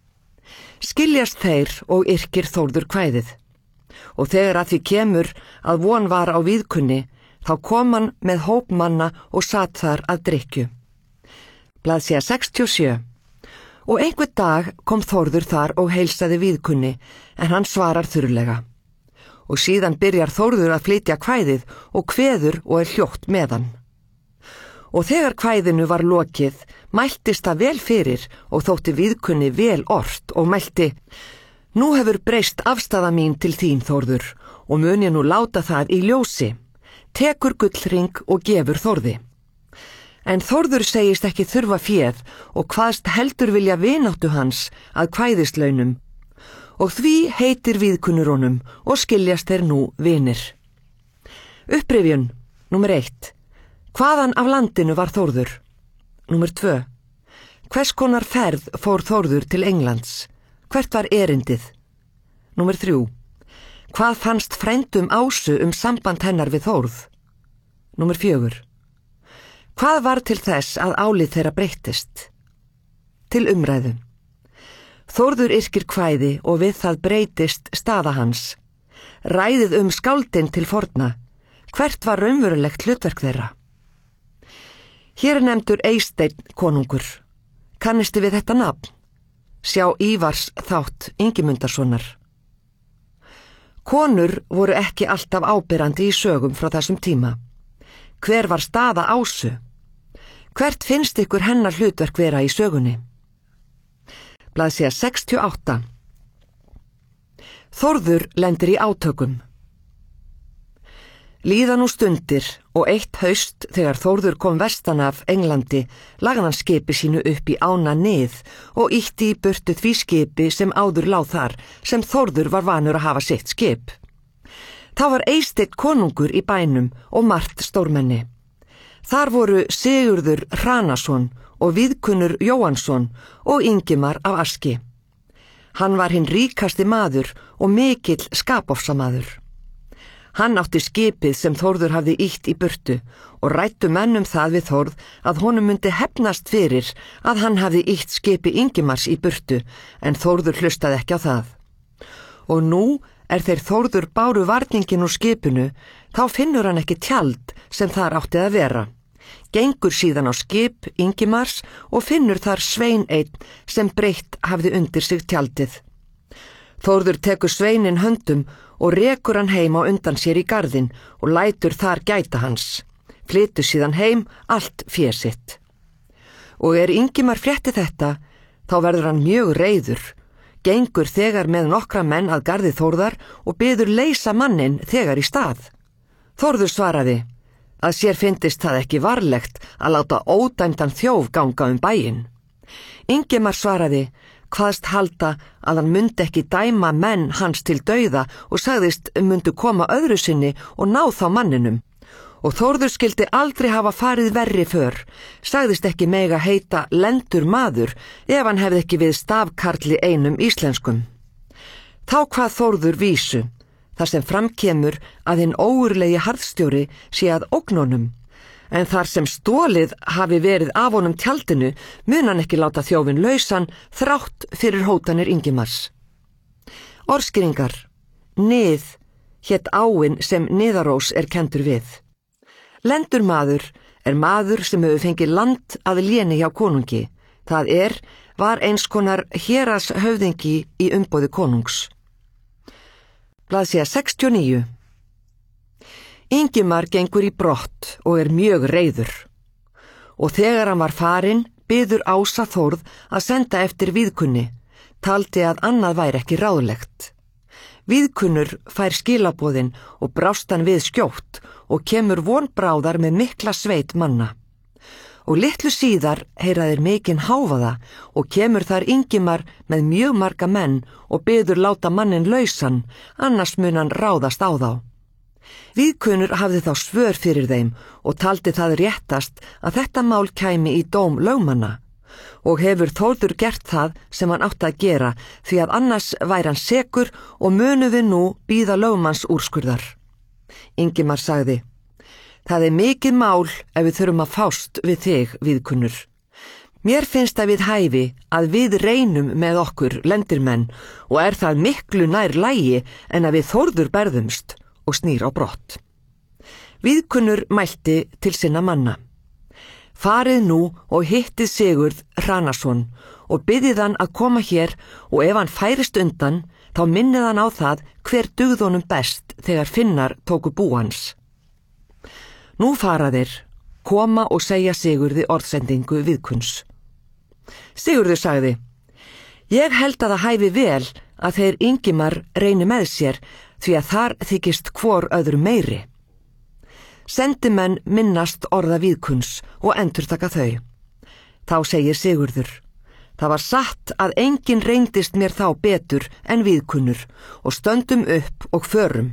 Skiljast þeir og yrkir Þórður kvæðið. Og þegar að því kemur að von var á Víðkunni, þá kom hann með hóp manna og satt þar að drykkju. Blaðsíða 67. Og einhvern dag kom Þórður þar og heilsaði Víðkunni, en hann svarar þurrlega. Og síðan byrjar Þórður að flytja kvæðið og kveður og hljótt með hann. Og þegar kvæðinu var lokið, mæltist það vel fyrir og þótti Víðkunni vel ort og mælti: nú hefur breyst afstaða mín til þín, Þórður, og mun ég nú láta það í ljósi. Tekur gullring og gefur Þórði. En Þórður segist ekki þurfa féð og kvaðst heldur vilja vináttu hans að kvæðislaunum. Og því heitir Víðkunnur honum og skiljast þeir nú vinir. Upprifjun, númer 1. Hvaðan af landinu var Þórður? Númer 2. Hvers konar ferð fór Þórður til Englands? Hvert var erindið? Númer 3. Hvað fannst frændum Ásu samband hennar við Þórð? Númer 4. Hvað var til þess að álit þeirra breyttist? Til umræðu. Þórður yrkir kvæði og við það breytist staða hans. Ræðið skáldin til forna. Hvert var raunverulegt hlutverk þeirra? Hér nefndur Eysteinn konungur. Kannistu við þetta nafn? Sjá Ívars þátt Ingimundarsonar. Konur voru ekki alltaf áberandi í sögum frá þessum tíma. Hver var staða Ásu? Hvert finnst ykkur hennar hlutverk vera í sögunni? Blaðsíða 68. Þórður lendir í átökum. Líða nú stundir og eitt haust þegar Þórður kom vestan af Englandi lagði hann skipi sínu upp í ána Nið og ýtti í burtu því skipi sem áður lá þar sem Þórður var vanur að hafa sitt skip. Það var Eysteinn konungur í bænum og margt stórmenni. Þar voru Sigurður Hranason og Víðkunnur Jóhannsson og Ingimar af Aski. Hann var hinn ríkasti maður og mikill skapofsamaður. Hann átti skipið sem Þórður hafði ýtt í burtu og ræddu menn það við Þórð að honum myndi hefnast fyrir að hann hafði ýtt skipi Ingimars í burtu, en Þórður hlustaði ekki á það. Og nú þeir Þórður báru varningin úr skipinu, þá finnur hann ekki tjald sem þar átti að vera. Gengur síðan á skip Ingimars og finnur þar svein einn sem breytt hafði undir sig tjaldið. Þórður tekur sveinin höndum og rekur hann heim á undan sér í garðinn og lætur þar gæta hans. Flytur síðan heim allt fé sitt. Og Ingimar frétti þetta, þá verður hann mjög reiður, gengur þegar með nokkra menn að garði Þórðar og biður leysa manninn þegar í stað. Þórður svaraði að sér fyndist það ekki varlegt að láta ódæmdan þjóf ganga bæinn. Ingimar svaraði kvaðst halda að hann myndi ekki dæma menn hans til dauða og sagðist myndu koma öðru sinni og ná þá manninum. Og Þórður skildi aldrei hafa farið verri för, sagðist ekki mega heita lendur maður ef hann hefði ekki við stafkarli einum íslenskum. Þá kvað Þórður vísu, þar sem framkemur að hinn ógurlegi harðstjóri sé að ógnunum, En þar sem stólið hafi verið af honum tjaldinu, mun hann ekki láta þjófinn lausan þrátt fyrir hótanir Ingimars. Orðskýringar. Nið hét áin sem Niðarós er kenndur við. Lendurmaður er maður sem hefur fengið land að léni hjá konungi. Það var eins konar héraðshöfðingi í umboði konungs. Blaðsíða 69. Ingimar gengur í brott og er mjög reiður. Og þegar hann var farinn, biður Ása Þórð að senda eftir Víðkunni, taldi að annað væri ekki ráðlegt. Víðkunnur fær skilaboðin og brást hann við skjótt og kemur vonbráðar með mikla sveit manna. Og litlu síðar heyra þeir mikinn hávaða og kemur þar Ingimar með mjög marga menn og biður láta manninn lausan, annars mun hann ráðast á þá. Víðkunnur hafði þá svör fyrir þeim og taldi það réttast að þetta mál kæmi í dóm lögmanna og hefur Þórður gert það sem hann átti að gera því að annars væri hann sekur og munum við nú bíða lögmanns úrskurðar. Ingimar sagði: Það er mikið mál ef við þurfum að fást við þig, Víðkunnur. Mér finnst að við hæfi að við reynum með okkur lendirmenn og er það miklu nær lagi en að við Þórður berðumst og snýr á brott. Víðkunnur mælti til sinna manna: Farið nú og hittið Sigurð Hranason og biðið hann að koma hér og ef hann færist undan þá minnið hann á það hver dugði honum best þegar Finnar tóku bú hans. Nú fara þeir, koma og segja Sigurði orðsendingu Víðkunns. Sigurður sagði: Ég held að það hæfi vel að þeir Ingimar reyni með sér því að þar þykist hvor öðru meiri. Sendimenn minnast orða Víðkunns og endurtaka þau. Þá segir Sigurður: Það var satt að enginn reyndist mér þá betur en Víðkunnur og stöndum upp og förum.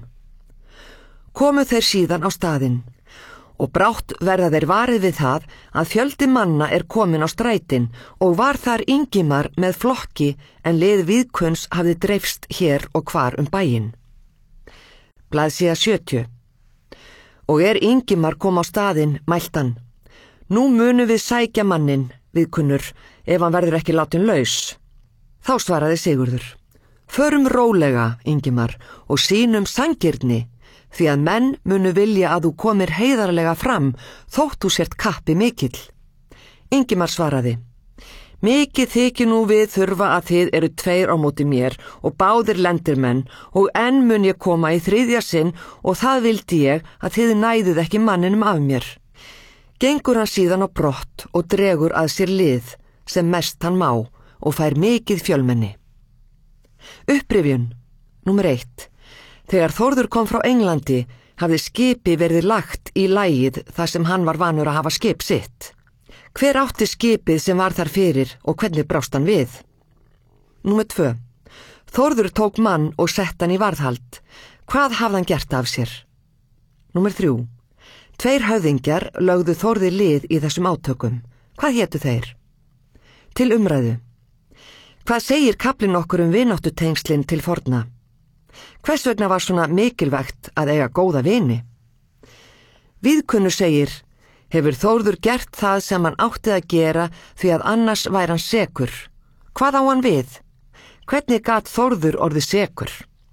Komu þeir síðan á staðinn og brátt verða þeir varið við það að fjöldi manna er komin á strætin og var þar Ingimar með flokki en lið Víðkunns hafði dreifst hér og hvar bæinn. Blaðsíða 70. Og Ingimar kom á staðinn, mælt hann: Nú munum við sækja manninn, Víðkunnur, ef hann verður ekki látin laus. Þá svaraði Sigurður: Förum rólega, Ingimar, og sýnum sanngirni, því að menn munu vilja að þú komir heiðarlega fram þótt þú sért kappi mikill. Ingimar svaraði: Mikið þykir nú við þurfa að þið eru tveir á móti mér og báðir lendirmenn og enn mun ég koma í þriðja sinn og það vildi ég að þið næðuð ekki manninum af mér. Gengur hann síðan á brott og dregur að sér lið sem mest hann má og fær mikið fjölmenni. Upprifjun, númer 1. Þegar Þórður kom frá Englandi hafði skipi verið lagt í lagið þar sem hann var vanur að hafa skip sitt. Hver átti skipið sem var þar fyrir og hvernig brást hann við? Númer 2. Þórður tók mann og sett hann í varðhald. Hvað hafði hann gert af sér? Númer 3. 2 höfðingjar lögðu Þórði lið í þessum átökum. Hvað hétu þeir? Til umræðu. Hvað segir kaflinn okkur vináttutengslin til forna? Hvers vegna var svona mikilvægt að eiga góða vini? Víðkunnur segir: Hefur Þórður gert það sem hann átti að gera því að annars væri hann sekur? Hvað á hann við? Hvernig gat Þórður orðið sekur?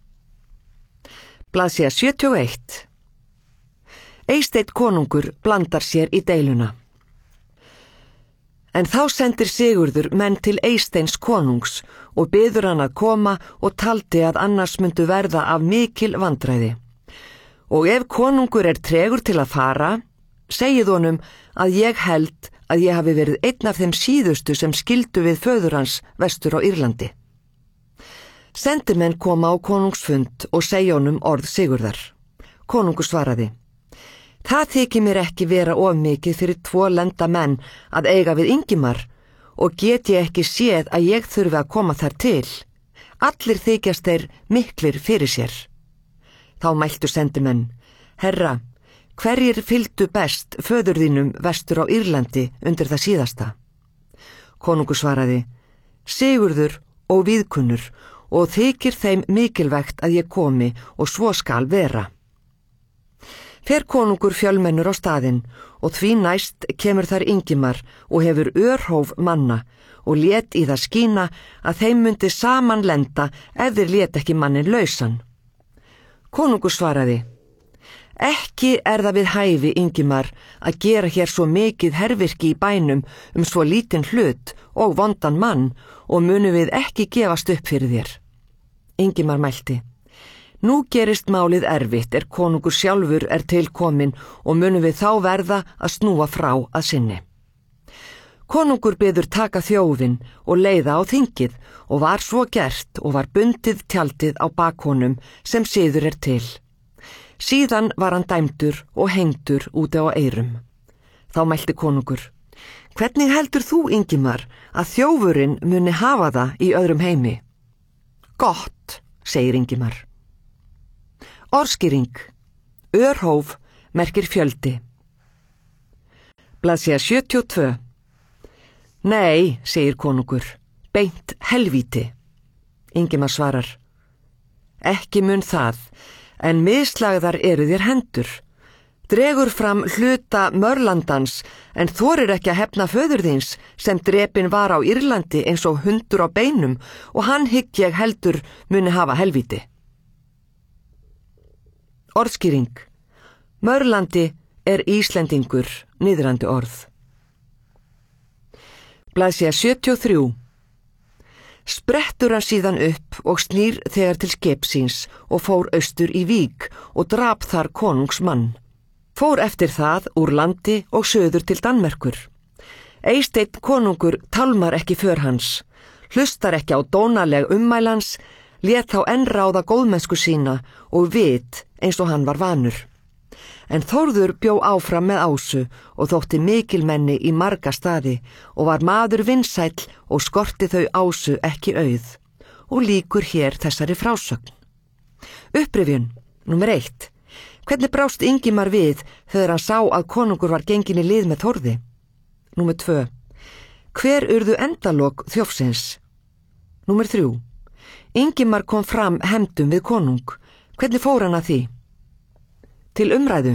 Blaðsíða 71. Eysteinn konungur blandar sér í deiluna. En þá sendir Sigurður menn til Eysteins konungs og biður hann að koma og taldi að annars myndu verða af mikil vandræði. Og ef konungur er tregur til að fara, segið honum að ég held að ég hafi verið einn af þeim síðustu sem skildu við föður hans vestur á Írlandi. Sendimenn koma á konungsfund og segja honum orð Sigurðar. Konungur svaraði: Það þykir mér ekki vera of mikið fyrir 2 lenda menn að eiga við Ingimar og get ég ekki séð að ég þurfi að koma þar til. Allir þykjast þeir miklir fyrir sér. Þá mæltu sendimenn: Herra, hverjir fylgdu best föður þínum vestur á Írlandi undir það síðasta? Konungur svaraði: Sigurður og Víðkunnur, og þykir þeim mikilvægt að ég komi og svo skal vera. Fer konungur fjölmennur á staðinn og því næst kemur þar Ingimar og hefur örhóf manna og lét í það skína að þeim myndi saman lenda ef þeir lét ekki mannin lausan. Konungur svaraði: Ekki það við hæfi, Ingimar, að gera hér svo mikið hervirki í bænum svo lítinn hlut og vondan mann og munum við ekki gefast upp fyrir þér. Ingimar mælti: Nú gerist málið erfitt konungur sjálfur tilkominn og munum við þá verða að snúa frá að sinni. Konungur biður taka þjófinn og leiða á þingið og var svo gert og var bundið tjaldið á bakhonum sem siður til. Síðan var hann dæmdur og hengdur úti á eyrum. Þá mælti konungur: Hvernig heldur þú, Ingimar, að þjófurinn muni hafa það í öðrum heimi? Gott, segir Ingimar. Orðskýring: Örhóf merkir fjöldi. Blaðsíða 72. Nei, segir konungur, beint helvíti. Ingimar svarar: Ekki mun það, en mislagðar eru þér hendur. Dregur fram hluta Mörlandans, en þorir ekki að hefna föður þíns, sem drepinn var á Írlandi eins og hundur á beinum, og hann hygg ég heldur muni hafa helvíti. Orðskýring: Mörlandi Íslendingur, niðrandi orð. Blaðsíða 73. Sprettur hann síðan upp og snýr þegar til skepsins og fór austur í Vík og drap þar konungsmann. Fór eftir það úr landi og söður til Danmerkur. Eysteinn konungur tálmar ekki för hans, hlustar ekki á dónaleg ummælans, lét þá enn ráða góðmennsku sína og vit eins og hann var vanur. En Þórður bjó áfram með Ásu og þótti mikilmenni í marga staði og var maður vinsæll og skorti þau Ásu ekki auð. Og lýkur hér þessari frásögn. Upprifjun, númer 1. Hvernig brást Ingimar við þegar hann sá að konungur var genginn í lið með Þórði? Númer 2. Hver urðu endalok þjófsins? Númer 3. Ingimar kom fram hefndum við konung. Hvernig fór hann að því? Til umræðu.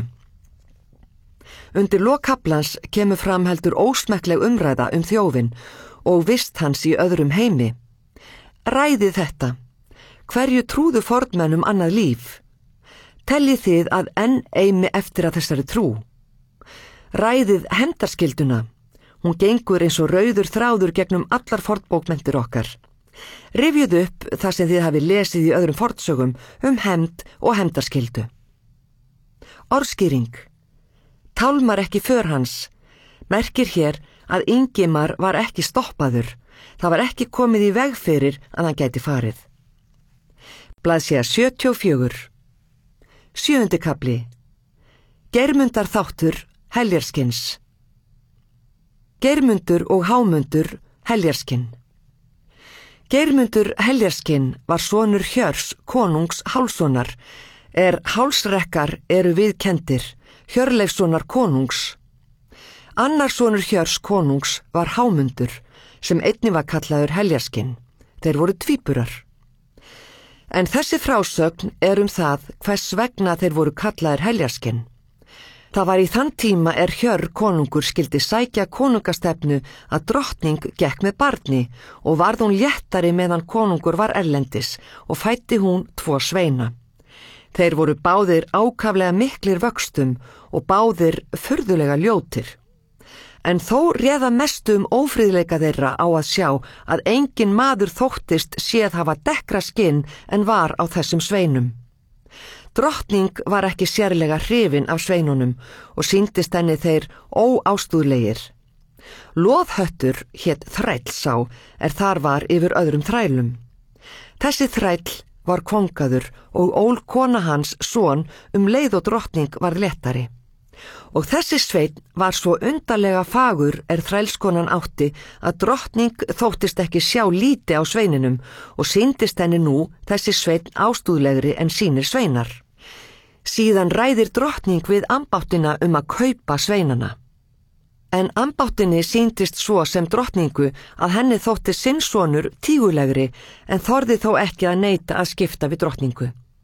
Undir lok kaflans kemur fram heldur ósmekkleg umræða þjófinn og vist hans í öðrum heimi. Ræðið þetta. Hverju trúðu fornmennum annað líf? Teljið þið að enn eimi eftir að þessari trú? Ræðið hefndarskylduna. Hún gengur eins og rauður þráður gegnum allar fornbókmenntir okkar. Rifjuð upp það sem þið hafi lesið í öðrum fornsögum hefnd og hefndarskyldu. Orðskýring: Tálmar ekki för hans merkir hér að Ingimar var ekki stoppaður. Það var ekki komið í veg fyrir að hann gæti farið. Blaðsíða 74. 7. kafli. Geirmundar þáttur heljarskins. Geirmundur og Hámundur heljarskinn. Geirmundur heljarskinn var sonur Hjörs konungs Hálssonar, hálsrekkar eru viðkendir, Hjörleifssonar konungs. Annar sonur Hjörs konungs var Hámundur, sem einnig var kallaður heljarskinn. Þeir voru tvíburar. En þessi frásögn það hvers vegna þeir voru kallaðir heljarskinn. Það var í þann tíma Hjörr konungur skildi sækja konungastefnu að drottning gekk með barni og varð hún léttari meðan konungur var erlendis og fæddi hún 2 sveina. Þeir voru báðir ákaflega miklir vöxtum og báðir furðulega ljótir. En þó réða mestu ófríðleika þeirra á að sjá að engin maður þóttist séð hafa dekkra skinn en var á þessum sveinum. Drottning var ekki sérlega hrifin af sveinunum og sýndist henni þeir óástúðlegir. Loðhöttur hét þræll sá þar var yfir öðrum þrælum. Þessi þræll var kongaður og ól kona hans son leið og drottning var léttari. Og þessi sveinn var svo undarlega fagur þrælskonan átti að drottning þóttist ekki sjá líti á sveininum og sýndist henni nú þessi sveinn ástúðlegri en sínir sveinar. Síðan ræðir drottning við ambáttina að kaupa sveinana. En ambáttinni sýndist svo sem drottningu að henni þótti sinn sonur tígulegri en þorði þó ekki að neita að skipta við drottningu.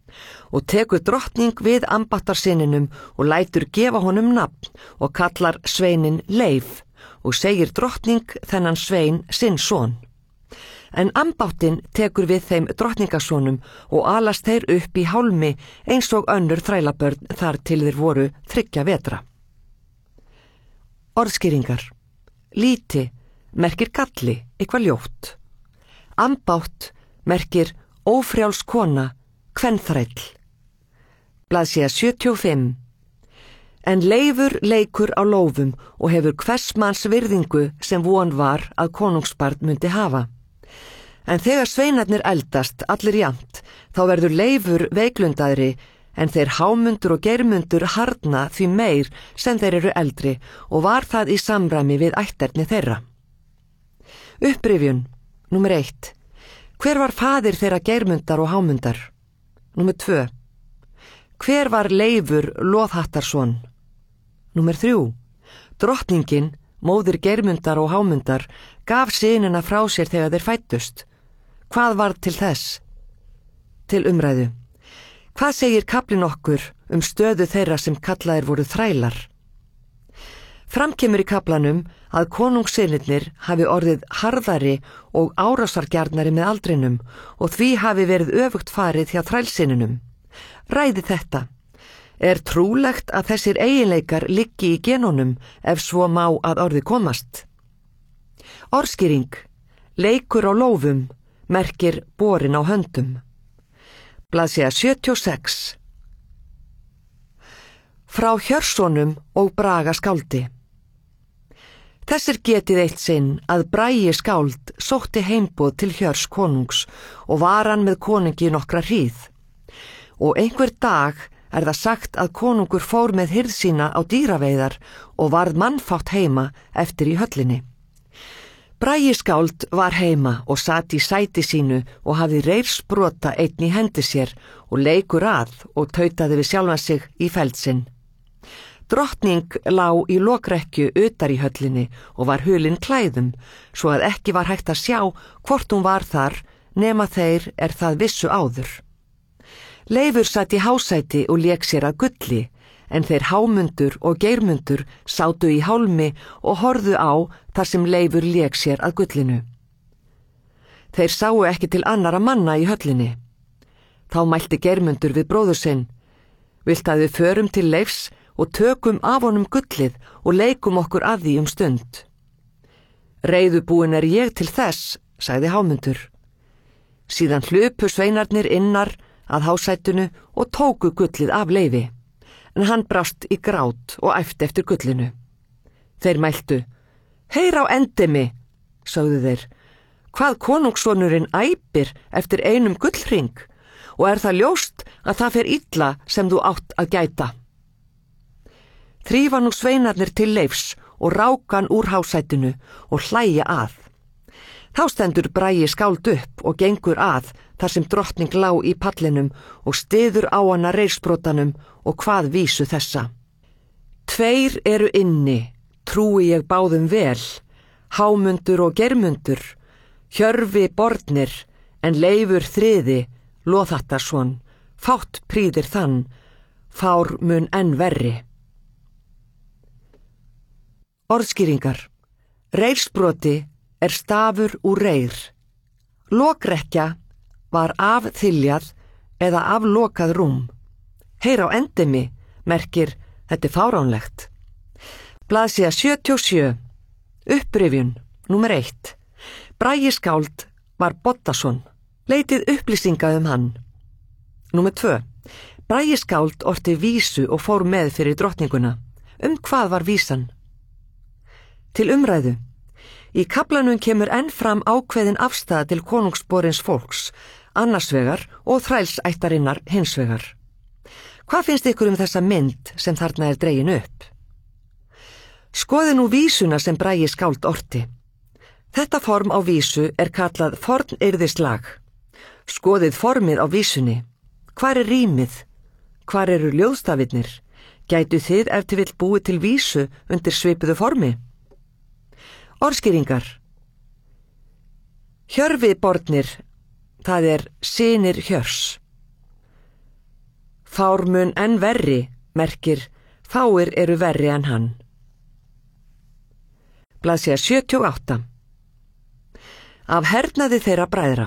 Og tekur drottning við ambattarsyninum og lætur gefa honum nafn og kallar sveinin Leif og segir drottning þennan svein sinn son. En ambáttin tekur við þeim drottningasonum og alast þeir upp í hálmi eins og önnur þrælabörn þar til þeir voru 3 vetra. Orðskýringar. Líti merkir galli, eitthvað ljótt. Ambátt merkir ófrjáls kona, kvenþræll. Blaðsíða 75. En Leifur leikur á lófum og hefur hvers manns virðingu sem von var að konungsbarn myndi hafa. En þegar sveinarnir eldast allir jafnt, þá verður Leifur veiklundaðri, en þeir Hámundur og Geirmundur harðna því meir sem þeir eru eldri og var það í samræmi við ætterni þeirra. Upprifjun, númer 1. Hver var faðir þeirra Geirmundar og Hámundar? Númer 2. Hver var Leifur Loðhattarsson? Númer 3. Drottningin, móðir Geirmundar og Hámundar, gaf synina frá sér þegar þeir fæddust. Hvað var til þess? Til umræðu. Hvað segir kaflinn okkur stöðu þeirra sem kallaðir voru þrælar? Fram kemur í kaflanum að konungssynirnir hafi orðið harðari og árásargjarnari með aldrinum og því hafi verið öfugt farið hjá þrælsyninum. Ræði þetta. Er trúlegt að þessir eiginleikar liggi í genunum ef svo má að orði komast? Orðskýring. Leikur á lófum merkir borin á höndum. Blaðsíða 76. Frá Hjörssonum og Braga skáldi. Þessir getið eitt sinn að Bragi skáld sótti heimboð til Hjörs konungs og var hann með konungi nokkra hríð. Og einhver dag það sagt að konungur fór með hirð sína á dýraveiðar og varð mannfátt heima eftir í höllinni. Bragi skáld var heima og sat í sæti sínu og hafði reirsprota einn í hendi sér og leikur að og tautaði við sjálfan sig í feldsinn. Drottning lá í lokrekkju utar í höllinni og var hulin klæðum, svo að ekki var hægt að sjá hvort hún var þar nema þeir það vissu áður. Leifur sat í hásæti og lék sér að gulli, en þeir Hámundur og Geirmundur sátu í hálmi og horfðu á þar sem Leifur lék sér að gullinu. Þeir sáu ekki til annara manna í höllinni. Þá mælti Geirmundur við bróður sinn: Vilt að við förum til Leifs og tökum af honum gullið og leikum okkur að því stund? Reiðubúin ég til þess, sagði Hámundur. Síðan hlupu sveinarnir innar að hásætinu og tóku gullið af Leifi, en hann brást í grát og æpti eftir gullinu. Þeir mæltu: Heyr á endemi, sögðu þeir, hvað konungssonurinn æpir eftir einum gullhring, og það ljóst að það fer illa sem þú átt að gæta. Þrífa nú sveinarnir til Leifs og ráka hann úr hásætinu og hlæja að. Þá stendur Bragi skáld upp og gengur að þar sem drottning lá í pallinum og styður á hana reirsbrotanum og hvað vísu þessa. 2 eru inni, trúi ég báðum vel, Hámundur og Geirmundur, Hjörvi bornir, en Leifur þriði, Loðhattarsson, fátt prýðir þann, fár mun enn verri. Orðskýringar. Reirsbroti stafur úr reir. Lokrekkja var afþyljað eða aflokað rúm. Heyr á endemi merkir þetta fáránlegt. Blaðsíða 77. Upprifjun, númer 1. Bragi skáld var Boddason. Leitið upplýsinga hann. Númer 2. Bragi skáld orti vísu og fór með fyrir drottninguna. Hvað var vísan? Til umræðu. Í kaflanum kemur enn fram ákveðin afstaða til konungsborins fólks, annars vegar og þrælsættarinnar hins vegar. Hvað finnst ykkur þessa mynd sem þarna dregin upp? Skoðið nú vísuna sem Bragi skáld orti. Þetta form á vísu kallað fornyrðislag. Skoðið formið á vísunni. Hvar rýmið? Hvar eru ljóðstafirnir? Gætu þið ef til vill búið til vísu undir svipuðu formi? Orðskýringar. Hjörvi bornir, það synir Hjörs. Fár mun enn verri merkir fáir eru verri en hann. Blaðsíða 78. Af hernaði þeirra bræðra.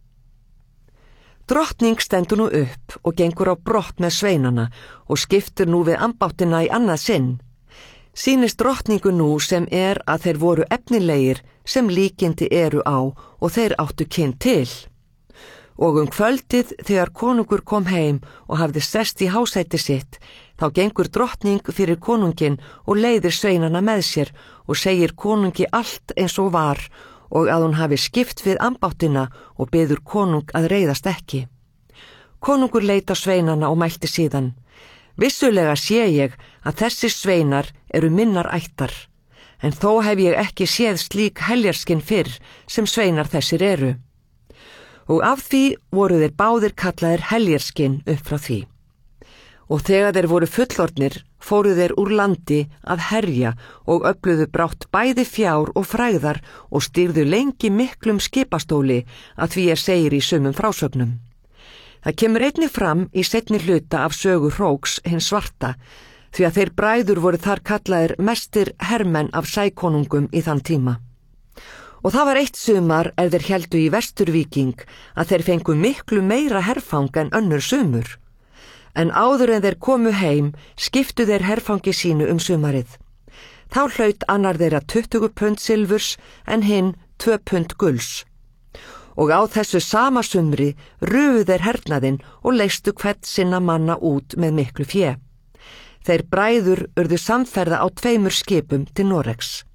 Drottning stendur nú upp og gengur á brott með sveinana og skiptur nú við ambáttina í annað sinn. Sýnist drottningu nú sem að þeir voru efnilegir sem líkindi eru á og þeir áttu kyn til. Og kvöldið þegar konungur kom heim og hafði sest í hásæti sitt, þá gengur drottning fyrir konungin og leiðir sveinana með sér og segir konungi allt eins og var og að hún hafi skipt við ambáttina og biður konung að reiðast ekki. Konungur leit á sveinana og mælti síðan: Vissulega sé ég að þessi sveinar eru minnar ættar, en þó hef ég ekki séð slík heljarskinn fyrr sem sveinar þessir eru. Og af því voru þeir báðir kallaðir heljarskinn upp frá því. Og þegar þeir voru fullorðnir, fóru þeir úr landi að herja og öfluðu brátt bæði fjár og frægðar og stýrðu lengi miklum skipastóli að því segir í sumum frásögnum. Það kemur einnig fram í seinni hluta af sögu Hróks hins svarta, því að þeir bræður voru þar kallaðir mestir hermenn af sækonungum í þann tíma. Og það var eitt sumar þeir héldu í Vesturvíking að þeir fengu miklu meira herfang en önnur sumur. En áður en þeir komu heim skiptu þeir herfangi sínu sumarið. Þá hlaut annar þeirra 20 pund silfurs en hinn 2 pund gulls. Og á þessu sama sumri rufu þeir hernaðinn og leystu hvern sinna manna út með miklu fé. Þeir bræður urðu samferða á 2 skipum til Noregs.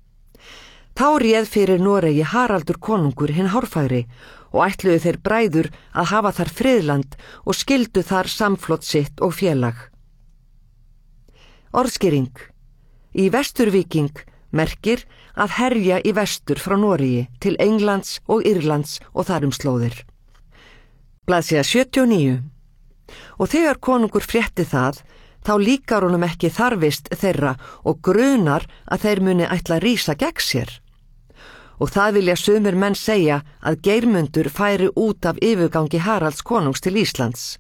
Þá réð fyrir Noregi Haraldur konungur hinn hárfagri og ætluðu þeir bræður að hafa þar friðland og skildu þar samflott sitt og félag. Orðskýring. Í Vesturvíking merkir að herja í vestur frá Noregi til Englands og Írlands og þar slóðir. Blaðsíða 79. Og þegar konungur frétti það, þá líkar honum ekki þarfist þeirra og grunar að þeir muni ætla að rísa gegn sér. Og það vilja sumir menn segja að Geirmundur færi út af yfirgangi Haralds konungs til Íslands.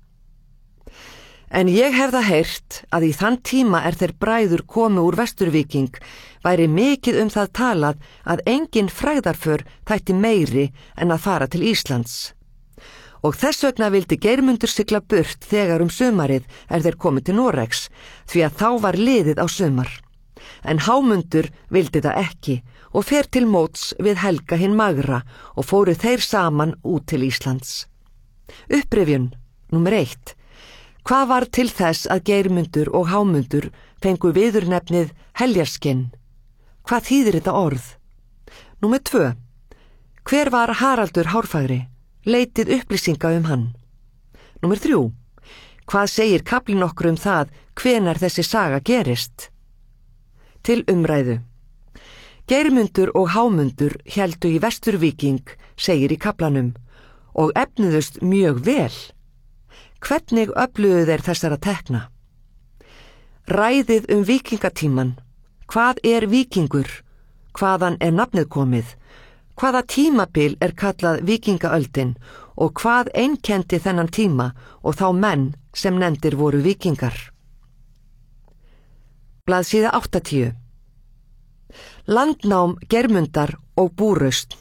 En ég hef það heyrt að í þann tíma þeir bræður komu úr Vesturvíking væri mikið það talað að engin frægðarför þætti meiri en að fara til Íslands. Og þess vegna vildi Geirmundur sigla burt þegar sumarið þeir komu til Noregs, því að þá var liðið á sumar. En Hámundur vildi það ekki og fer til móts við Helga hinn magra og fóru þeir saman út til Íslands. Upprifjun, númer 1. Hvað var til þess að Geirmundur og Hámundur fengu viðurnefnið heljarskinn? Hvað þýðir þetta orð? Númer 2. Hver var Haraldur hárfagri? Leitið upplýsinga hann. Númer 3. Hvað segir kaflinn okkur það hvenær þessi saga gerist? Til umræðu. Geirmundur og Hámundur héldu í Vesturvíking, segir í kaflanum, og efnuðust mjög vel. Hvernig öfluðu þeir þessara tekna? Ræðið víkingatíman. Hvað víkingur? Hvaðan nafnið komið? Hvaða tímabil kallað víkingaöldin og hvað einkenndi þennan tíma og þá menn sem nefndir voru víkingar? Blaðsíða 80. Landnám Geirmundar og búrausn.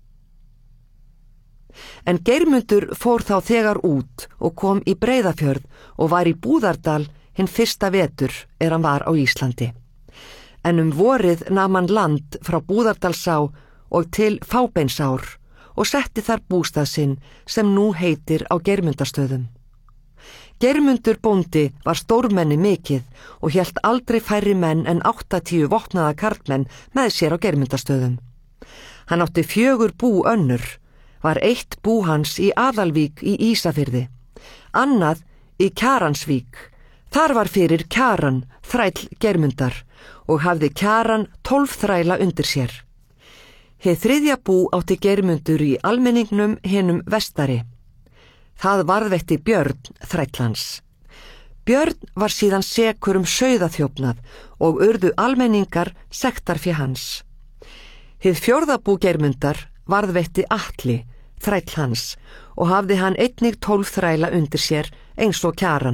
En Geirmundur fór þá þegar út og kom í Breiðafjörð og var í Búðardal hinn fyrsta vetur hann var á Íslandi. En vorið nam hann land frá Búðardalsá og til Fábeinsár og setti þar bústað sinn sem nú heitir á Geirmundarstöðum. Geirmundur bóndi var stórmenni mikið og hélt aldrei færri menn en 80 vopnaða karlmenn með sér á Geirmundarstöðum. Hann átti 4 bú önnur, var 1 bú hans í Aðalvík í Ísafirði, annað í Kjaransvík. Þar var fyrir Kjaran þræll Geirmundar og hafði Kjaran 12 þræla undir sér. Hið 3. bú átti Geirmundur í almenningnum hinum vestari. Það varðveitti Björn þræll hans. Björn var síðan sekur sauðaþjófnað og urðu almenningar sektarfé hans. Hið 4. bú Geirmundar varðveitti Atli, þræll hans, og hafði hann einnig 12 þræla undir sér eins og Kjaran.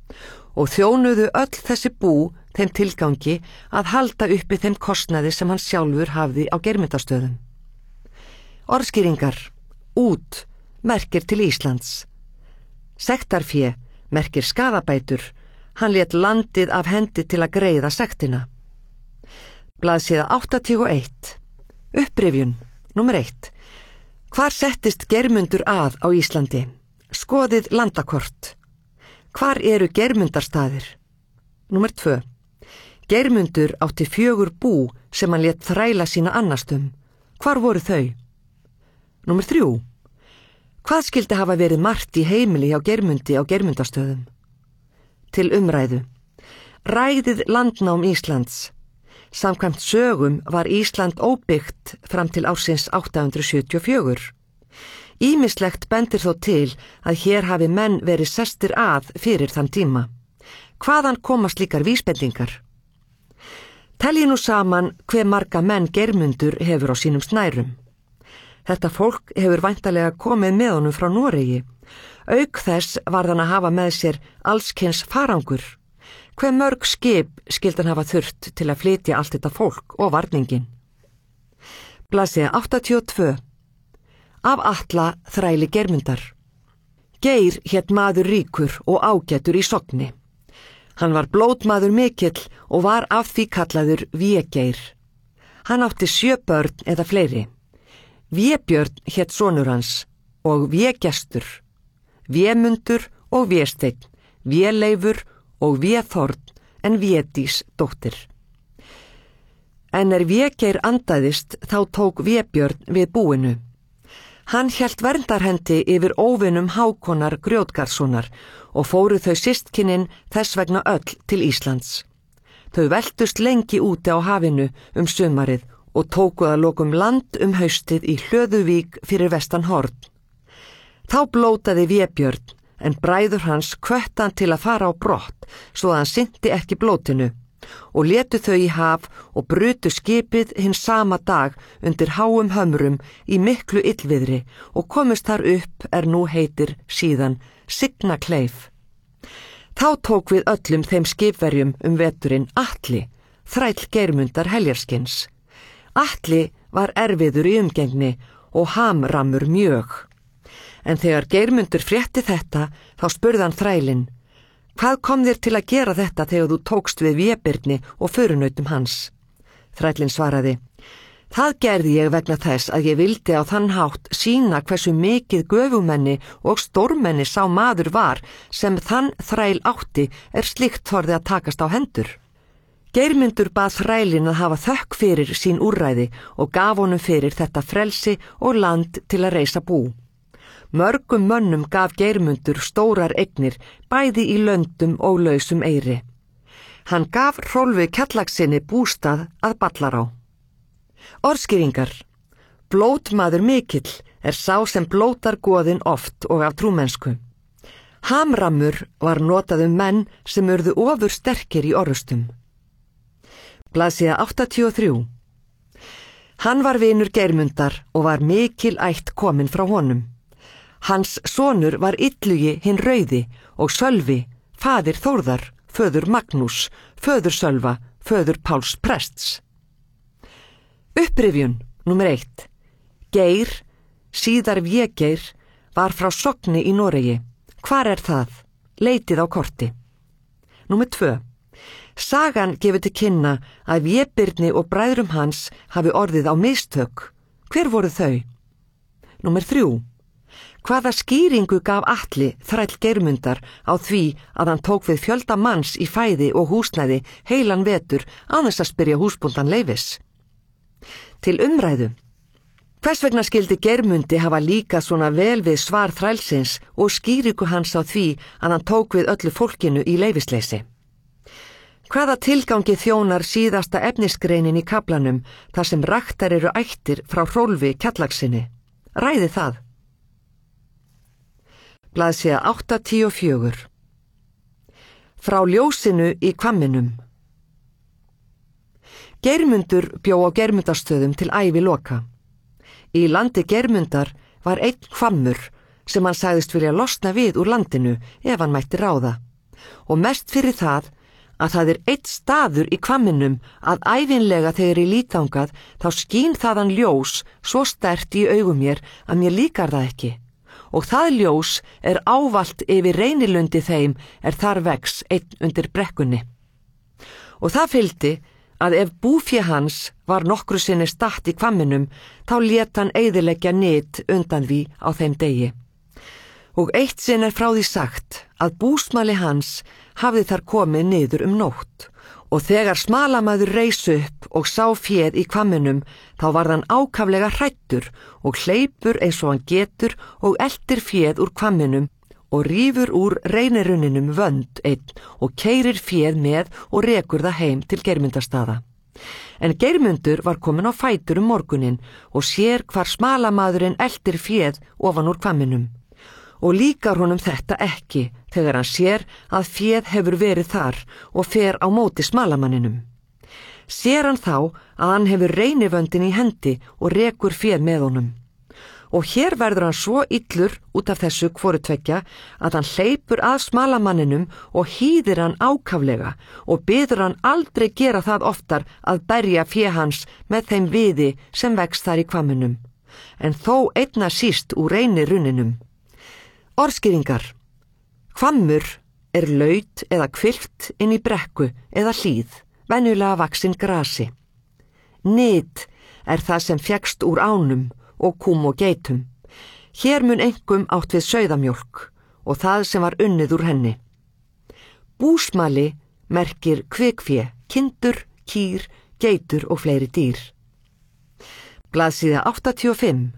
og þjónuðu öll þessi bú þeim tilgangi að halda uppi þeim kostnaði sem hann sjálfur hafði á Geirmundarstöðum. Orðskýringar: út merkir til Íslands. Sektarfé merkir skaðabætur, hann lét landið af hendi til að greiða sektina. Blaðsíða 81. Upprifjun, númer 1. Hvar settist Geirmundur að á Íslandi? Skoðið landakort. Hvar eru Geirmundarstaðir? Númer 2. Geirmundur átti 4 bú sem hann lét þræla sína annastum. Hvar voru þau? Númer 3. Hvað skildi hafa verið margt í heimili hjá Geirmundi á Geirmundarstöðum? Til umræðu. Ræðið landnám Íslands. Samkvæmt sögum var Ísland óbyggt fram til ársins 874. Ýmislegt bendir þó til að hér hafi menn verið sestir að fyrir þann tíma. Hvaðan koma slíkar vísbendingar? Teljið nú saman hve marga menn Geirmundur hefur á sínum snærum. Þetta fólk hefur væntanlega komið með honum frá Noregi. Auk þess varð hann að hafa með sér allskyns farangur. Hve mörg skip skildi hann hafa þurft til að flytja allt þetta fólk og varningin. Blaðsíða 82. Af Atla þræli Geirmundar. Geir hét maður ríkur og ágætur í Sogni. Hann var blótmaður mikill og var af því kallaður Végeir. Hann átti 7 börn eða fleiri. Vébjörn hét sonur hans og Végestur, Vémundur og Vésteinn, Véleifur og Véþorn en Védís dóttir. En Végeir andaðist þá tók Vébjörn við búinu. Hann hélt verndarhendi yfir óvinum Hákonar Grjótgarðssonar og fóru þau systkinin þess vegna öll til Íslands. Þau veltust lengi úti á hafinu sumarið og tóku að lokum land haustið í Hlöðuvík fyrir vestan Horn. Þá blótaði Vébjörn, en bræður hans hvöttu hann til að fara á brott, svo að hann sinnti ekki blótinu, og létu þau í haf og brutu skipið hinn sama dag undir háum hömrum í miklu illviðri og komust þar upp nú heitir síðan Signakleif. Þá tók við öllum þeim skipverjum veturinn Atli, þræll Geirmundar heljarskins. Atli var erfiður í umgengni og hamramur mjög. En þegar Geirmundur frétti þetta, þá spurði hann þrælinn: Hvað kom þér til að gera þetta þegar þú tókst við Vébirni og förunautum hans? Þrællinn svaraði: Það gerði ég vegna þess að ég vildi á þann hátt sýna hversu mikið göfumenni og stórmenni sá maður var sem þann þræl átti slíkt þorði að takast á hendur. Geirmundur bað þrælinn að hafa þökk fyrir sín úrræði og gaf honum fyrir þetta frelsi og land til að reisa bú. Mörgum mönnum gaf Geirmundur stórar eignir, bæði í löndum og lausum eyri. Hann gaf Hrólfi Kjallakssyni bústað að Ballará. Orðskýringar: Blótmaður mikill sá sem blótar goðin oft og af trúmennsku. Hamramur var notað menn sem urðu ofur sterkir í orrustum. Blaðsíða 83. Hann var vinur Geirmundar og var mikil ætt komin frá honum. Hans sonur var Illugi hinn rauði og Sölvi, faðir Þórðar, föður Magnús, föður Sölva, föður Páls prests. Upprifjun, númer 1. Geir, síðar Végeir, var frá Sogni í Noregi. Hvar það? Leitið á korti. Númer 2. Sagan gefur til kynna að Vébirni og bræðrum hans hafi orðið á mistök. Hver voru þau? Númer 3. Hvaða skýringu gaf Atli, þræll Geirmundar, á því að hann tók við fjölda manns í fæði og húsnæði heilan vetur án þess að spyrja húsbóndan leyfis? Til umræðu. Hvers vegna skildi Geirmundi hafa líka svona vel við svar þrælsins og skýringu hans á því að hann tók við öllu fólkinu í leyfisleysi? Hvaða tilgangi þjónar síðasta efnisgreinin í kaflanum þar sem raktar eru ættir frá Hrólfi Kjallakssyni? Ræði það. Blaðsíða 84. Frá ljósinu í Hvamminum. Geirmundur bjó á Geirmundarstöðum til æviloka. Í landi Geirmundar var einn hvammur sem hann sagðist vilja losna við úr landinu ef hann mætti ráða. og mest fyrir það að það einn staður í hvamminum að ævinlega þegar ég lít þangað þá skín þaðan ljós svo sterkt í augum mér að mér líkar það ekki. Og það ljós ávallt yfir reynilundi þeim þar vex einn undir brekkunni. Og það fylgdi að ef búfé hans var nokkru sinni statt í hvamminum, þá lét hann eyðileggja nyt undan því á þeim degi. Og eitt sinn frá því sagt að búsmali hans hafði þar komið niður nótt, og þegar smalamaður reis upp og sá féð í hvamminum, þá varð hann ákaflega hræddur og hleypur eins og hann getur og eltir féð úr hvamminum og rífur úr reynirunninum vönd einn og keyrir féð með og rekur það heim til Geirmundarstaða. En Geirmundur var komin á fætur morguninn og sér hvar smalamaðurinn eltir féð ofan úr hvamminum. Og líkar honum þetta ekki þegar hann sér að féð hefur verið þar og fer á móti smalamanninum. Sér hann þá að hann hefur reynivöndin í hendi og rekur féð með honum. Og hér verður hann svo illur út af þessu hvoru tveggja að hann hleypur að smalamanninum og hýðir hann ákaflega og biður hann aldrei gera það oftar að berja fé hans með þeim viði sem vex þar í hvamminum, en þó einna síst úr reynirunninum. Orðskýringar. Hvammur laut eða hvilft inn í brekku eða hlíð, venjulega vaxin grasi. Nyt það sem fékkst úr ánum og kúm og geitum. Hér mun einkum átt við sauðamjólk og það sem var unnið úr henni. Búsmali merkir kvikfé, kindur, kýr, geitur og fleiri dýr. Blaðsíða 85.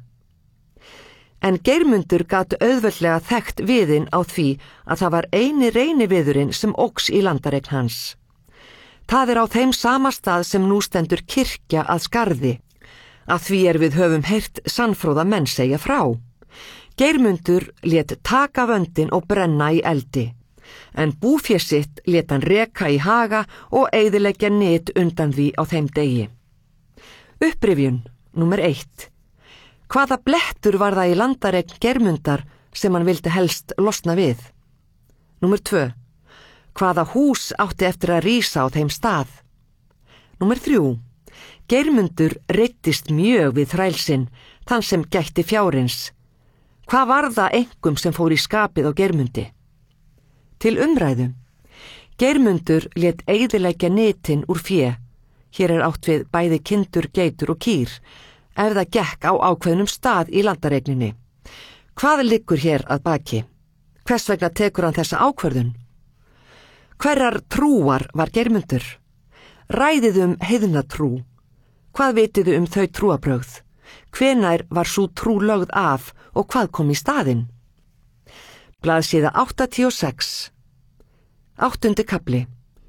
En Geirmundur gat auðveldlega þekkt viðinn á því að það var eini reyniviðurinn sem óx í landareign hans. Það á þeim sama stað sem nú stendur kirkja að Skarði, að því við höfum heyrt sannfróða menn segja frá. Geirmundur lét taka vöndin og brenna í eldi, en búfé sitt lét hann reka í haga og eyðileggja nyt undan því á þeim degi. Upprifjun, númer 1. Hvaða blettur var það í landareign Geirmundar sem hann vildi helst losna við? Númer 2. Hvaða hús átti eftir að rísa á þeim stað? Númer 3. Geirmundur reiddist mjög við þrælsinn, þann sem gætti fjárins. Hvað var það einkum sem fór í skapið á Geirmundi? Til umræðu. Geirmundur lét eyðileggja nytin úr fé. Hér átt við bæði kindur, geitur og kýr, ef það gekk á ákveðnum stað í landareigninni. Hvað liggur hér að baki? Hvers vegna tekur hann þessa ákvörðun? Hverjar trúar var Geirmundur? Ræðið heiðnatrú. Hvað vitiðu þau trúabrögð? Hvenær var sú trú lögð af og hvað kom í staðinn? Blaðsíða 86. 8. kafli.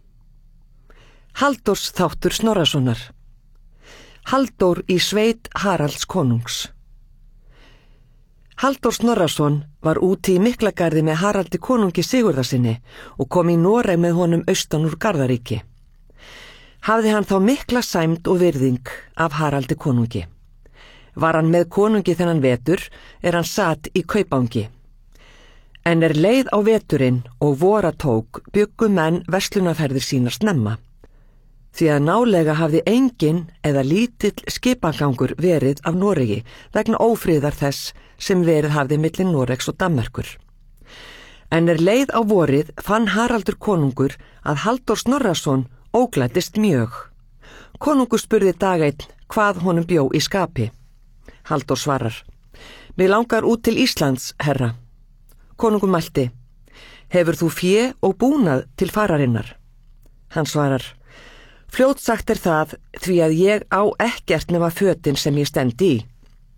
Halldórs þáttur Snorrasonar. Halldór í sveit Haralds konungs. Halldór Snorrason var úti í Miklagarði með Haraldi konungi Sigurðarsinni og kom í Noreg með honum austan úr Garðaríki. Hafði hann þá mikla sæmd og virðing af Haraldi konungi. Var hann með konungi þennan vetur hann sat í kaupangi. En leið á veturinn og vora tók bjuggu menn verslunarferðir sínar snemma. Því að nálega hafði engin eða lítill skipagangur verið af Noregi vegna ófriðar þess sem verið hafði milli Noregs og Danmerkur. En leið á vorið fann Haraldur konungur að Halldór Snorrason óglæddist mjög. Konungur spurði dag einn hvað honum bjó í skapi. Halldór svarar: Mig langar út til Íslands, herra. Konungur mælti: Hefur þú fé og búnað til fararinnar? Hann svarar: Fljótsagt það því að ég á ekkert nema fötin sem ég stendi í.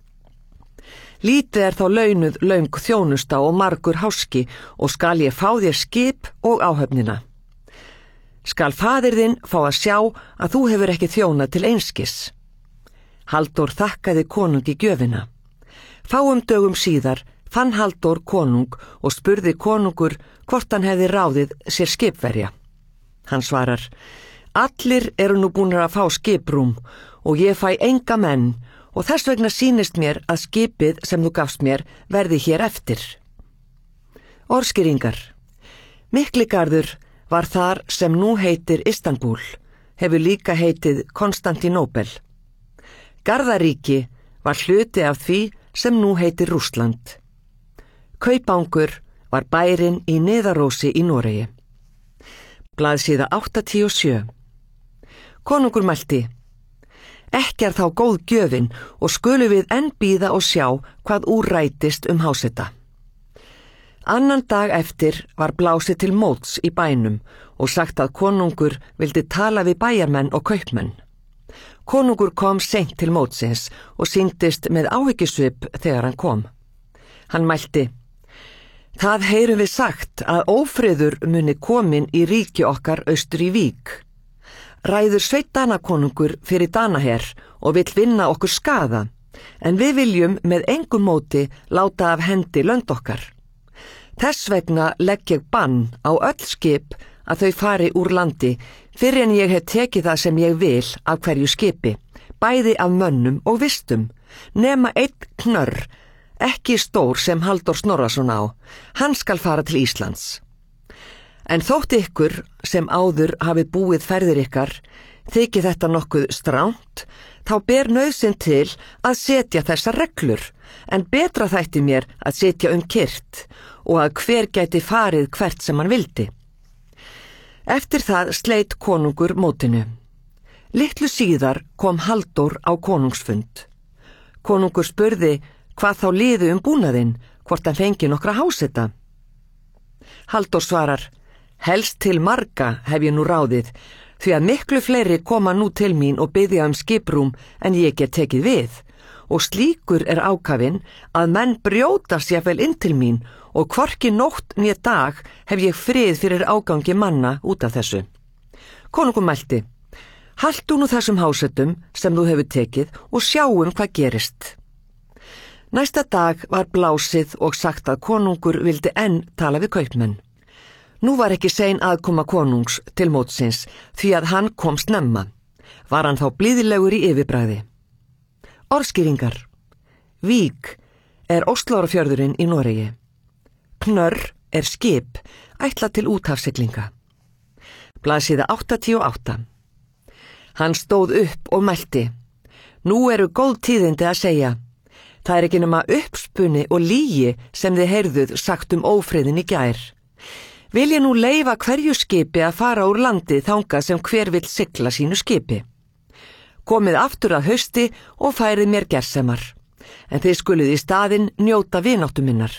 Lítið þá launuð löng þjónusta og margur háski og skal ég fá þér skip og áhöfnina. Skal faðir þinn fá að sjá að þú hefur ekki þjónað til einskis. Halldór þakkaði konungi gjöfina. Fáum dögum síðar fann Halldór konung og spurði konungur hvort hann hefði ráðið sér skipverja. Hann svarar: Allir nú búnir að fá skiprúm og ég fæ enga menn og þess vegna sýnist mér að skipið sem þú gafst mér verði hér eftir. Orðskýringar. Mikligarður var þar sem nú heitir Istanbúl, hefur líka heitið Konstantinópel. Garðaríki var hluti af því sem nú heitir Rússland. Kaupangur var bærinn í Niðarósi í Noregi. Blaðsíða 87. Konungur mælti: Ekki þá góð gjöfin og skulu við enn bíða og sjá hvað úrrætist háseta. Annan dag eftir var blásið til móts í bænum og sagt að konungur vildi tala við bæjarmenn og kaupmenn. Konungur kom seint til mótsins og sýndist með áhyggjusvip þegar hann kom. Hann mælti: Það heyrum við sagt að ófriður muni komin í ríki okkar austur í Vík. Ræður Sveinn Danakonungur fyrir Danaher og vill vinna okkur skaða, en við viljum með engum móti láta af hendi lönd okkar. Þess vegna legg ég bann á öll skip að þau fari úr landi fyrir en ég hef tekið það sem ég vil af hverju skipi, bæði af mönnum og vistum, nema einn knörr, ekki stór sem Halldór Snorrason á, hann skal fara til Íslands. En þótt ykkur sem áður hafi búið ferðir ykkar þykir þetta nokkuð strangt, þá ber nauðsyn til að setja þessar reglur, en betra þætti mér að setja kyrrt og að hver gæti farið hvert sem hann vildi. Eftir það sleit konungur mótinu. Litlu síðar kom Halldór á konungsfund. Konungur spurði hvað þá liði búnaðinn, hvort hann fengi nokkra háseta. Halldór svarar: Helst til marga hef ég nú ráðið, því að miklu fleiri koma nú til mín og biðja skiprúm en ég get tekið við, og slíkur ákafinn að menn brjótast jafnvel inn til mín og hvorki nótt né dag hef ég frið fyrir ágangi manna út af þessu. Konungur mælti: Haltu nú þessum hásetum sem þú hefur tekið og sjáum hvað gerist. Næsta dag var blásið og sagt að konungur vildi enn tala við kaupmenn. Nú var ekki sein aðkoma konungs til mótsins því að hann kom snemma. Var hann þá blíðilegur í yfirbragði. Orðskýringar. Vík Óslóarfjörðurinn í Noregi. Knörr skip, ætlað til úthafssiglinga. Blaðsíða 88. Hann stóð upp og mælti: Nú eru góð tíðindi að segja. Það ekki nema uppspunni og lygi sem þið heyrðuð sagt ófriðin í gær. Vil ég nú leyfa hverju skipi að fara úr landi þangað sem hver vill sigla sínu skipi. Komið aftur að hausti og færið mér gersemar, en þið skuluð í staðinn njóta vináttu minnar.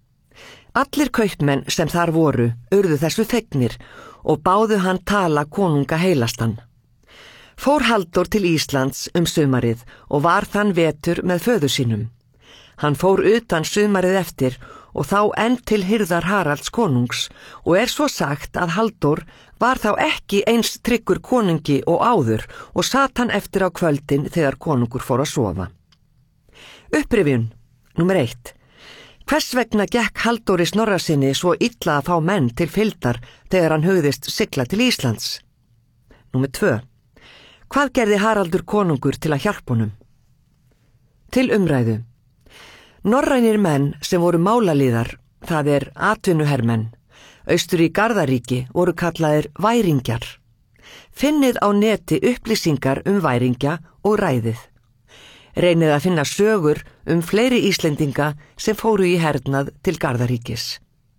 Allir kaupmenn sem þar voru urðu þessu fegnir og báðu hann tala konunga heilastan. Fór Halldór til Íslands sumarið og var þann vetur með föður sínum. Hann fór utan sumarið eftir og þá enn til hirðar Haralds konungs og svo sagt að Halldór var þá ekki eins tryggur konungi og áður og sat hann eftir á kvöldin þegar konungur fór að sofa. Upprifjun, númer 1. Hvers vegna gekk Halldóri Snorrasyni svo illa að fá menn til fylgdar þegar hann hugðist sigla til Íslands? Númer 2. Hvað gerði Haraldur konungur til að hjálpa honum? Til umræðu. Norrænir menn sem voru málalíðar, það atvinnuhermenn, austur í Garðaríki voru kallaðir væringjar. Finnið á neti upplýsingar væringja og ræðið. Reynið að finna sögur fleiri Íslendinga sem fóru í hernað til Garðaríkis.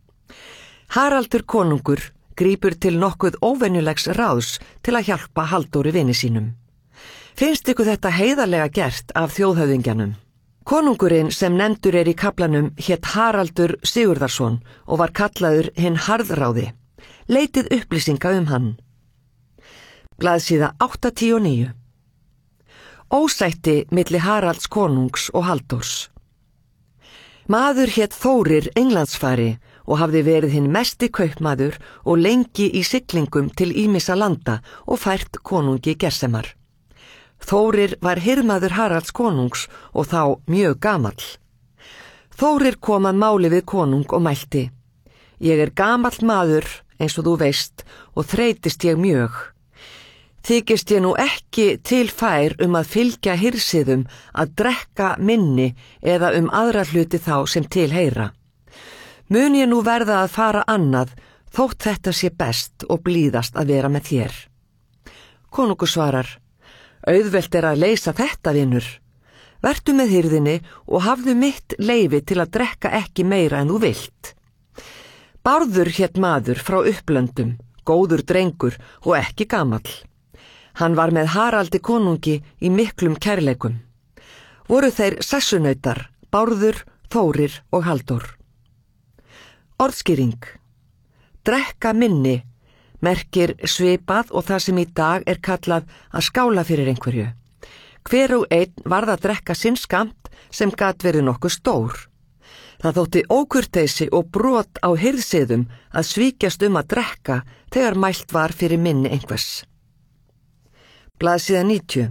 Haraldur konungur grípur til nokkuð óvenjulegs ráðs til að hjálpa Halldóri vini sínum. Finnst ykkur þetta heiðarlega gert af þjóðhöfðingjanum? Konungurinn sem nefndur í kaflanum hét Haraldur Sigurðarson og var kallaður hinn harðráði. Leitið upplýsinga hann. Blaðsíða 89. Ósætti milli Haralds konungs og Halldórs. Maður hét Þórir Englandsfari og hafði verið hinn mesti kaupmaður og lengi í siglingum til ýmissa landa og fært konungi gersemar. Þórir var hirðmaður Haralds konungs og þá mjög gamall. Þórir kom að máli við konung og mælti: Ég gamall maður, eins og þú veist, og þreytist ég mjög. Þykist ég nú ekki til fær að fylgja hirðsiðum að drekka minni eða aðra hluti þá sem til heyra. Mun ég nú verða að fara annað, þótt þetta sé best og blíðast að vera með þér. Konungur svarar: auðvelt er að leysa þetta, vinur. Vertu með hirðinni og hafðu mitt leyfi til að drekka ekki meira en þú vilt. Bárður hét maður frá Upplöndum, góður drengur og ekki gamall. Hann var með Haraldi konungi í miklum kærleikum. Voru þeir sessunautar, Bárður, Þórir og Halldór. Orðskýring. Drekka minni merkir svipað og það sem í dag er kallað að skála fyrir einhverju. Hver og einn varð að drekka sinn skamt sem gat verið nokkuð stór. Það þótti ókurteisi og brot á hirðsiðum að svíkjast að drekka þegar mælt var fyrir minni einhvers. Blaðsíða 90.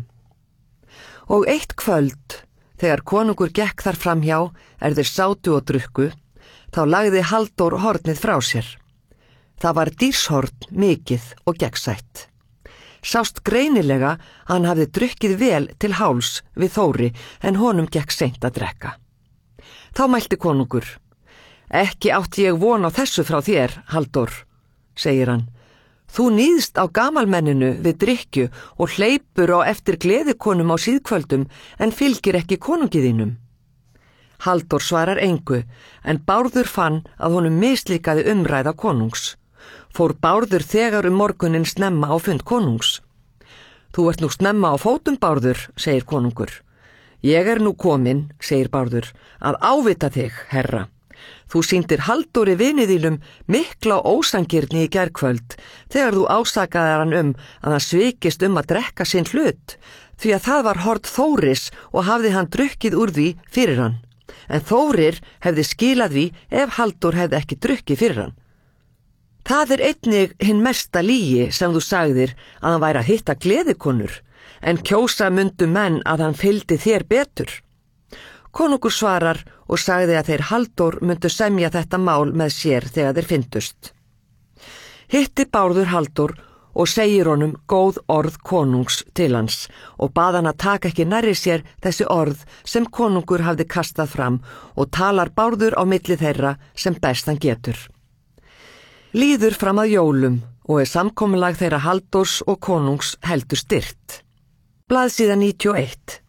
Og eitt kvöld, þegar konungur gekk þar framhjá, þeir sátu og drukku, þá lagði Halldór hornið frá sér. Það var dýrshorn mikið og gegnsætt. Sást greinilega að hann hafði drukkið vel til háls við Þóri en honum gekk seint að drekka. Þá mælti konungur: ekki átti ég von á þessu frá þér, Halldór, segir hann. Þú níðst á gamalmenninu við drykkju og hleypur á eftir gleðikonum á síðkvöldum en fylgir ekki konungi þínum. Halldór svarar engu, en Bárður fann að honum mislíkaði umræða konungs. Fór Bárður þegar morguninn snemma á fund konungs. Þú ert nú snemma á fótum, Bárður, segir konungur. Ég er nú kominn, segir Bárður, að ávita þig, herra. Þú sýndir Halldóri vini þínum mikla ósangirni í gærkvöld þegar þú ásakaðir hann að hann svikist að drekka sinn hlut, því að það var horn Þóris og hafði hann drukkið úr því fyrir hann. En Þórir hefði skilað því ef Halldór hefði ekki drukkið fyrir hann. Það er einnig hinn mesta lygi sem þú sagðir að hann væri að hitta gleðikonur, en kjósa mundu menn að hann fylgdi þér betur. Konungur svarar og sagði að þeir Halldór mundu semja þetta mál með sér þegar þeir fyndust. Hitti Bárður Halldór og segir honum góð orð konungs til hans og bað hann að taka ekki nærri sér þessi orð sem konungur hafði kastað fram og talar Bárður á milli þeirra sem best hann getur. Líður fram að jólum og samkomulag þeirra Halldórs og konungs heldur styrt. Blaðsíða 91.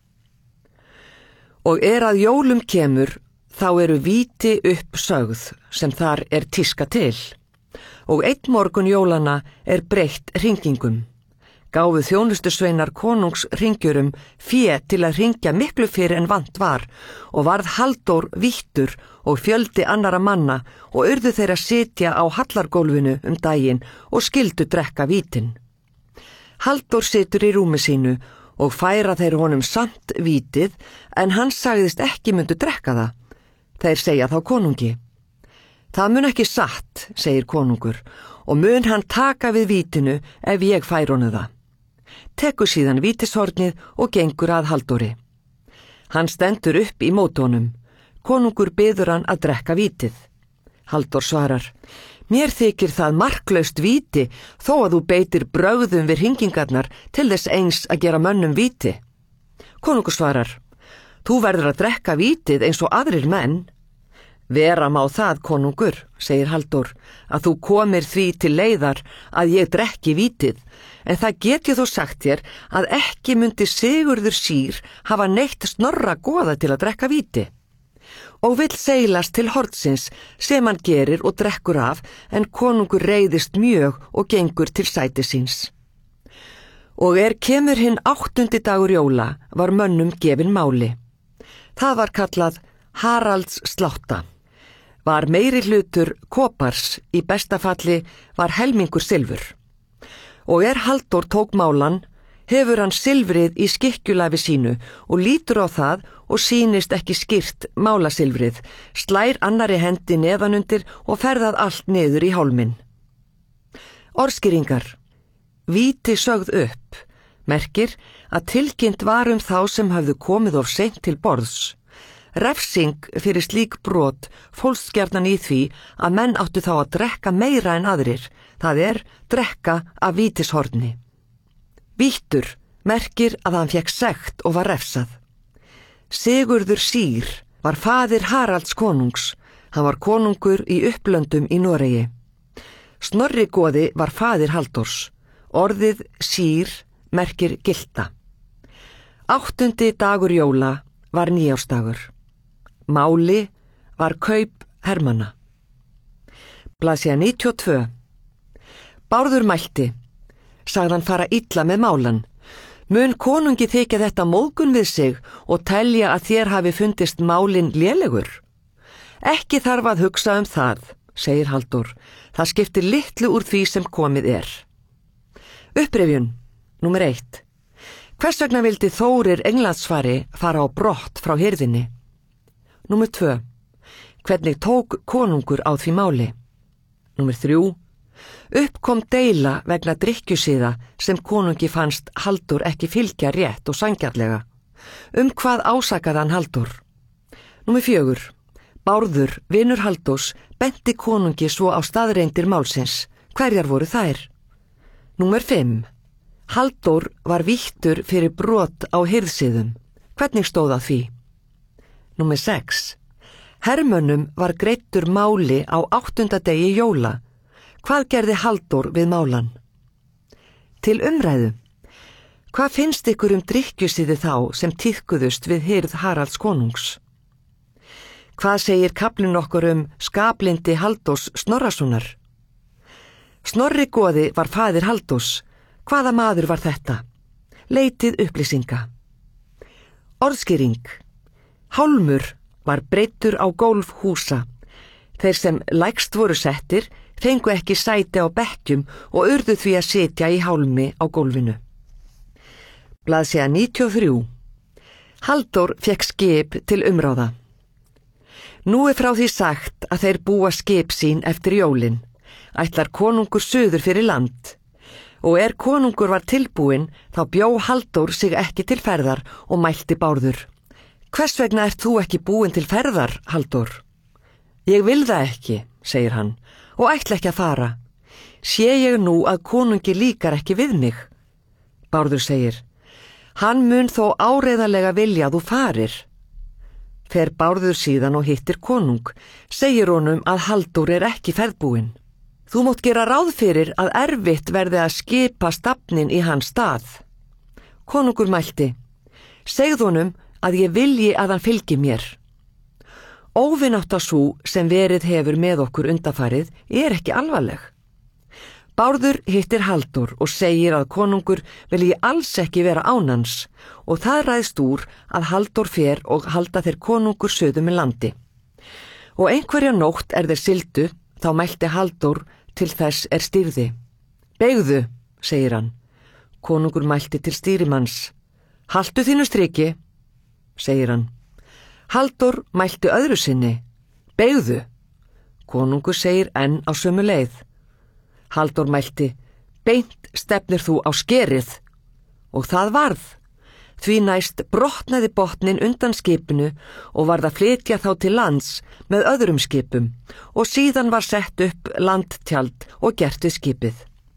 Og að jólum kemur, þá eru víti upp sögð sem þar er tíska til. Og einn morgun jólanna breytt hringingum. Gáfu þjónustusveinar konungs hringjurum fé til að hringja miklu fyrir en vant var og varð Halldór vítur og fjöldi annara manna og urðu þeir að sitja á hallargólfinu daginn og skildu drekka vítin. Halldór situr í rúmi sínu og færa þeir honum samt vítið en hann sagðist ekki myndu drekka það. Þeir segja þá konungi. Það mun ekki satt, segir konungur, og mun hann taka við vítinu ef ég fær honum það. Tekur síðan vítishornið og gengur að Halldóri. Hann stendur upp í móti honum. Konungur biður hann að drekka vítið. Halldór svarar: mér þykir það marklaust víti þó að þú beitir brögðum við hringingarnar til þess eins að gera mönnum víti. Konungur svarar: þú verður að drekka vítið eins og aðrir menn. Vera má það, konungur, segir Halldór, að þú komir því til leiðar að ég drekki vítið, en það get ég þó sagt þér að ekki myndi Sigurður sír hafa neitt Snorra goða til að drekka víti. Og vill seilast til hornsins sem hann gerir og drekkur af, en konungur reiðist mjög og gengur til sæti síns. Og kemur hinn 8. dagur jóla var mönnum gefin máli. Það var kallað Haralds slátta. Var meiri hlutur kopars, í besta falli var helmingur silfur. Og Halldór tók málan, hefur hann silfrið í skikkjulafi sínu og lítur á það og sýnist ekki skýrt málasilfrið, slær annari hendi neðanundir og ferðað allt niður í hálminn. Orðskýringar. Víti sögð upp, merkir að tilkynnt var þá sem hafðu komið of seint til borðs. Refsing fyrir slík brot fólst gjarnan í því að menn áttu þá að drekka meira en aðrir, það drekka af vítishorni. Vítur merkir að hann fékk sekt og var refsað. Sigurður sír var faðir Haralds konungs, hann var konungur í Upplöndum í Noregi. Snorri goði var faðir Halldórs. Orðið sír merkir gilta. 8. dagur jóla var nýársdagur. Máli var kaup hermanna. Blaðsíða 92. Bárður mælti, sagðan fara illa með málan. Mun konungi þykja þetta móðgun við sig og telja að þér hafi fundist málin lélegur? Ekki þarf að hugsa það, segir Halldór. Það skiptir litlu úr því sem komið er. Upprifjun, númer 1. Hvers vegna vildi Þórir Englandsfari fara á brott frá hirðinni? Númer 2. Hvernig tók konungur á því máli? Númer 3. Kom deila vegna drykkjusíða sem konungi fannst Halldór ekki fylgja rétt og sanngjarnlega. Hvað ásakaði hann Halldór? Númer 4. Bárður, vinur Halldórs, benti konungi svo á staðreyndir málsins. Hverjar voru þær? Númer 5. Halldór var víttur fyrir brot á hirðsíðum. Hvernig stóð á því? Númer 6. Hermönnum var greiddur máli á 8. degi jóla. Hvað gerði Halldór við málan? Til umræðu. Hvað finnst ykkur drykkjusíði þá sem tíðkuðust við hirð Haralds konungs? Hvað segir kaflinn okkur skaplindi Halldórs Snorrasonar? Snorri goði var faðir Halldórs. Hvaða maður var þetta? Leitið upplýsinga. Orðskýring. Hálmur var breiddur á gólf húsa. Þeir sem lægst voru settir fengu ekki sæti á bekkjum og urðu því að sitja í hálmi á gólfinu. Blaðsíða 93. Halldór fekk skip til umráða. Nú frá því sagt að þeir búa skip sín eftir jólin. Ætlar konungur suður fyrir land. Og konungur var tilbúinn, þá bjó Halldór sig ekki til ferðar og mælti Bárður. Hvers vegna þú ekki búinn til ferðar, Halldór? Ég vil það ekki, segir hann, og ætla ekki að fara. Sé ég nú að konungi líkar ekki við mig? Bárður segir, hann mun þó áreiðanlega vilja að þú farir. Fer Bárður síðan og hittir konung, segir honum að Halldór ekki ferðbúinn. Þú mátt gera ráð fyrir að erfitt verði að skipa stafnin í hans stað. Konungur mælti, segð honum að ég vilji að hann fylgi mér. Óvinátta sú sem verið hefur með okkur undanfarið ekki alvarleg. Bárður hittir Halldór og segir að konungur vilji alls ekki vera án hans og það ræðst úr að Halldór fer og halda þeir konungur suður með landi. Og einhverja nótt þeir sigldu, þá mælti Halldór til þess stýrði. Beygðu, segir hann. Konungur mælti til stýrimanns. Haltu þínu striki, segir hann. Halldór mælti öðru sinni. Beygðu. Konungur segir enn á sömu leið. Halldór mælti, beint stefnir þú á skerið. Og það varð. Því næst brotnaði botnin undan skipinu og varð að flytja þá til lands með öðrum skipum og síðan var sett upp landtjald og gert við skipið.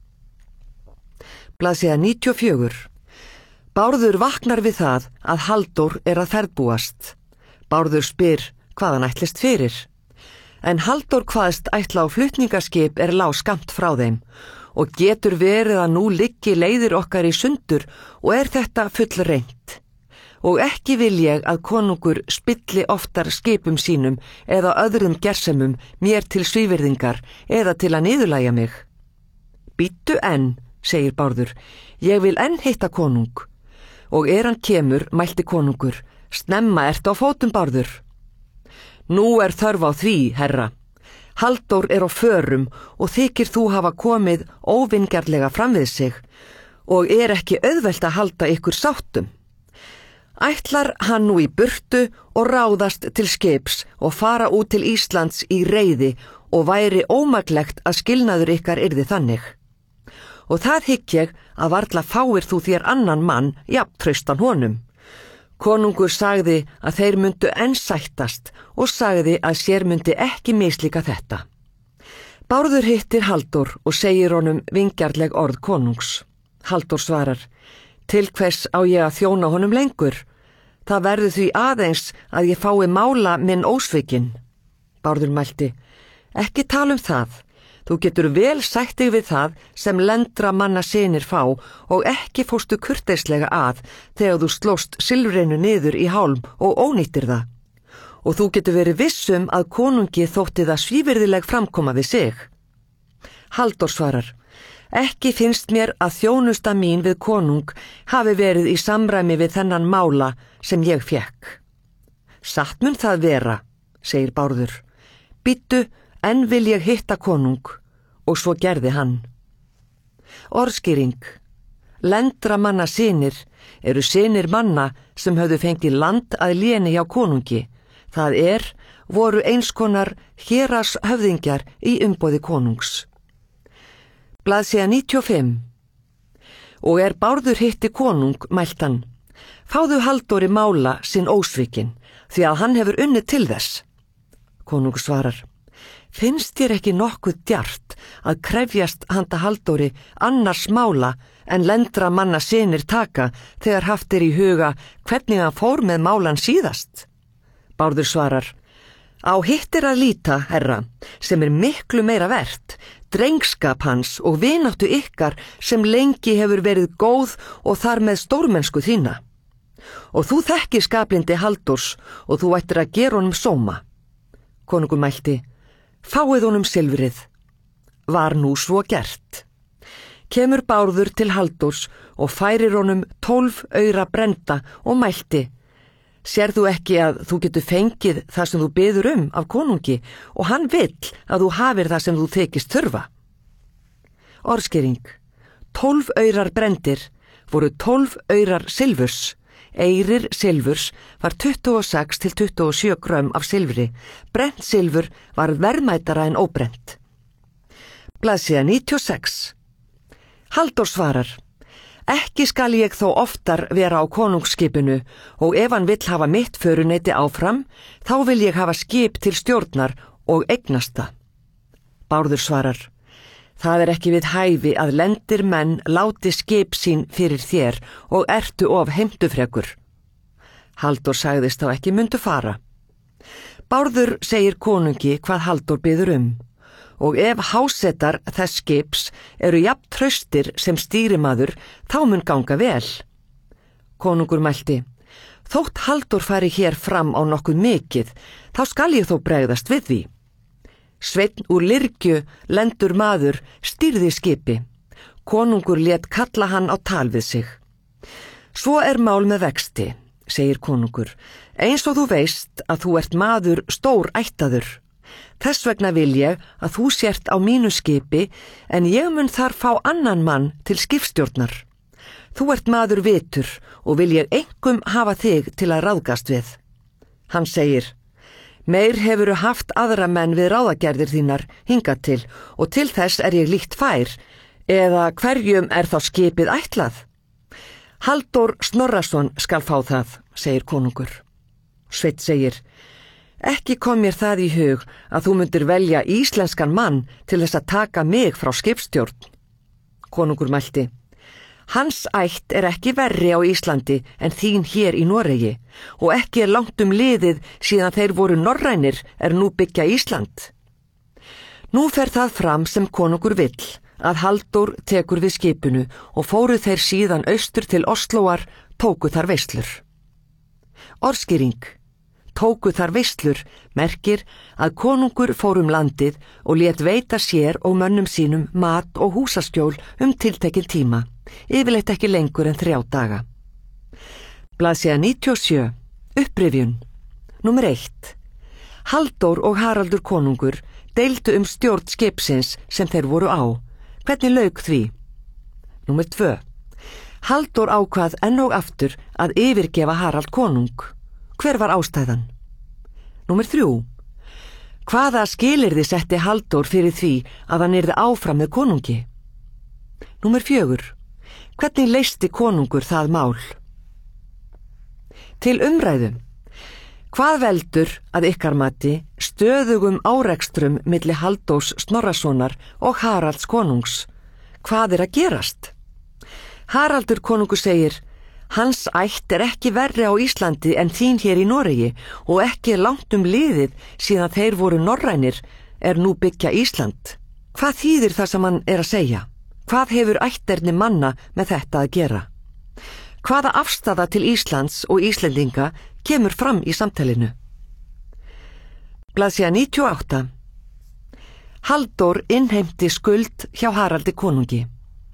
Blaðsíða 94. Bárður vaknar við það að Halldór að ferðbúast. Bárður spyr hvað hann ætlist fyrir. En Halldór kvaðst ætla á flutningaskip lá skammt frá þeim og getur verið að nú liggi leiðir okkar í sundur og þetta fullreynt. Og ekki vil ég að konungur spilli oftar skipum sínum eða öðrum gersemum mér til svívirðingar eða til að niðurlægja mig. Bíddu enn, segir Bárður, ég vil enn hitta konung. Og hann kemur, mælti konungur, snemma ertu á fótum Bárður. Nú þörf á því, herra. Halldór á förum og þykir þú hafa komið óvingjarnlega fram við sig og ekki auðvelt að halda ykkur sáttum. Ætlar hann nú í burtu og ráðast til skips og fara út til Íslands í reiði og væri ómaklegt að skilnaður ykkar yrði þannig. Og það hygg ég að varla fáir þú þér annan mann jafn traustan honum. Konungur sagði að þeir myndu enn sættast og sagði að sér myndi ekki mislíka þetta. Bárður hittir Halldór og segir honum vingjarnleg orð konungs. Halldór svarar, til hvers á ég að þjóna honum lengur? Það verður því aðeins að ég fái mála minn ósvikin. Bárður mælti, ekki tala það. Þú getur vel sætt þig við það sem lendra manna synir fá og ekki fórstu kurteislega að þegar þú slóst silfrinu niður í hálm og ónýttir það. Og þú getur verið vissum að konungi þótti það svívirðileg framkoma við sig. Halldór svarar: Ekki finnst mér að þjónusta mín við konung hafi verið í samræmi við þennan mála sem ég fékk. Satt mun það vera, segir Bárður. Bíddu, enn vil ég hitta konung, og svo gerði hann. Orðskýring: Lendra manna synir eru synir manna sem höfðu fengið land að léni hjá konungi, það voru eins konar hérashöfðingjar í umboði konungs. Blaðsíða 95. Og Bárður hitti konung, mælt hann: Fáðu Halldóri mála sinn ósvikin, því að hann hefur unnið til þess. Konung svarar: Finnst þér ekki nokkuð djart að krefjast handa Halldóri annars mála en lendra manna synir taka þegar haft í huga hvernig hann fór með málan síðast? Bárður svarar: Á hitt að líta, herra, sem miklu meira vert, drengskap hans og vináttu ykkar sem lengi hefur verið góð og þar með stórmennsku þína. Og þú þekkir skaplindi Halldórs og þú ættir að gera honum sóma. Konungur mælti: Fáið honum silfrið. Var nú svo gert. Kemur Bárður til Halldórs og færir honum 12 aura brennda og mælti: Sérð þú ekki að þú getur fengið það sem þú biður af konungi og hann vill að þú hafir það sem þú þykist þurfa? Orðskýring: 12 aurar brendir voru 12 aurar silfurs. Eyrir silfurs var 26 til 27 grömm af silfri. Brennt silfur var verðmætara en óbrennt. Blaðsíða 96. Halldór svarar: Ekki skal ég þó oftar vera á konungsskipinu og ef hann vill hafa mitt föruneyti áfram, þá vil ég hafa skip til stjórnar og eignast það. Bárður svarar: Það ekki við hæfi að lendir menn láti skip sín fyrir þér og ertu of heimtufrekur. Halldór sagðist þá ekki mundu fara. Bárður segir konungi hvað Halldór biður og ef hásetar þess skips eru jafn traustir sem stýrimaður, þá mun ganga vel. Konungur mælti: Þótt Halldór fari hér fram á nokkuð mikið, þá skal ég þó bregðast við því. Sveinn úr Lyrgju, lendur maður, stýrði skipi. Konungur lét kalla hann á tal við sig. Svo mál með vexti, segir konungur, eins og þú veist að þú ert maður stór ættaður. Þess vegna vil ég að þú sért á mínu skipi, en ég mun þar fá annan mann til skipstjórnar. Þú ert maður vitur og vil ég einkum hafa þig til að ráðgast við. Hann segir: Meir hefuru haft aðra menn við ráðagerðir þínar hingað til og til þess ég líkt fær, eða hverjum þá skipið ætlað? Halldór Snorrason skal fá það, segir konungur. Sveinn segir: Ekki kom mér það í hug að þú myndir velja íslenskan mann til þess að taka mig frá skipstjórn. Konungur mælti: Hans ætt ekki verri á Íslandi en þín hér í Noregi og ekki langt liðið síðan þeir voru norrænir nú byggja Ísland. Nú fer það fram sem konungur vill, að Halldór tekur við skipinu og fóru þeir síðan austur til Oslóar, tóku þar veislur. Orðskýring: Tóku þar veislur merkir að konungur fór landið og lét veita sér og mönnum sínum mat og húsaskjól tiltekinn tíma, yfirleitt ekki lengur en 3 daga. Blaðsíða 97. Upprifjun. Númer 1. Halldór og Haraldur konungur deildu stjórn skipsins sem þeir voru á. Hvernig lauk því? Númer 2. Halldór ákvað enn og aftur að yfirgefa Harald konung. Hver var ástæðan? Númer 3. Hvaða skilyrði setti Halldór fyrir því að hann yrði áfram með konungi? Númer 4. Hvernig leysti konungur það mál? Til umræðu. Hvað veldur að ykkar mati stöðugum árekstrum milli Halldórs Snorrasonar og Haralds konungs? Hvað að gerast? Haraldur konungur segir: Hans ætt ekki verri á Íslandi en þín hér í Noregi og ekki langt liðið síðan þeir voru norrænir nú byggja Ísland. Hvað þýðir það sem hann að segja? Hvað hefur ætterni manna með þetta að gera? Hvaða afstaða til Íslands og Íslendinga kemur fram í samtalinu? Blaðsíða 98. Halldór innheimti skuld hjá Haraldi konungi.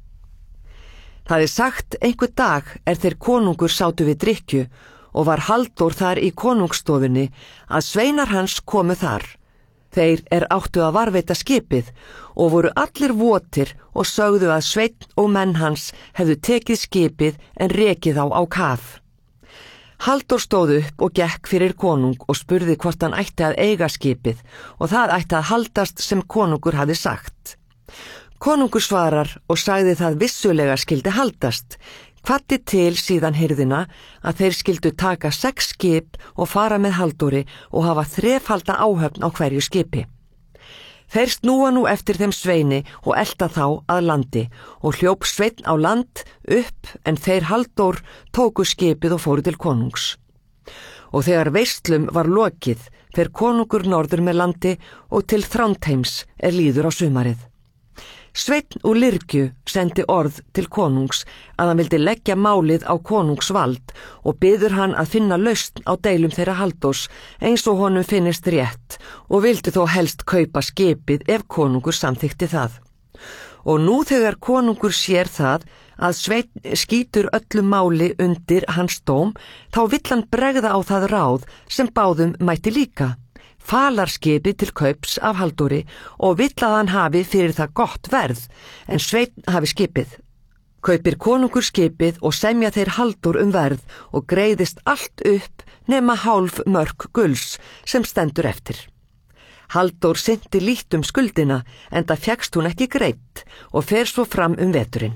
Það sagt einhver dag þeir konungur sátu við drykkju og var Halldór þar í konungsstofunni að sveinar hans komu þar. Þeir áttu að varveita skipið og voru allir votir og sögðu að sveinn og menn hans hefðu tekið skipið en rekið á kaf. Halldór stóð upp og gekk fyrir konung og spurði hvort hann ætti að eiga skipið og það ætti að haldast sem konungur hafði sagt. Konungur svarar og sagði það vissulega skildi haldast, hvatti til síðan hirðina að þeir skildu taka 6 skip og fara með Halldóri og hafa 3-falda áhöfn á hverju skipi. Þeir snúa nú eftir þeim sveini og elta þá að landi og hljóp sveinn á land upp en þeir Halldór tóku skipið og fóru til konungs. Og þegar veislum var lokið fer konungur norður með landi og til Þrándheims líður á sumarið. Sveinn úr Lyrgju sendi orð til konungs að hann vildi leggja málið á konungsvald og biður hann að finna lausn á deilum þeirra Halldórs eins og honum finnist rétt og vildi þó helst kaupa skipið ef konungur samþykti það. Og nú þegar konungur sér það að Sveinn skýtur öllu máli undir hans dóm, þá vill hann bregða á það ráð sem báðum mætti líka. Falar skipið til kaups af Halldóri og vill að hann hafi fyrir það gott verð, en Sveinn hafi skipið. Kaupir konungur skipið og semja þeir Halldór verð og greiðist allt upp nema hálf mörk gulls sem stendur eftir. Halldór synti lítt skuldina, enda fékkst hún ekki greitt og fer svo fram veturinn.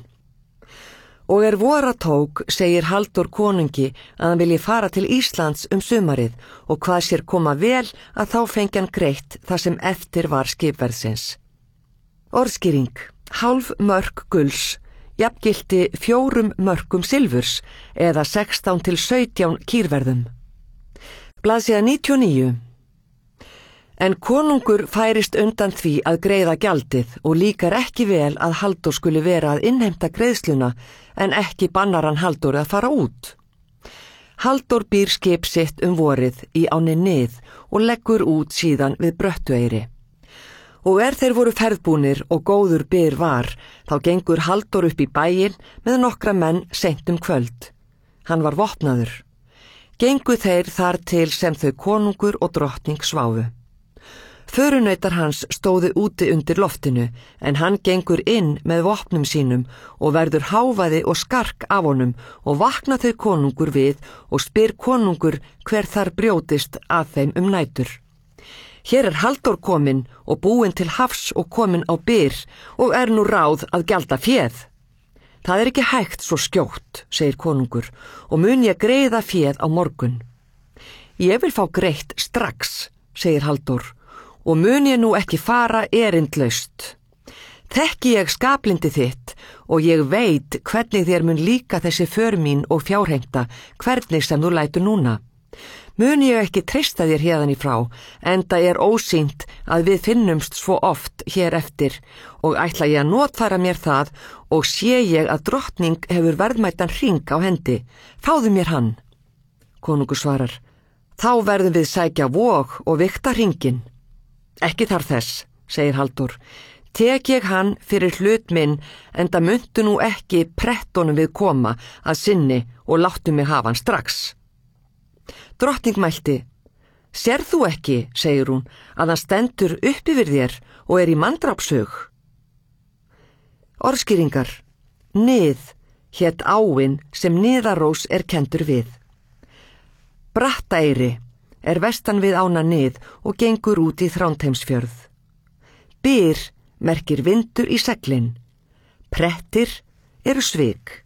Og vora tók, segir Halldór konungi að hann vilji fara til Íslands sumarið og hvað sér koma vel að þá fengi hann greitt það sem eftir var skipverðsins. Orðskýring: hálf mörk gulls jafngilti 4 mörkum silfurs eða 16 til 17 kýrverðum. Blaðsíða 99. En konungur færist undan því að greiða gjaldið og líkar ekki vel að Halldór skuli vera að innheimta greiðsluna en ekki bannar hann Halldóri að fara út. Halldór býr skip sitt vorið í ánni Nið og leggur út síðan við Bröttueyri. Og þeir voru ferðbúnir og góður byr var, þá gengur Halldór upp í bæinn með nokkra menn seint kvöld. Hann var vopnaður. Gengu þeir þar til sem þau konungur og drottning sváfu. Förunautar hans stóðu úti undir loftinu, en hann gengur inn með vopnum sínum og verður hávaði og skark af honum og vakna þau konungur við og spyr konungur hver þar brjótist að þeim nætur. Hér Halldór kominn og búinn til hafs og kominn á byr og nú ráð að gjalda féð. Það ekki hægt svo skjótt, segir konungur, og mun ég greiða féð á morgun. Ég vil fá greitt strax, segir Halldór, og mun ég nú ekki fara erindlaust. Þekki ég skaplindi þitt og ég veit hvernig þér mun líka þessi för mín og fjárheimta, hvernig sem þú lætur núna. Mun ég ekki treysta þér hérðan í frá, enda ósýnt að við finnumst svo oft hér eftir og ætla ég að notfæra mér það og sé ég að drottning hefur verðmætan hring á hendi. Fáðu mér hann. Konungur svarar: þá verðum við sækja vog og vikta hringinn. Ekki þar þess, segir Halldór. Tek ég hann fyrir hlut minn, enda muntu nú ekki prettunum við koma að sinni og láttu mig hafa hann strax. Drottning mælti: sér þú ekki, segir hún, að hann stendur upp yfir þér og í manndrápshug. Orðskýringar: Nið hét áin sem Niðarós kendur við. Brattaeyri vestan við ána Nið og gengur út í Þrándheimsfjörð. Byr merkir vindur í seglin. Prettir svik.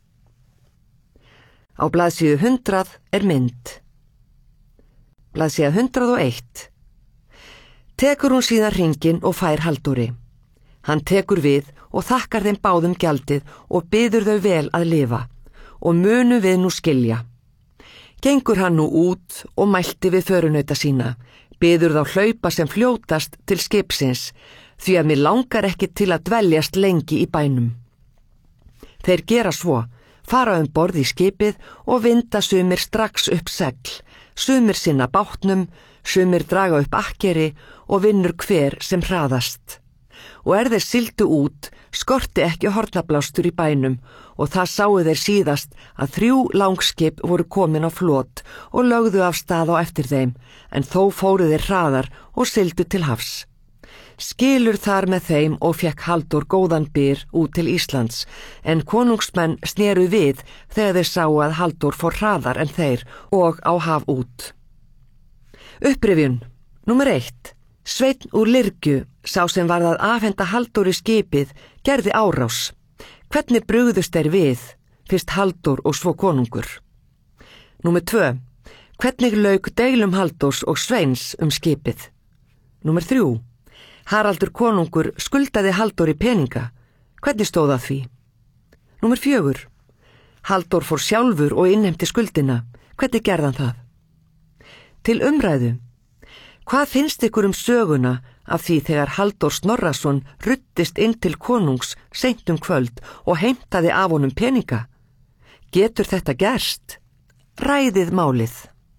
Á blaðsíðu 100 mynd. Blaðsíða 101. Tekur hún síðan hringinn og fær Halldóri. Hann tekur við og þakkar þeim báðum gjaldið og biður þau vel að lifa og munu við nú skilja. Gengur hann nú út og mælti við förunauta sína, biður þá hlaupa sem fljótast til skipsins, því að mér langar ekki til að dveljast lengi í bænum. Þeir gera svo, fara borð í skipið og vinda sumir strax upp segl, sumir sinna bátnum, sumir draga upp akkeri og vinnur hver sem hraðast. Og þeir sigldu út, skorti ekki hornablástur í bænum og það sáu þeir síðast að 3 langskip voru komin á flot og lögðu af stað á eftir þeim, en þó fóru þeir hraðar og sigldu til hafs. Skilur þar með þeim og fekk Halldór góðan byr út til Íslands, en konungsmenn sneru við þegar þeir sáu að Halldór fór hraðar en þeir og á haf út. Upprifjun, númer 1. Sveinn úr Lyrgju, sá sem varð að afhenda Halldóri skipið, gerði árás. Hvernig brugðust þeir við, fyrst Halldór og svo konungur? Númer 2. Hvernig lauk deilum Halldórs og Sveins skipið? Númer 3. Haraldur konungur skuldaði Halldóri peninga. Hvernig stóð að því? Númer 4. Halldór fór sjálfur og innheimti skuldina. Hvernig gerði hann það? Til umræðu. Hvað finnst ykkur söguna af því þegar Halldór Snorrason ruddist inn til konungs seint kvöld og heimtaði af honum peninga? Getur þetta gerst? Ræðið málið.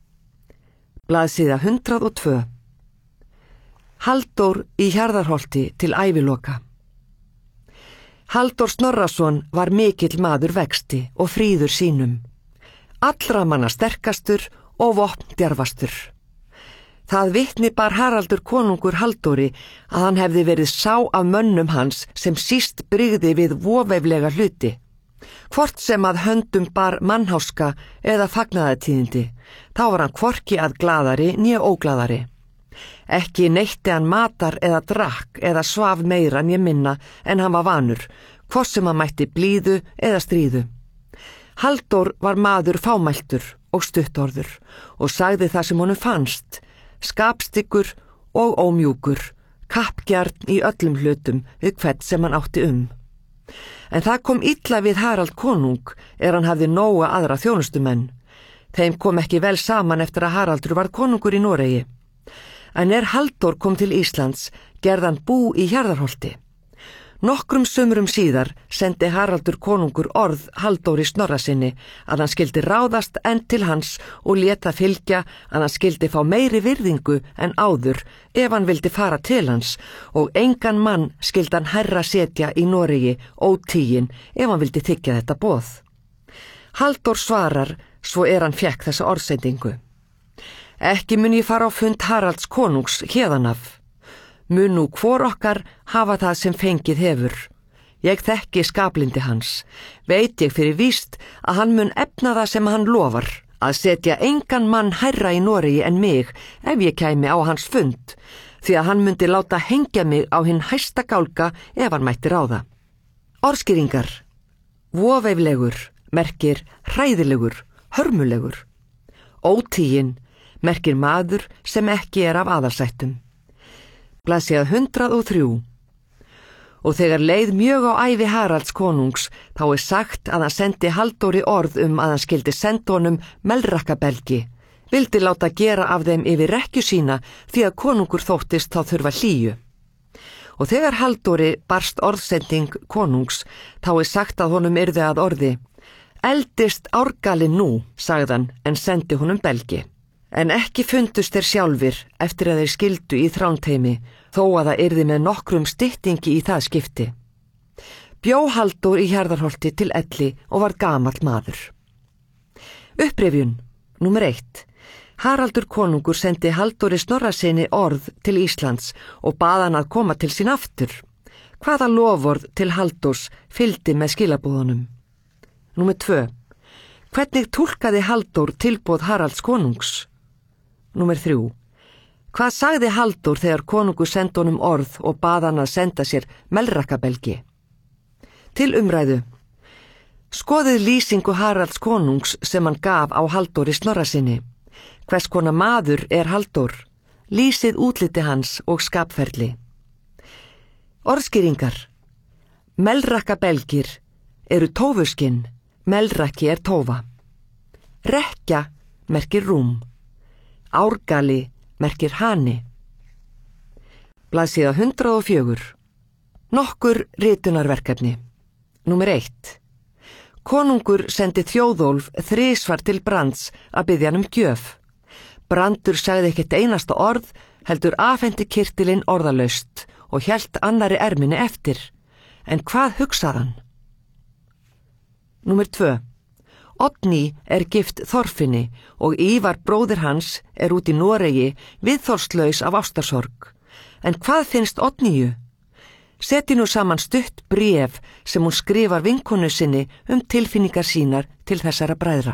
Blaðsíða 102. Halldór í Hjarðarholti til æviloka. Halldór Snorrason var mikill maður vexti og fríður sínum. Allra manna sterkastur og vopn djarfastur. Það vitni bar Haraldur konungur Halldóri að hann hefði verið sá af mönnum hans sem síst brygði við voveiflega hluti. Hvort sem að höndum bar mannháska eða fagnaðartíðindi, þá var hann hvorki að glaðari né óglaðari. Ekki neytti hann matar eða drakk eða svaf meira né minna en hann var vanur, hvort sem hann mætti blíðu eða stríðu. Halldór var maður fámæltur og stuttorður og sagði það sem honum fannst, skapstyggur og ómjúkur, kappgjarn í öllum hlutum við hvern sem hann átti En það kom illa við Harald konung hann hafði nóga aðra þjónustumenn. Þeim kom ekki vel saman eftir að Haraldur var konungur í Noregi. En Halldór kom til Íslands, gerði hann bú í Hjarðarholti. Nokkrum sumrum síðar sendi Haraldur konungur orð Halldóri Snorrasyni að hann skildi ráðast enn til hans og léta fylgja að hann skildi fá meiri virðingu en áður ef hann vildi fara til hans og engan mann skildi hann hærra setja í Noregi ótígin ef hann vildi þiggja þetta boð. Halldór svarar svo hann fekk þessa orðsendingu. Ekki mun ég fara á fund Haralds konungs héðan af. Mun nú hvor okkar hafa það sem fengið hefur. Ég þekki skaplindi hans. Veit ég fyrir víst að hann mun efna það sem hann lofar, að setja engan mann hærra í Noregi en mig ef ég kæmi á hans fund, því að hann mundi láta hengja mig á hinn hæsta gálga ef hann mætti ráða. Orðskýringar. Voveiflegur merkir hræðilegur, hörmulegur. Ótígin merkir maður sem ekki af aðalsættum. Blaðsíða 103. Og þegar leið mjög á ævi Haralds konungs, þá sagt að hann sendi Halldóri orð að hann skildi senda honum melrakkabelgi, vildi láta gera af þeim yfir rekkju sína því að konungur þóttist þá þurfa hlýju. Og þegar Halldóri barst orðsending konungs, þá sagt að honum yrði að orði. Eldist árgalinn nú, sagðan, en sendi honum belgi. En ekki fundust þeir sjálfir eftir að þeir skildu í Þrándheimi, þó að það yrði með nokkrum styttingi í það skipti. Bjó Halldór í Hjarðarholti til elli og var gamall maður. Upprifjun, númer 1. Haraldur konungur sendi Halldóri Snorrasyni orð til Íslands og bað hann að koma til sín aftur. Hvaða loforð til Halldórs fylgdi með skilabúðunum? Númer 2. Hvernig túlkaði Halldór tilboð Haralds konungs? Númer 3. Hvað sagði Halldór þegar konungur sendi honum orð og bað hann að senda sér melrakkabelgi? Til umræðu. Skoðið lýsingu Haralds konungs sem hann gaf á Halldóri Snorrasyni. Hvers konar maður Halldór? Lýsið útliti hans og skapferli. Orðskýringar. Melrakkabelgir eru tófuskinn, melrakki tófa. Rekkja merkir rúm. Árgali merkir hani. Blaðsíða 104. Nokkur ritunarverkefni. Númer 1. Konungur sendi Þjóðólf 3 svar til Brands að biðja hann gjöf. Brandur sagði ekkert einasta orð, heldur afhendi kyrtilinn orðalaust og hélt annari erminni eftir. En hvað hugsaði hann? Númer 2. Oddný gift Þorfinni og Ívar bróðir hans út í Noregi viðþolslaus af ástarsorg. En hvað finnst Oddníu? Seti nú saman stutt bréf sem hún skrifar vinkonu sinni tilfinningar sínar til þessara bræðra.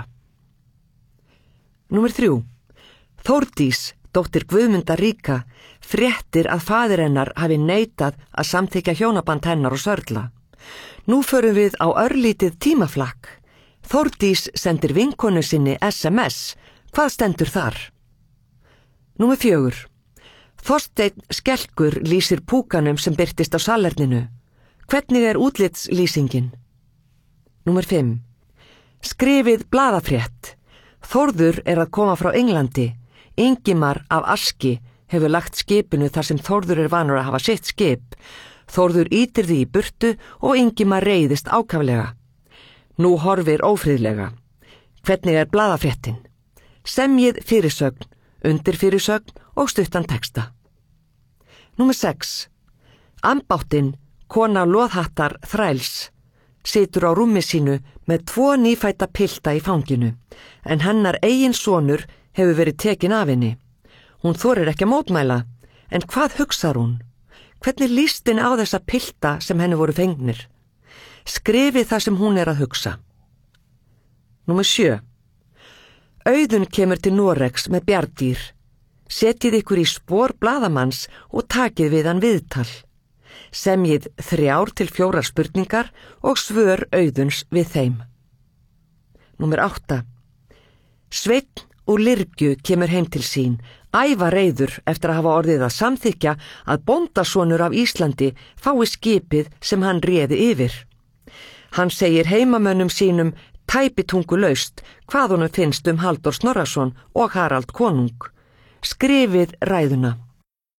Númer 3. Þórdís, dóttir Guðmundar ríka, fréttir að faðir hennar hafi neitað að samþykja hjónaband hennar og Sörla. Nú förum við á örlítið tímaflakk. Þórdís sendir vinkonu sinni SMS. Hvað stendur þar? Númer 4. Þorsteinn Skelkur lýsir púkanum sem birtist á salerninu. Hvernig útlitslýsingin? Númer 5. Skrifið blaðafrétt. Þórður að koma frá Englandi. Ingimar af Aski hefur lagt skipinu þar sem Þórður vanur að hafa sitt skip. Þórður ýtir því í burtu og Ingimar reiðist ákaflega. Nú horfir ófríðlega. Hvernig blaðafréttin? Semjið fyrirsögn, undirfyrirsögn og stuttan texta. Númer 6. Ambáttin, kona Loðhattar þræls, situr á rúmi sínu með 2 nýfædda pilta í fanginu, en hennar eigin sonur hefur verið tekin af henni. Hún þorir ekki að mótmæla, en hvað hugsar hún? Hvernig líst henni á þessa pilta sem henni voru fengnir? Skrifið það sem hún að hugsa. Númer 7. Auðun kemur til Noregs með bjarndýr. Setjið ykkur í spor blaðamanns og takið við hann viðtal. Semjið 3 til 4 spurningar og svör Auðuns við þeim. Númer 8. Sveinn úr Lyrgju kemur heim til sín, ævareiður eftir að hafa orðið að samþykja að bóndasonur af Íslandi fái skipið sem hann réði yfir. Hann segir heimamönnum sínum tæpitungulaust hvað honum finnst Halldór Snorrason og Harald konung. Skrifið ræðuna.